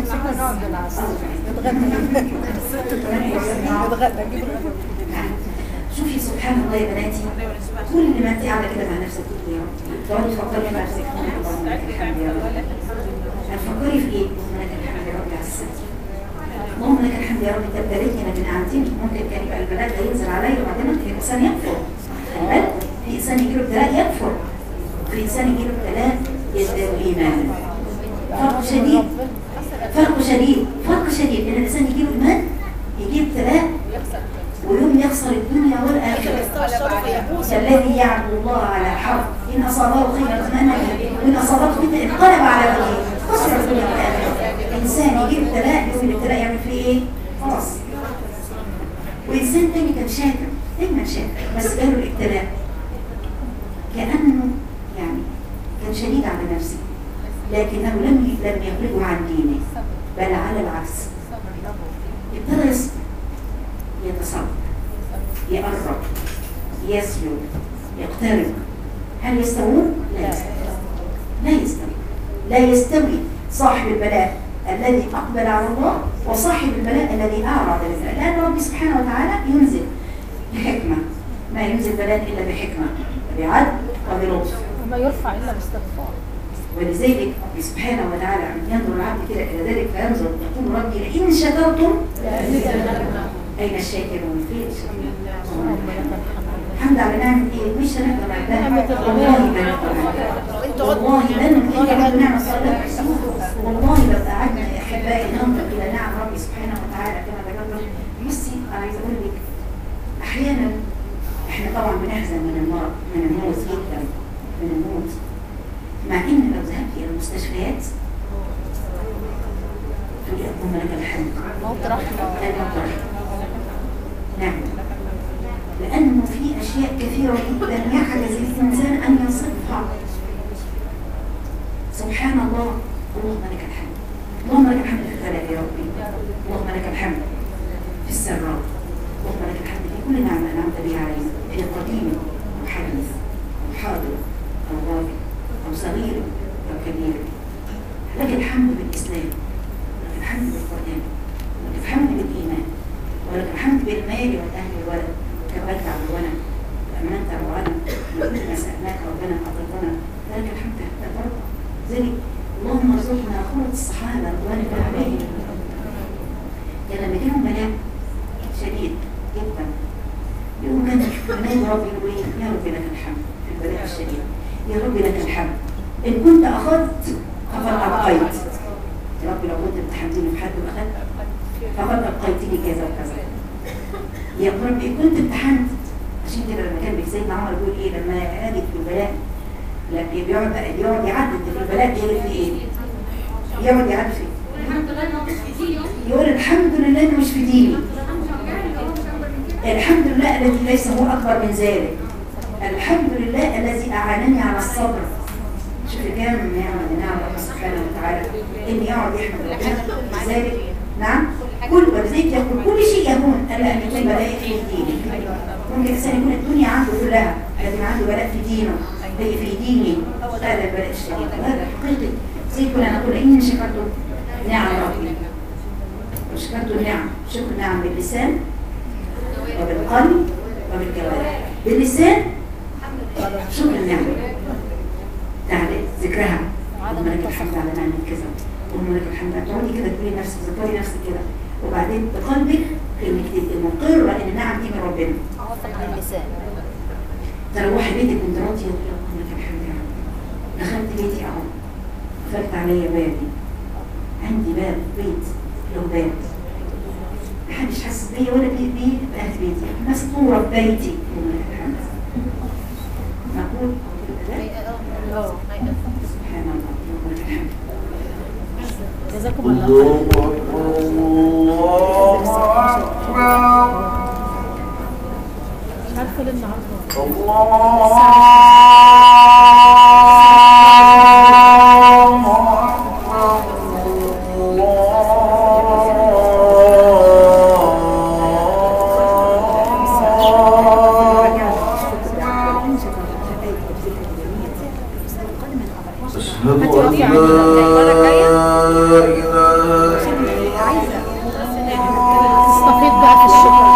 شوفي سبحان الله يا بناتي، كل ما انت قاعده كده مع نفسك يا رب تقعدي تفكري في نفسك اللهم لك الحمد يا رب. هتفكري في ايه؟ اللهم لك الحمد يا رب على السنه. اللهم لك الحمد يا رب انت ابتليتني انا من قعدتين، ممكن كان يبقى البلاء ده ينزل عليا وبعدين انت الانسان يكفر. خلي بالك في انسان يجيله ابتلاء يكفر، في انسان يجيله ابتلاء يزداد ايمانا. فرق شديد فرق شديد فرق شديد ان الانسان يجيله ايمان يجيب ابتلاء ويوم يخسر الدنيا والآخرة. الذي يعبد الله على حرف إن أصابه خير اطمأن به وإن أصابته فتنة انقلب على وجهه خسر الدنيا والآخرة. إنسان يجيب ابتلاء يقول الابتلاء يعمل فيه إيه؟ خلاص. وإنسان تاني كان شاكر دايما شاكر بس جاله الابتلاء كأنه يعني كان شديد على نفسه لكنه لم يغلبه عن دينه بل على العكس ابتدى يصبر يتصبر يقرب يسلو يقترب. هل يستوون؟ لا يستوي. لا يستوي. لا يستوي صاحب البلاء الذي أقبل على الله وصاحب البلاء الذي أعرض لله. لأن ربي سبحانه وتعالى ينزل بحكمة ما ينزل بلاء إلا بحكمة بعدل وبلطف وما يرفع إلا باستغفار. ولذلك ربي سبحانه وتعالى ينظر العبد كده إلى ذلك فينظر يقول ربي لئن شكرتم أين الشاكرون؟ فين الشاكرون؟ الحمد على نعمة إيه؟ مش هنقدر على والله لن نعمة نعمة صلاة والله لو قعدنا يا أحبائي ننظر إلى نعم ربي سبحانه وتعالى كما ذكرنا. بصي أنا عايزة أقول لك أحيانا إحنا طبعا بنحزن من المرض من الموت جدا من الموت مع إن لو ذهبت إلى المستشفيات تقولي اللهم لك الحمد موت رحمة. نعم لأنه في أشياء كثيرة جدا يحدث الإنسان أن يصفها. سبحان الله اللهم لك الحمد اللهم لك الحمد في الغلاء يا ربي اللهم لك الحمد في السراء اللهم لك الحمد في كل نعمة أنعمت بها علينا في قديم وحديث أو حاضر أو غائب أو صغير أو كبير. لك الحمد بالإسلام لك الحمد بالقرآن لك الحمد بالإيمان ولك الحمد بالمال والأهل والولد كبرت على الولد وأمنت على الولد وكل ما سألناك ربنا أعطيتنا لك الحمد حتى ترضى. ذلك اللهم ارزقنا قوة الصحابة رضوان الله عليهم. كان لما جاهم بلاء شديد جدا يقولوا كان ينادوا ربي يقول يا رب لك الحمد في البلاء الشديد يا رب لك الحمد إن كنت أخذت فقد أبقيت. يا رب لو كنت بتحمدني في حد وأخذت فقد أبقيتني كذا وكذا. يا رب إن كنت امتحنت. عشان كده لما كان سيدنا عمر يقول إيه لما قالت في البلاء لا بيقعد يعدد في البلاء يقول في ايه؟ يقعد يعدد في يقول الحمد لله انه مش في ديني الحمد لله الذي ليس هو اكبر من ذلك الحمد لله الذي اعانني على الصبر. شوف كام نعمه نعم الله سبحانه وتعالى ان يقعد يحمد ربنا لذلك. نعم كل ولذلك يقول كل شيء يهون الا ان يكون بلاء في ديني. ممكن الانسان يكون الدنيا عنده كلها لكن عنده بلاء في دينه في ديني هذا البلاء الشديد وهذا حقيقي. زي كنا نقول إن شكرتم نعم ربي وشكرتم النعم شكر النعم باللسان وبالقلب وبالجوارح. باللسان شكر النعم تعالى ذكرها اللهم لك الحمد على نعمة كذا اللهم لك الحمد. تقعدي كده تقولي نفسك ذكري نفسك كده وبعدين بقلبك انك تبقي مقره ان النعم دي من ربنا. باللسان تروحي بيتك وانت راضيه اللهم لك الحمد يا رب. دخلت بيتي اهو قفلت عليا بابي عندي باب بيت له باب محدش حاسس بيا ولا بيه اهل بيتي مستوره ببيتي اللهم لك الحمد. نقول سبحان الله اللهم لك الحمد. جزاكم الله مش عارفه ليه النهارده استفيد بقى في الشكر.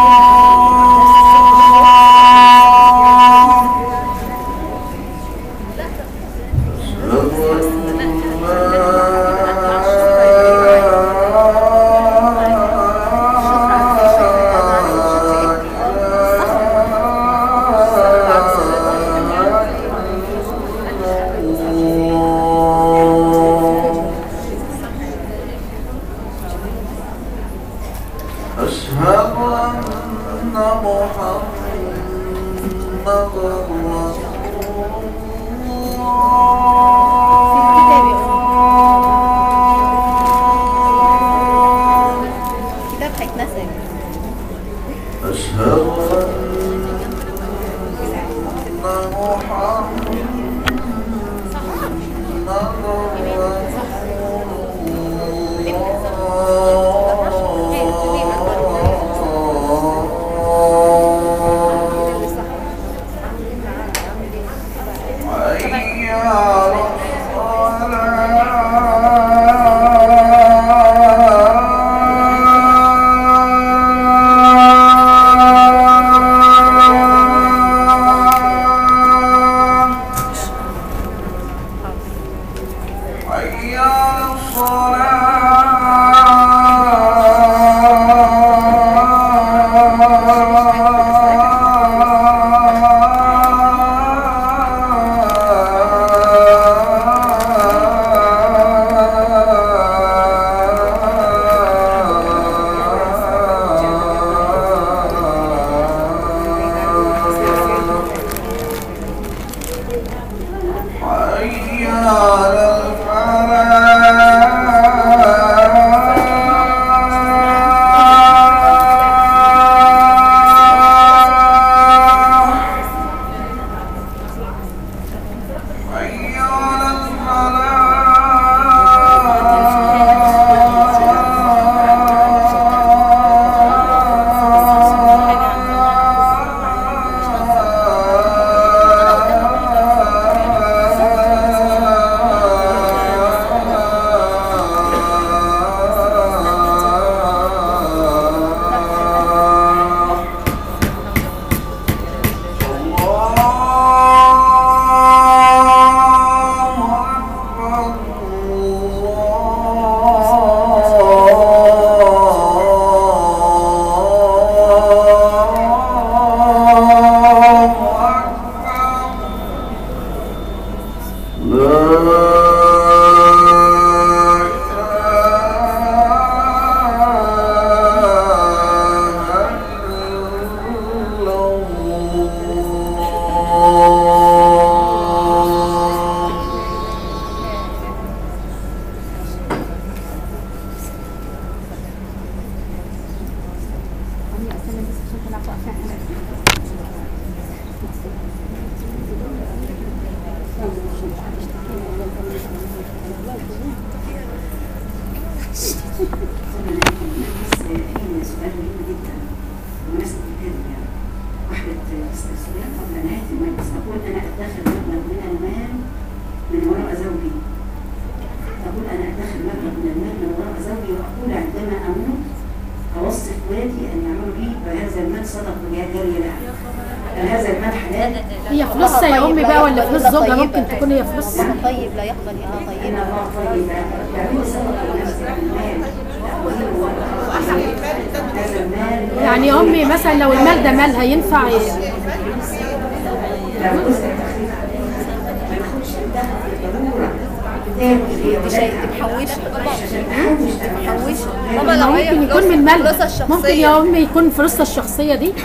كتاب هيتنسى. أشهد هي فلوسها يا امي بقى ولا فلوس زوجها؟ ممكن تكون هي فلوس. طيب لا يقبل الا طيبا. يعني يا امي مثلا لو المال ده مالها ينفع ماما لو ممكن يكون من مالها، ممكن يا امي يكون فلوسها الشخصيه دي.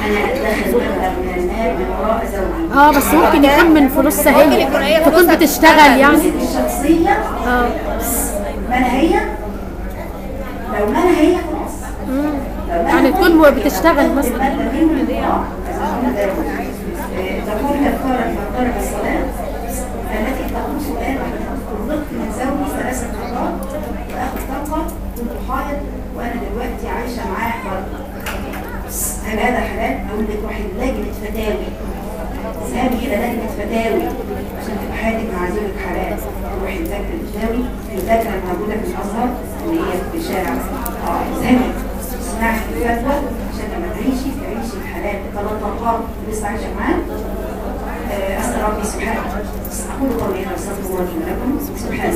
بس ممكن يكون من فلوسها هي، تكون بتشتغل يعني الشخصيه. مالها هي، لو مالها هي خلاص. يعني تكون بتشتغل مثلا. تقول كفارة فرق الصلاة التي تقول سؤال طلقت من زوجي 3 مرات وآخر طلقة كنت حائض وأنا دلوقتي عايشة معاه برضه. هل هذا حلال؟ أقول لك واحد لجنة فتاوي، اذهبي إلى لجنة فتاوي عشان تبقى حياتك مع زوجك حلال. تروحي لجنة الفتاوي، اللجنة الموجودة في الأزهر اللي هي في الشارع. اذهبي اسمعي الفتوى عشان لما تعيشي الحلال 3 طلقات لسه عايشة معاه. أسأل ربي سبحانه أقول قولي هذا أستغفر الله لي ولكم. سبحانه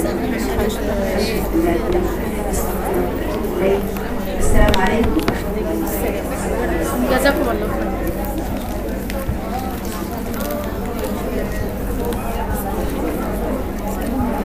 السلام عليكم. جزاكم الله خير.